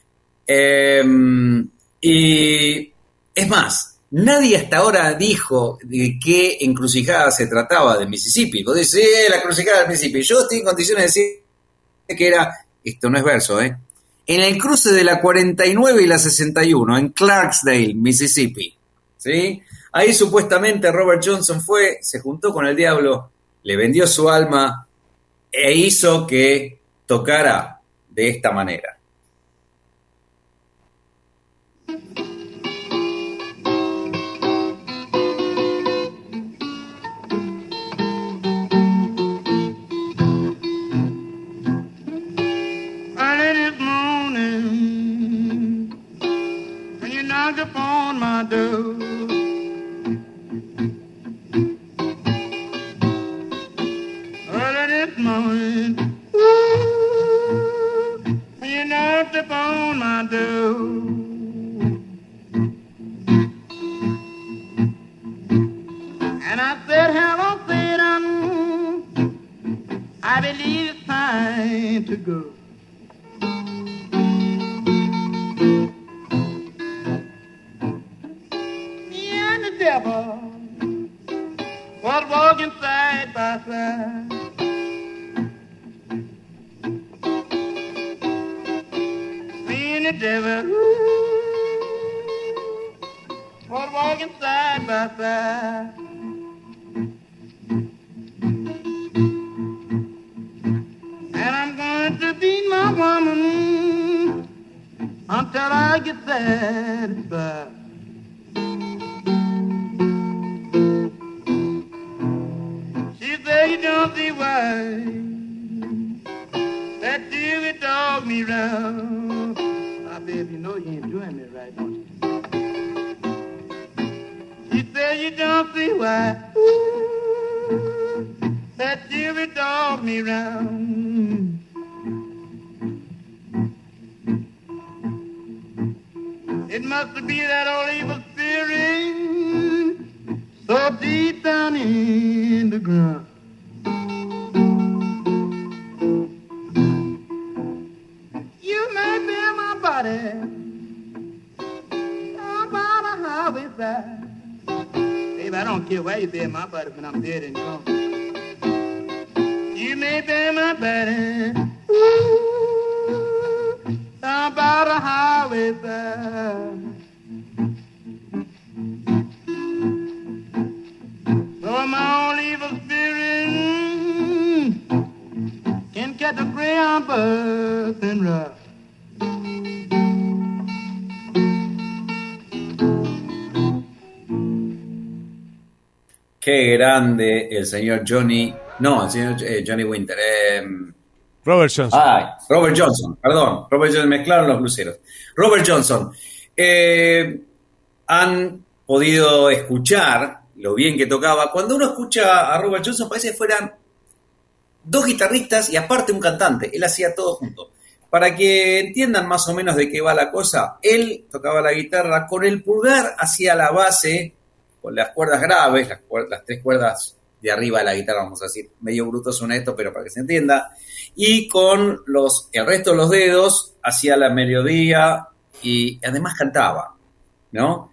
Y es más, nadie hasta ahora dijo de qué encrucijada se trataba de Mississippi. Vos decís, la encrucijada del Mississippi. Yo estoy en condiciones de decir que era, esto no es verso, en el cruce de la 49 y la 61, en Clarksdale, Mississippi. ¿Sí? Ahí supuestamente Robert Johnson se juntó con el diablo, le vendió su alma e hizo que tocara de esta manera. upon my door. Early this morning, ooh, you knocked upon my door. And I said, hello, Satan, I believe it's time to go. Me and the devil was walking side by side. Me and the devil was walking side by side. And I'm going to beat my woman until I get satisfied. She said, you don't see why that you dog me round. I said, you know you ain't doing me right, don't you? She said, you don't see why that you dog me round. It must be that old evil spirit so deep down in the ground. You may be my body about a highway side. Baby, I don't care where you be my body when I'm dead and gone. You may be my body about a highway side. So my old evil spirit can catch a Greyhound bus and ride. Qué grande el señor Johnny. No, el señor Johnny Winter. Robert Johnson. Robert Johnson, perdón. Robert Johnson, mezclaron los bluseros. Robert Johnson. Han podido escuchar lo bien que tocaba. Cuando uno escucha a Robert Johnson parece que fueran dos guitarristas y aparte un cantante. Él hacía todo junto. Para que entiendan más o menos de qué va la cosa, él tocaba la guitarra, con el pulgar hacía la base, con las cuerdas graves, las tres cuerdas de arriba de la guitarra, vamos a decir, medio bruto suena esto, pero para que se entienda, y con el resto de los dedos hacía la melodía y además cantaba, ¿no?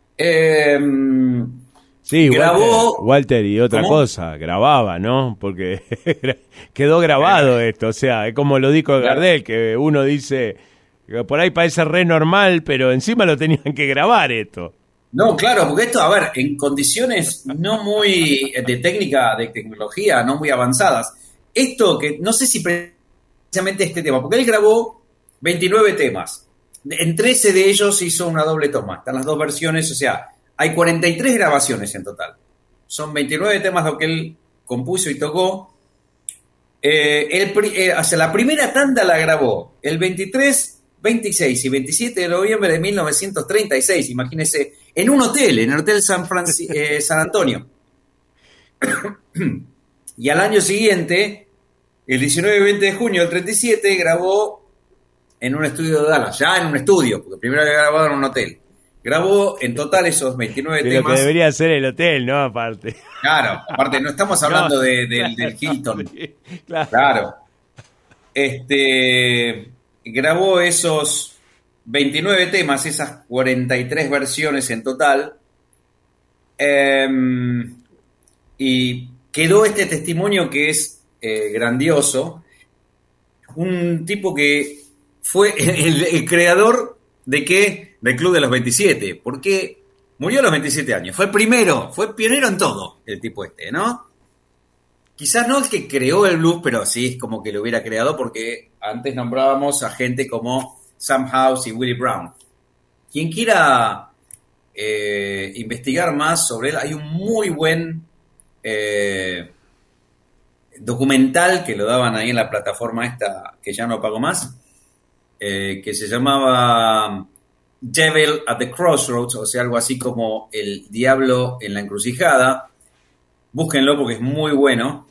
Sí, grabó... Walter, y otra ¿Cómo? cosa, grababa, ¿no? Porque quedó grabado esto, o sea, es como lo dijo Gardel, que uno dice que por ahí parece re normal, pero encima lo tenían que grabar esto. No, claro, porque esto, a ver, en condiciones no muy de técnica, de tecnología, no muy avanzadas, esto que no sé si precisamente este tema, porque él grabó 29 temas, en 13 de ellos hizo una doble toma, están las dos versiones, o sea, hay 43 grabaciones en total, son 29 temas lo que él compuso y tocó. Hacia la primera tanda la grabó el 23, 26 y 27 de noviembre de 1936, imagínense, en un hotel, en el Hotel San Antonio. Y al año siguiente, el 19 y 20 de junio del 37, grabó en un estudio de Dallas, ya en un estudio, porque primero había grabado en un hotel. Grabó en total esos 29 de temas. Lo que debería ser el hotel, ¿no? Aparte. Claro, aparte no estamos hablando No, del Hilton. Claro. Claro. Grabó esos 29 temas, esas 43 versiones en total. Y quedó este testimonio que es grandioso. Un tipo que fue el creador de qué? Del Club de los 27. Porque murió a los 27 años. Fue el primero, fue pionero en todo el tipo este, ¿no? Quizás no el que creó el blues, pero sí es como que lo hubiera creado, porque antes nombrábamos a gente como Sam House y Willie Brown. Quien quiera investigar más sobre él, hay un muy buen documental que lo daban ahí en la plataforma esta, que ya no pago más, que se llamaba Devil at the Crossroads, o sea, algo así como El Diablo en la Encrucijada. Búsquenlo porque es muy bueno.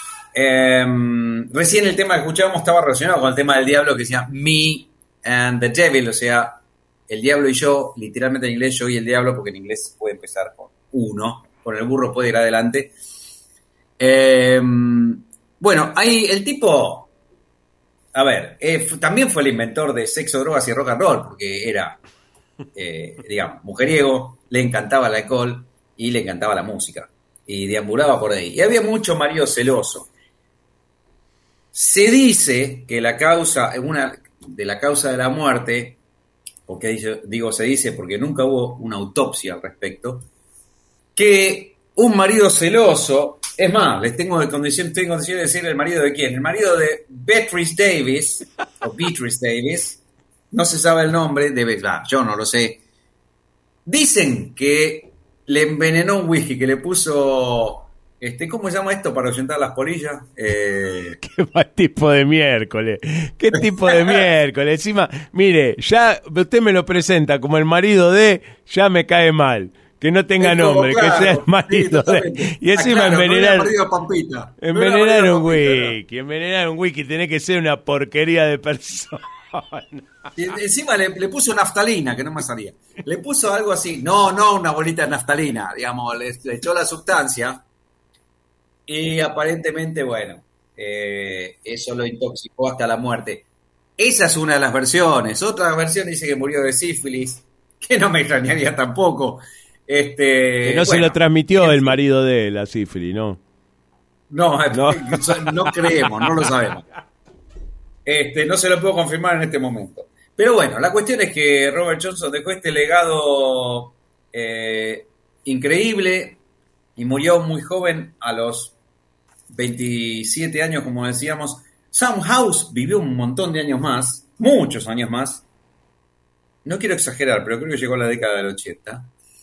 Recién el tema que escuchábamos estaba relacionado con el tema del diablo que decía Me and the Devil, o sea, el diablo y yo, literalmente en inglés yo y el diablo, porque en inglés puede empezar con uno, con el burro puede ir adelante. Bueno, ahí el tipo, a ver, también fue el inventor de sexo, drogas y rock and roll, porque era, digamos, mujeriego, le encantaba el alcohol y le encantaba la música, y deambulaba por ahí. Y había mucho marido celoso. Se dice que la causa, una de la causa de la muerte, porque digo se dice porque nunca hubo una autopsia al respecto, que un marido celoso, es más, estoy en condición de decir el marido de quién, el marido de Beatrice Davis, o Beatrice Davis, no se sabe el nombre, yo no lo sé. Dicen que le envenenó un whisky, que le puso, ¿cómo se llama esto para ahuyentar las polillas? Qué mal tipo de miércoles. Qué tipo de miércoles. Encima, mire, ya usted me lo presenta como el marido de, ya me cae mal. Que no tenga nombre, claro, que sea el marido de. Y encima claro, envenenar un wiki. Envenenar un wiki, tiene que ser una porquería de persona. Y encima le puso naftalina, que no me salía. Le puso algo así, no una bolita de naftalina, digamos, le echó la sustancia. Y aparentemente, bueno, eso lo intoxicó hasta la muerte. Esa es una de las versiones. Otra versión dice que murió de sífilis, que no me extrañaría tampoco. Que no se lo transmitió el marido de la sífilis, ¿no? No creemos, no lo sabemos. No se lo puedo confirmar en este momento. Pero bueno, la cuestión es que Robert Johnson dejó este legado increíble y murió muy joven a los 27 años, como decíamos. Sam House vivió un montón de años más, muchos años más. No quiero exagerar, pero creo que llegó a la década del 80.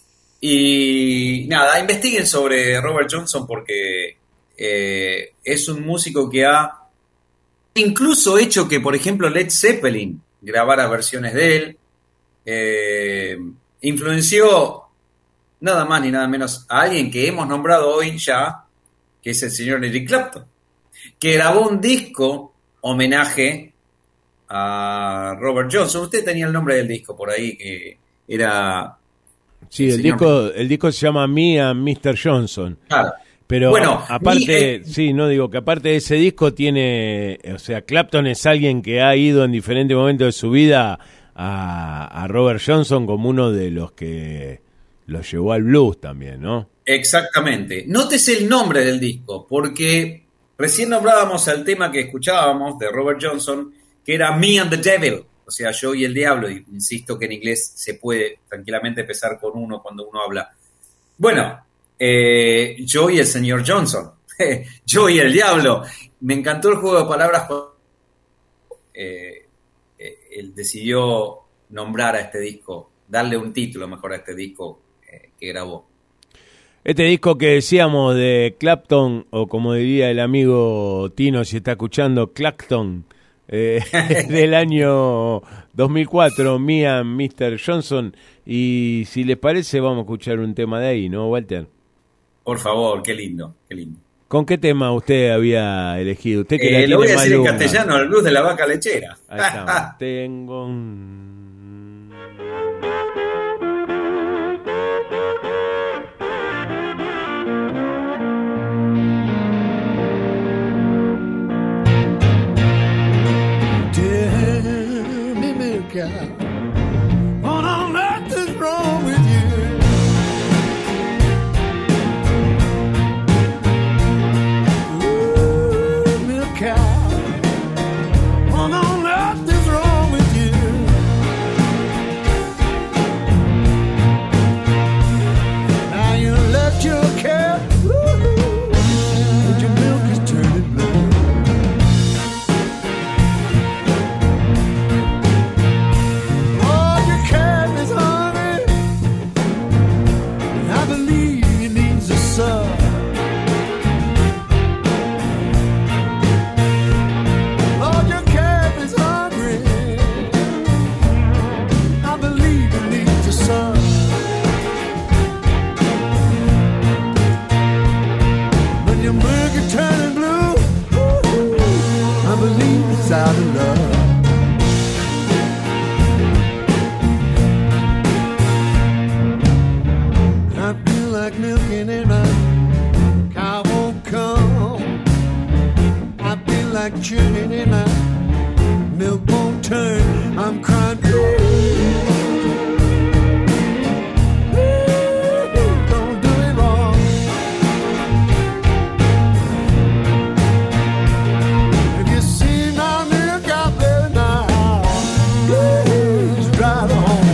Y nada, investiguen sobre Robert Johnson porque es un músico que ha incluso hecho que, por ejemplo, Led Zeppelin grabara versiones de él. Influenció nada más ni nada menos a alguien que hemos nombrado hoy ya, que es el señor Eric Clapton, que grabó un disco homenaje a Robert Johnson. Usted tenía el nombre del disco por ahí, que era... Sí, el disco se llama Me and Mr. Johnson. Claro. Pero bueno, aparte, digo que aparte de ese disco tiene, o sea, Clapton es alguien que ha ido en diferentes momentos de su vida a Robert Johnson como uno de los que los llevó al blues también, ¿no? Exactamente. Nótese el nombre del disco, porque recién nombrábamos el tema que escuchábamos de Robert Johnson, que era Me and the Devil, o sea, yo y el diablo, y insisto que en inglés se puede tranquilamente empezar con uno cuando uno habla. Bueno, yo y el señor Johnson, yo y el diablo. Me encantó el juego de palabras. Él decidió nombrar a este disco, darle un título mejor a este disco que grabó. Este disco que decíamos de Clapton, o como diría el amigo Tino si está escuchando, Clapton, del año 2004, Me and Mr. Johnson. Y si les parece vamos a escuchar un tema de ahí, ¿no, Walter? Por favor, qué lindo, qué lindo. ¿Con qué tema usted había elegido? Usted que lo voy a decir en castellano, el blues de la vaca lechera. Ahí está. Tengo un... What on earth is wrong with you? Ooh, milk cow. What on earth is wrong with you? Now you left your cow, but your milk is turning blue. sunshine in my milk won't turn. I'm crying. Don't do it wrong. If you see my milk out there now, please drive it home.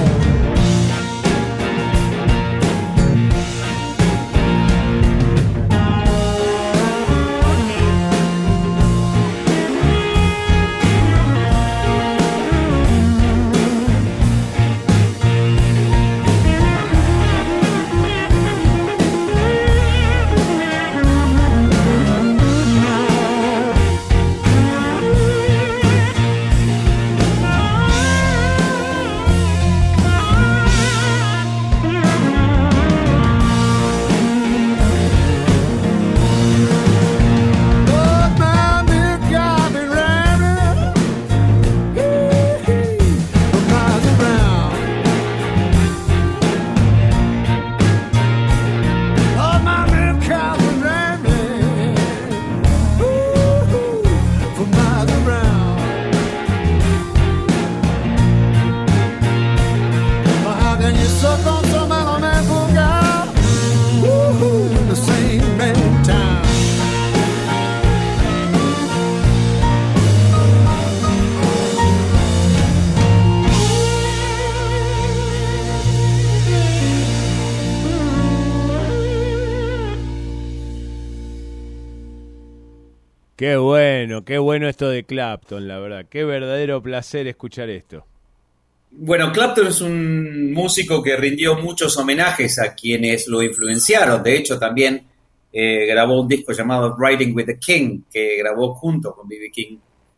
Qué bueno esto de Clapton, la verdad. Qué verdadero placer escuchar esto. Bueno, Clapton es un músico que rindió muchos homenajes a quienes lo influenciaron. De hecho, también grabó un disco llamado Riding with the King, que grabó junto con B.B. King.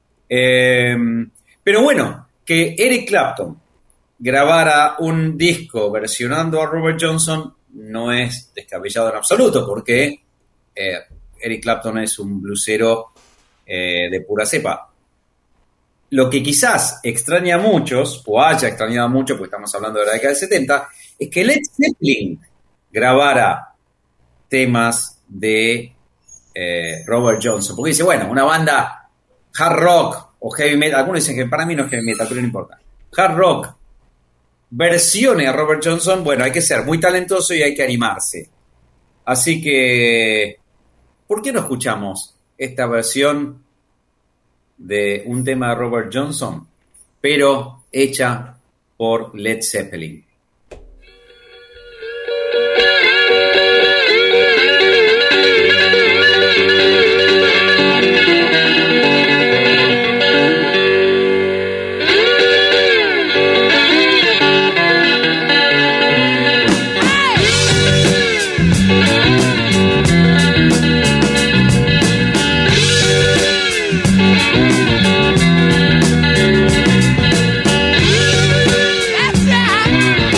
Pero bueno, que Eric Clapton grabara un disco versionando a Robert Johnson no es descabellado en absoluto, porque Eric Clapton es un bluesero de pura cepa. Lo que quizás extraña a muchos, o haya extrañado a muchos, porque estamos hablando de la década del 70, es que Led Zeppelin grabara temas de Robert Johnson. Porque dice, bueno, una banda hard rock o heavy metal, algunos dicen que para mí no es heavy metal, pero no importa. Hard rock, versione a Robert Johnson, bueno, hay que ser muy talentoso y hay que animarse. Así que, ¿por qué no escuchamos esta versión de un tema de Robert Johnson, pero hecha por Led Zeppelin? That's right.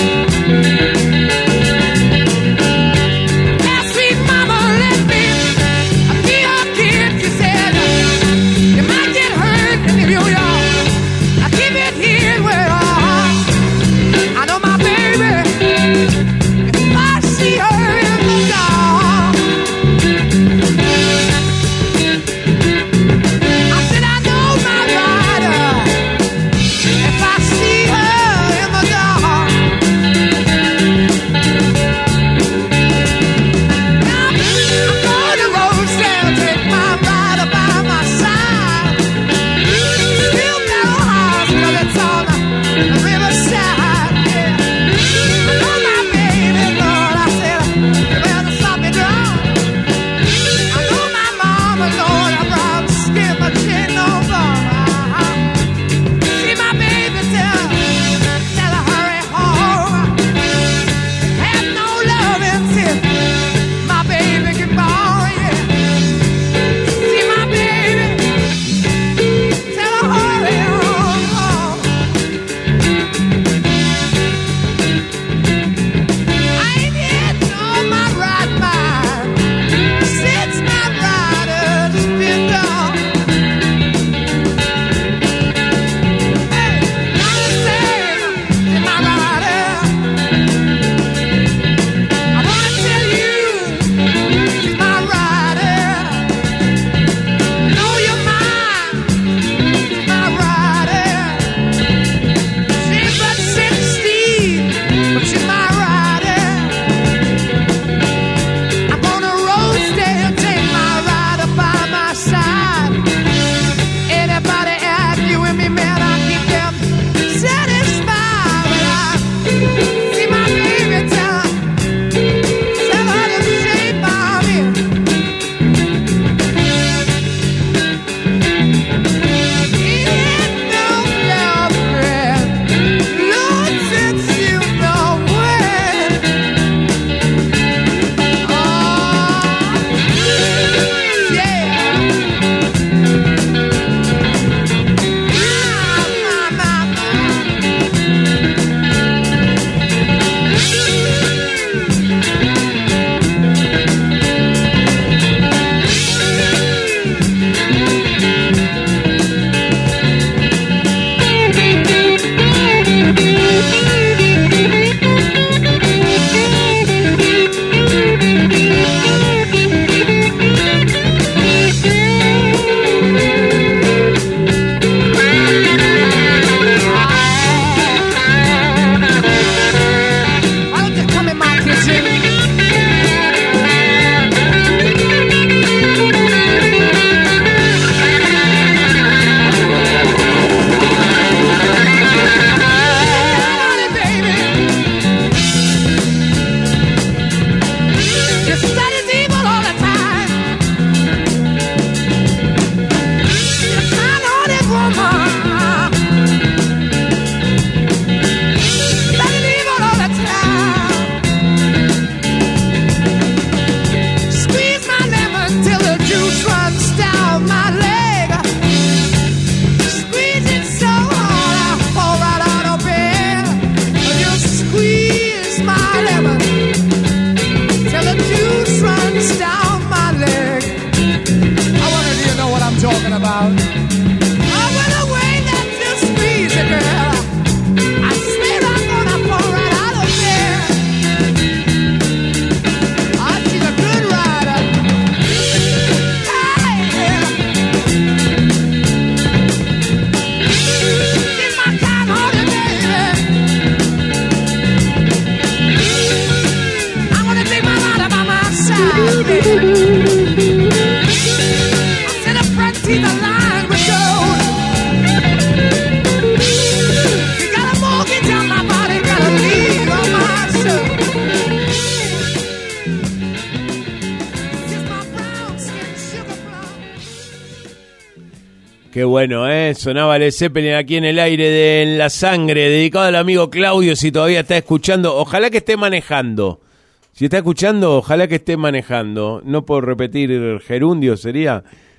Qué bueno, sonaba Led Zeppelin aquí en el aire de En la Sangre, dedicado al amigo Claudio, si todavía está escuchando. Ojalá que esté manejando. Si está escuchando, ojalá que esté manejando. No por repetir gerundio sería,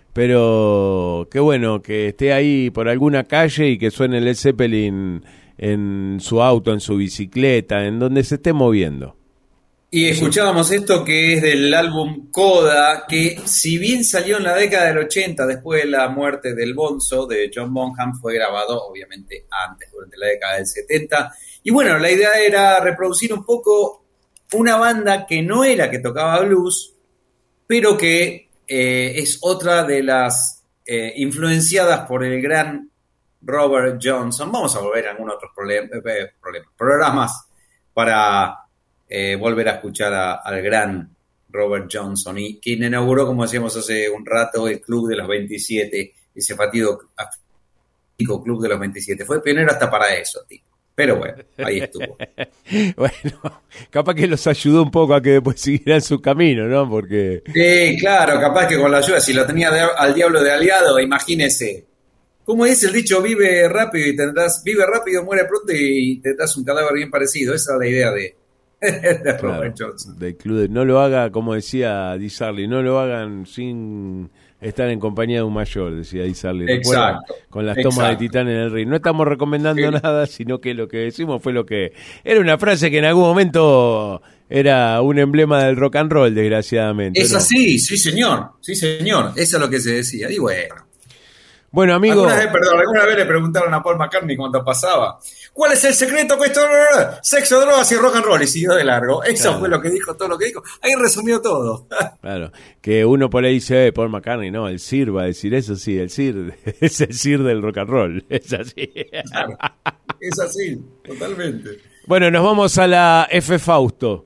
pero qué bueno que esté ahí por alguna calle y que suene Led Zeppelin en su auto, en su bicicleta, en donde se esté moviendo. Y escuchábamos esto que es del álbum Coda, que si bien salió en la década del 80, después de la muerte del Bonzo, de John Bonham, fue grabado obviamente antes, durante la década del 70. Y bueno, la idea era reproducir un poco una banda que no era que tocaba blues, pero que es otra de las influenciadas por el gran Robert Johnson. Vamos a volver a algunos otros programas para volver a escuchar al gran Robert Johnson, y quien inauguró, como decíamos hace un rato, el Club de los 27, ese fatídico Club de los 27. Fue pionero hasta para eso, tío. Pero bueno, ahí estuvo. Bueno, capaz que los ayudó un poco a que después siguieran su camino, ¿no? Porque... Sí, claro, capaz que con la ayuda, si lo tenía al diablo de aliado, imagínese. ¿Cómo es el dicho? Vive rápido, muere pronto y tendrás un cadáver bien parecido. Esa es la idea de Robert Johnson. Del club no lo haga, como decía Dee Sarli, no lo hagan sin estar en compañía de un mayor, decía Dee Sarli. Exacto. Con las tomas de Titán en el ring. No estamos recomendando nada, sino que lo que decimos fue lo que... Era una frase que en algún momento era un emblema del rock and roll, desgraciadamente. Es así, sí señor. Eso es lo que se decía. Y bueno, amigo... Alguna vez le preguntaron a Paul McCartney cuando pasaba: ¿cuál es el secreto que esto? Sexo, drogas y rock and roll. Y siguió de largo. Eso fue lo que dijo, todo lo que dijo. Ahí resumió todo. Claro, que uno por ahí dice, Paul McCartney, no, el Sir va a decir eso, sí, el Sir es el Sir del rock and roll. Es así. Claro, es así, totalmente. Bueno, nos vamos a la F. Fausto.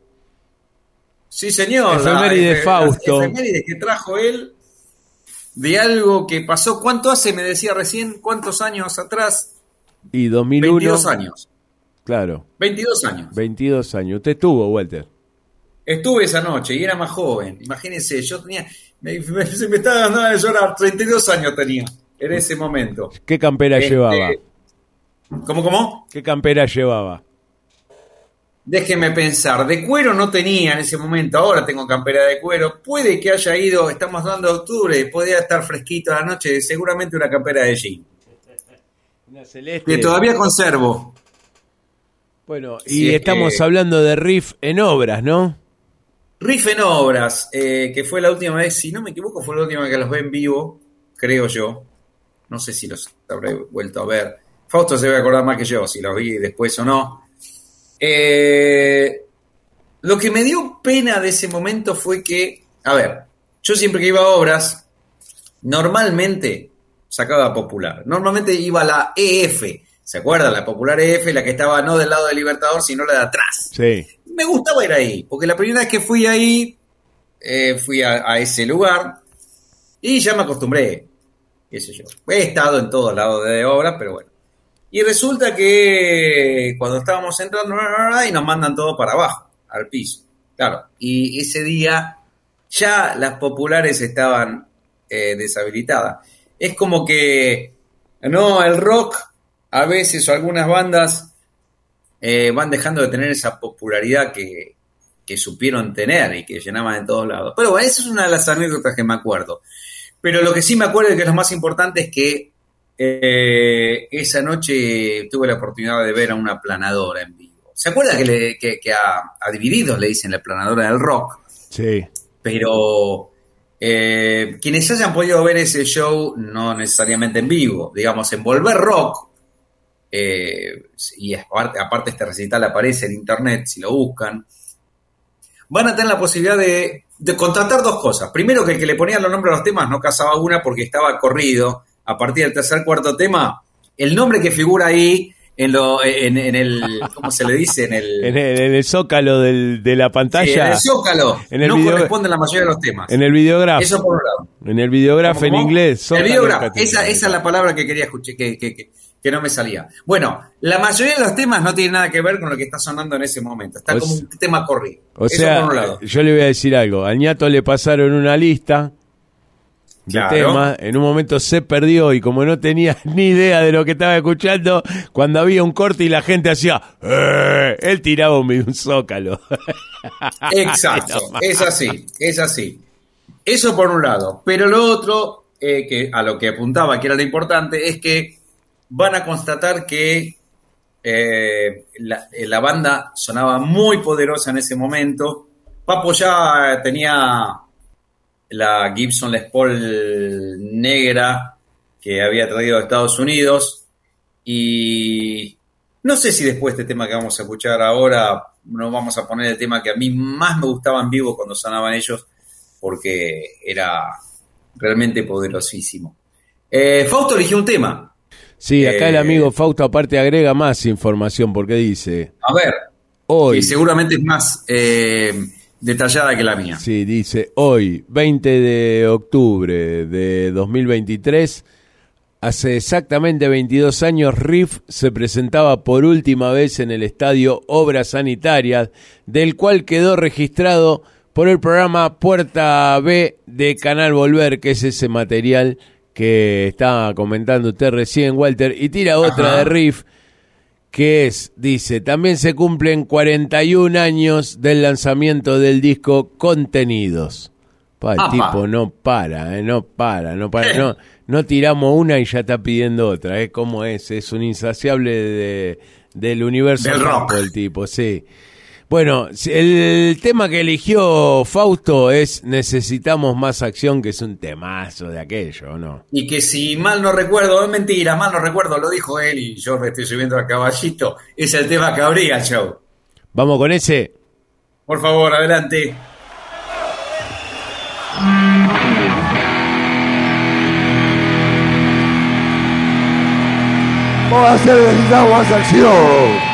Sí, señor. Efeméride Fausto. Efeméride que trajo él de algo que pasó. ¿Cuánto hace? Me decía recién, ¿cuántos años atrás? Y 2001. 22 años. Claro. 22 años. 22 años. ¿Usted estuvo, Walter? Estuve esa noche y era más joven. Imagínense, yo tenía... me estaba dando de llorar. 32 años tenía en ese momento. ¿Qué campera llevaba? ¿Cómo? ¿Qué campera llevaba? Déjeme pensar, de cuero no tenía en ese momento, ahora tengo campera de cuero, puede que haya ido, estamos hablando de octubre, podía estar fresquito a la noche, seguramente una campera de jean. Una celeste. Que todavía conservo. Bueno, y estamos hablando de Riff en Obras, ¿no? Riff en Obras, que fue la última vez, si no me equivoco, fue la última vez que los ve en vivo, creo yo. No sé si los habré vuelto a ver. Fausto se va a acordar más que yo, si los vi después o no. Lo que me dio pena de ese momento fue que, a ver, yo siempre que iba a Obras, normalmente sacaba Popular. Normalmente iba a la EF. ¿Se acuerdan? La Popular EF, la que estaba no del lado del Libertador, sino la de atrás. Sí. Me gustaba ir ahí, porque la primera vez que fui ahí, fui a ese lugar y ya me acostumbré. Qué sé yo. He estado en todos lados de Obras, pero bueno. Y resulta que cuando estábamos entrando y nos mandan todo para abajo, al piso. Claro, y ese día ya las populares estaban deshabilitadas. Es como que, no, el rock a veces o algunas bandas van dejando de tener esa popularidad que supieron tener y que llenaban en todos lados. Pero bueno, esa es una de las anécdotas que me acuerdo. Pero lo que sí me acuerdo y que es lo más importante es que esa noche tuve la oportunidad de ver a una planadora en vivo. ¿Se acuerda que a Divididos le dicen la planadora del rock? Sí. Pero quienes hayan podido ver ese show, no necesariamente en vivo, digamos, en Volver Rock, y aparte este recital aparece en internet, si lo buscan, van a tener la posibilidad de contratar dos cosas. Primero, que el que le ponía los nombres a los temas no casaba una porque estaba corrido. A partir del tercer, cuarto tema, el nombre que figura ahí en el, ¿cómo se le dice? En el zócalo de la pantalla. Sí, en el zócalo. No corresponde a la mayoría de los temas. En el videógrafo. Eso por un lado. En el videógrafo en inglés. El videógrafo. Esa es la palabra que quería escuchar, que no me salía. Bueno, la mayoría de los temas no tienen nada que ver con lo que está sonando en ese momento. Está como un tema corrido. O sea, yo le voy a decir algo. Al ñato le pasaron una lista Claro. tema, en un momento se perdió y como no tenía ni idea de lo que estaba escuchando, cuando había un corte y la gente hacía él tiraba un zócalo. Exacto, es así. Eso por un lado, pero lo otro, que a lo que apuntaba que era lo importante, es que van a constatar que la banda sonaba muy poderosa en ese momento. Papo ya tenía la Gibson Les Paul negra que había traído de Estados Unidos, y no sé si después de este tema que vamos a escuchar ahora nos vamos a poner el tema que a mí más me gustaba en vivo cuando sonaban ellos, porque era realmente poderosísimo. Fausto eligió un tema. Sí, acá el amigo Fausto aparte agrega más información porque dice... A ver, hoy, que seguramente es más detallada que la mía. Sí, dice, hoy, 20 de octubre de 2023, hace exactamente 22 años, Riff se presentaba por última vez en el estadio Obras Sanitarias, del cual quedó registrado por el programa Puerta B de Canal Volver, que es ese material que estaba comentando usted recién, Walter, y tira otra de Riff, que es, dice, también se cumplen 41 años del lanzamiento del disco Contenidos. El tipo no para, no tiramos una y ya está pidiendo otra, como es un insaciable del universo del rock, el tipo, sí. Bueno, el tema que eligió Fausto es Necesitamos Más Acción, que es un temazo de aquello, ¿no? Y que si mal no recuerdo, es mentira, mal no recuerdo, lo dijo él y yo me estoy subiendo a caballito, es el tema que abría el show. ¿Vamos con ese? Por favor, adelante. Vamos a hacer Necesitamos Más Acción.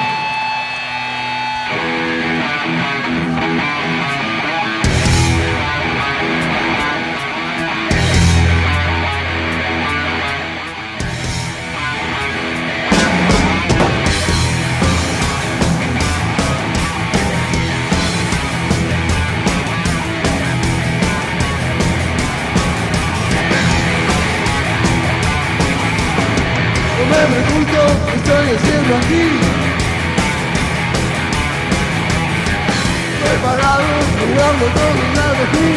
Estoy haciendo aquí, estoy parado, jugando todo un lado aquí.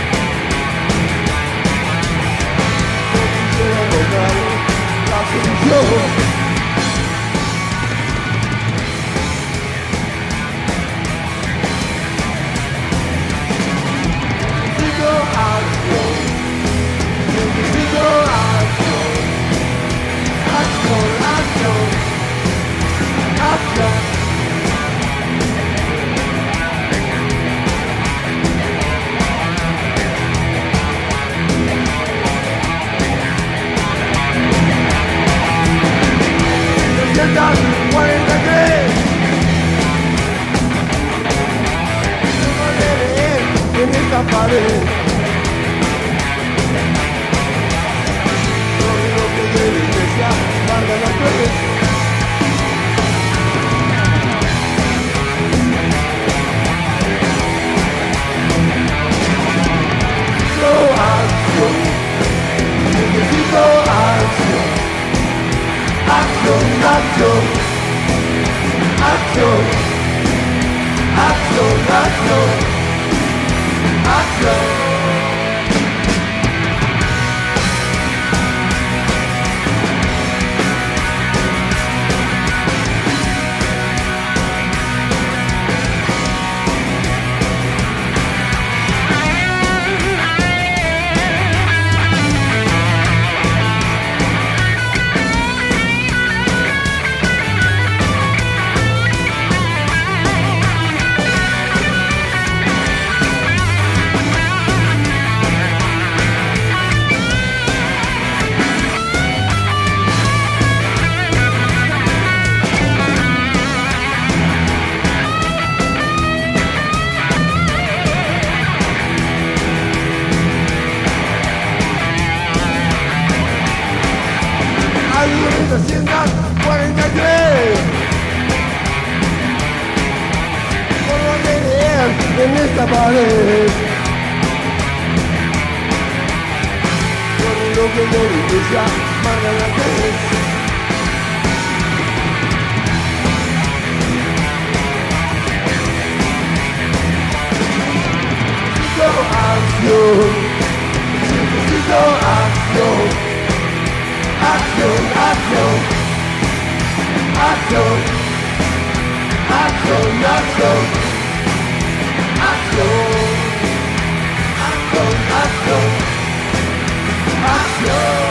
No quisiera lograr la solución. Necesito acción, necesito acción, acción, acción. En esta pared, lo que de la iglesia guarda las flores. Necesito acción, acción, acción, acción, acción, acción, acción. En esta pared, lo que morir ya, mañana que acción, necesito acción, acción, acción, acción, acción, acción, acción, acción, acción.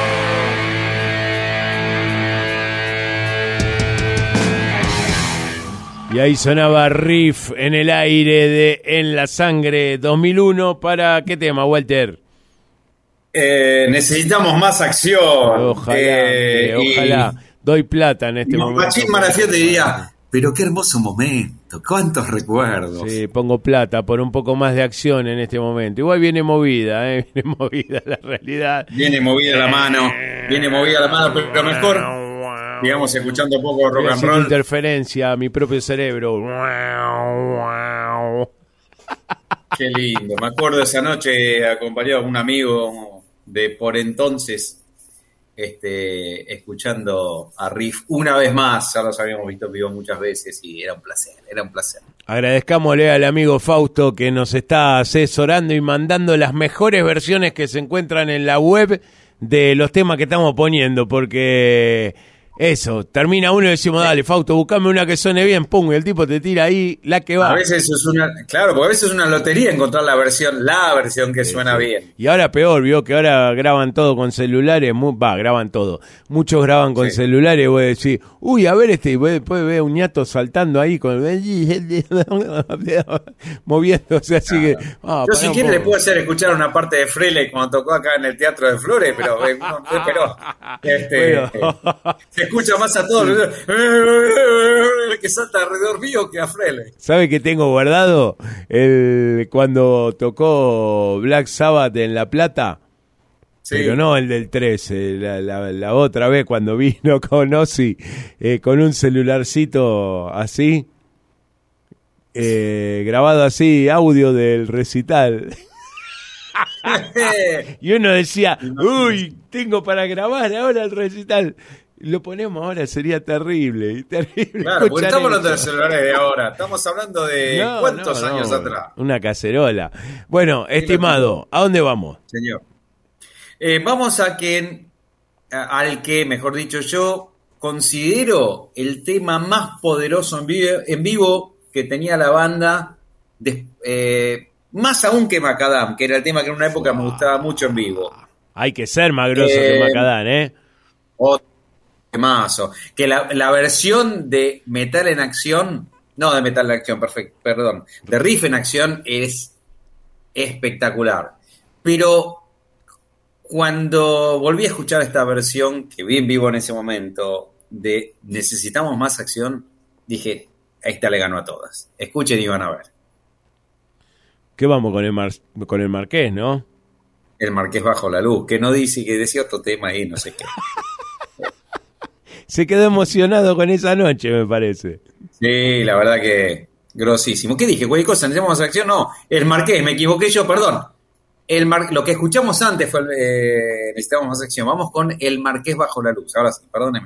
Y ahí sonaba Riff en el aire de En la Sangre 2001. ¿Para qué tema, Walter? Necesitamos más acción. Ojalá. Doy plata en este momento. Machín Marafián te diría, pero qué hermoso momento, cuántos recuerdos. Sí, pongo plata por un poco más de acción en este momento. Igual viene movida, viene movida la realidad. Viene movida la mano, pero mejor, digamos, escuchando un poco rock and roll. Interferencia a mi propio cerebro. Qué lindo. Me acuerdo esa noche acompañado de un amigo de por entonces, escuchando a Riff una vez más. Ya los habíamos visto en vivo muchas veces y era un placer, era un placer. Agradezcámosle al amigo Fausto que nos está asesorando y mandando las mejores versiones que se encuentran en la web de los temas que estamos poniendo, porque eso, termina uno y decimos, dale, Fausto, buscame una que suene bien, pum, y el tipo te tira ahí la que va. A veces es porque a veces es una lotería encontrar la versión que suena bien. Y ahora peor, vio que ahora graban todo con celulares, graban todo. Muchos graban con celulares, voy a decir, uy, a ver después ve un ñato saltando ahí con moviéndose así que. Yo si quiere le puedo hacer escuchar una parte de Frele cuando tocó acá en el Teatro de Flores, pero se escucha más a todos que salta alrededor mío que a Frele. ¿Sabe qué tengo guardado? Cuando tocó Black Sabbath en La Plata. Sí. Pero no el del 13, la otra vez cuando vino con Ozzy, con un celularcito así, grabado así, audio del recital. Y uno decía, uy, tengo para grabar ahora el recital. Lo ponemos ahora, sería terrible. Claro, porque estamos hablando de celulares de ahora. Estamos hablando de cuántos años atrás. Una cacerola. Bueno, estimado, ¿a dónde vamos? Señor. Vamos al que, mejor dicho yo, considero el tema más poderoso en vivo que tenía la banda, más aún que Macadam, que era el tema que en una época me gustaba mucho en vivo. Hay que ser más grosso que Macadam, Temazo. Que la versión de Metal en Acción, no de Metal en Acción, perdón, de Riff en Acción es espectacular. Pero cuando volví a escuchar esta versión, que vi en vivo en ese momento, de Necesitamos Más Acción, dije, esta le ganó a todas. Escuchen y van a ver. ¿Qué vamos con el Marqués, no? El Marqués Bajo la Luz, que no dice, que decía otro tema ahí, no sé qué. Se quedó emocionado con esa noche, me parece. Sí, la verdad que grosísimo. ¿Qué dije? ¿Cualquier cosa? ¿Necesitamos Más Acción? No, el Marqués, me equivoqué yo, perdón. Lo que escuchamos antes fue Necesitamos Más Acción. Vamos con El Marqués Bajo la Luz. Ahora sí, perdóneme.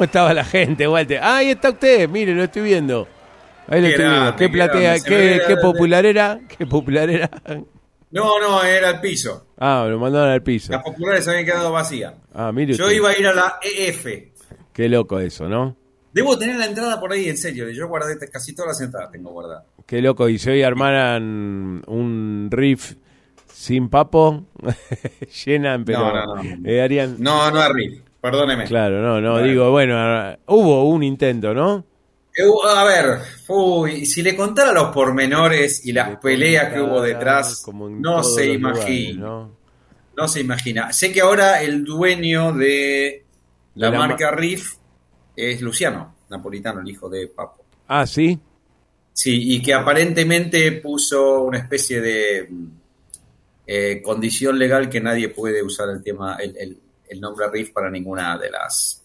¿Cómo estaba la gente, Walter? Ah, ahí está usted, mire, lo estoy viendo. Ahí lo estoy viendo. ¿Qué platea? ¿Qué popular era? ¿Qué popular era? No, era el piso. Ah, lo mandaron al piso. Las populares habían quedado vacías. Ah, mire Yo usted. iba a ir a la EF. Qué loco eso, ¿no? Debo tener la entrada por ahí, en serio. Yo guardé casi todas las entradas, tengo guardadas. Qué loco. Y si hoy armaran un riff sin Papo, llenan, pero No. harían... No es riff, perdóneme. Claro, no, Bueno. digo, bueno, hubo un intento, ¿no? A ver, si le contara los pormenores y las peleas que hubo detrás, Como en no todos se los imagina. lugares, ¿no? No se imagina. Sé que ahora el dueño de la De la marca Riff es Luciano Napolitano, el hijo de Papo. Ah, ¿sí? Sí, y que aparentemente puso una especie de condición legal que nadie puede usar el nombre Riff para ninguna de las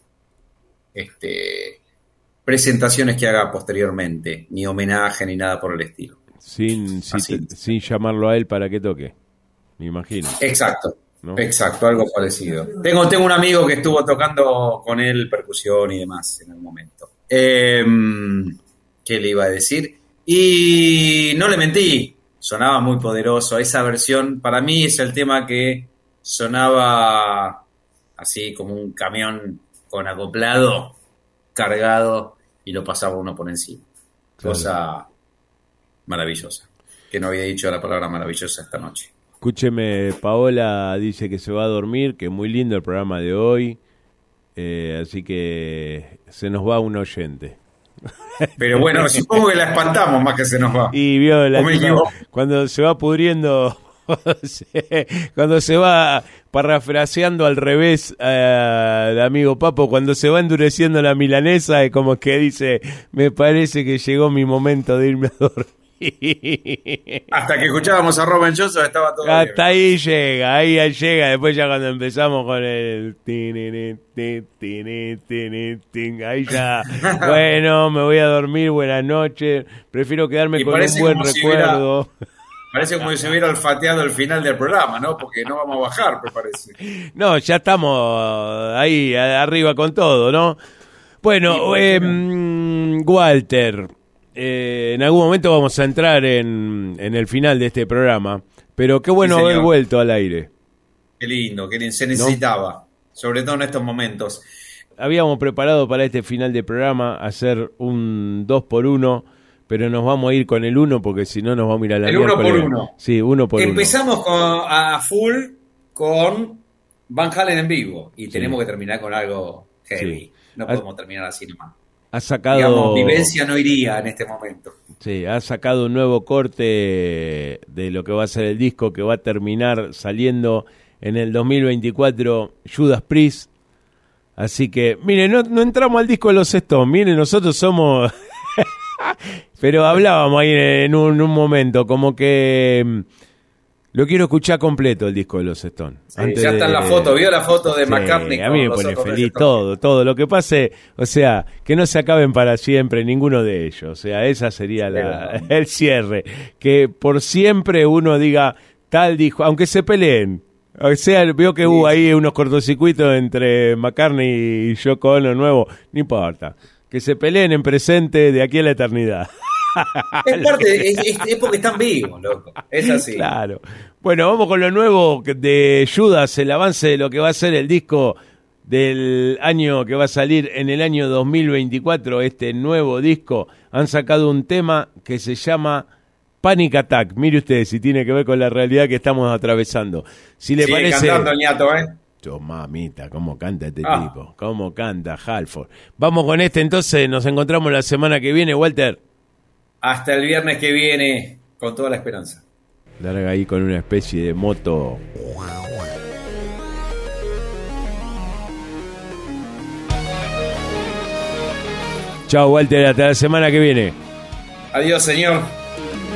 presentaciones que haga posteriormente, ni homenaje ni nada por el estilo. Sin llamarlo a él para que toque, me imagino. Exacto, ¿no? exacto, algo parecido. Tengo un amigo que estuvo tocando con él percusión y demás en el momento. ¿Qué le iba a decir? Y no le mentí, sonaba muy poderoso. Esa versión para mí es el tema que sonaba así como un camión con acoplado, cargado, y lo pasaba uno por encima. Claro. Cosa maravillosa, que no había dicho la palabra maravillosa esta noche. Escúcheme, Paola dice que se va a dormir, que muy lindo el programa de hoy, así que se nos va un oyente. Pero bueno, supongo que la espantamos más que se nos va. Y vio la ¿O me tipa, equivoco? cuando se va pudriendo, cuando se va parafraseando al revés de amigo Papo, cuando se va endureciendo la milanesa, es como que dice, me parece que llegó mi momento de irme a dormir. Hasta que escuchábamos a Robin Johnson estaba todo bien. Hasta ahí llega, después ya cuando empezamos con el ahí ya, bueno, me voy a dormir, buenas noches, prefiero quedarme Y con un parece buen como si recuerdo. Parece como si se hubiera olfateado el final del programa, ¿no? Porque no vamos a bajar, me parece. No, ya estamos ahí arriba con todo, ¿no? Bueno, Walter, en algún momento vamos a entrar en el final de este programa, pero qué bueno Sí, señor. haber vuelto al aire. Qué lindo, se necesitaba, sobre todo en estos momentos. Habíamos preparado para este final de programa hacer un 2x1, pero nos vamos a ir con el 1 porque si no nos vamos a ir a la El 1 por miércoles. 1. Sí, 1 por 1. Empezamos a full con Van Halen en vivo y tenemos que terminar con algo heavy. Sí. No podemos terminar así nomás. Ha sacado... Digamos, Vivencia no iría en este momento. Sí, ha sacado un nuevo corte de lo que va a ser el disco que va a terminar saliendo en el 2024, Judas Priest. Así que, miren, no entramos al disco de los Stones, miren, nosotros somos... Pero hablábamos ahí en un momento, como que lo quiero escuchar completo el disco de los Stones. Sí, ya está en la foto, vio la foto de Sí, McCartney. a mí me con los pone otros feliz Stones. todo lo que pase, o sea, que no se acaben para siempre ninguno de ellos, o sea, esa sería el cierre, que por siempre uno diga, tal dijo, aunque se peleen, o sea, veo que hubo ahí unos cortocircuitos entre McCartney y Yoko Ono nuevo, no importa, que se peleen en presente de aquí a la eternidad. Es parte, es porque están vivos, loco. Es así. Claro. Bueno, vamos con lo nuevo de Judas, el avance de lo que va a ser el disco del año que va a salir en el año 2024, este nuevo disco. Han sacado un tema que se llama Panic Attack. Mire usted si tiene que ver con la realidad que estamos atravesando. Si le Sigue parece... cantando, ñato, Oh, mamita, cómo canta este tipo, cómo canta Halford. Vamos con este entonces, nos encontramos la semana que viene, Walter. Hasta el viernes que viene, con toda la esperanza. Larga ahí con una especie de moto. Chao, Walter, hasta la semana que viene. Adiós, señor.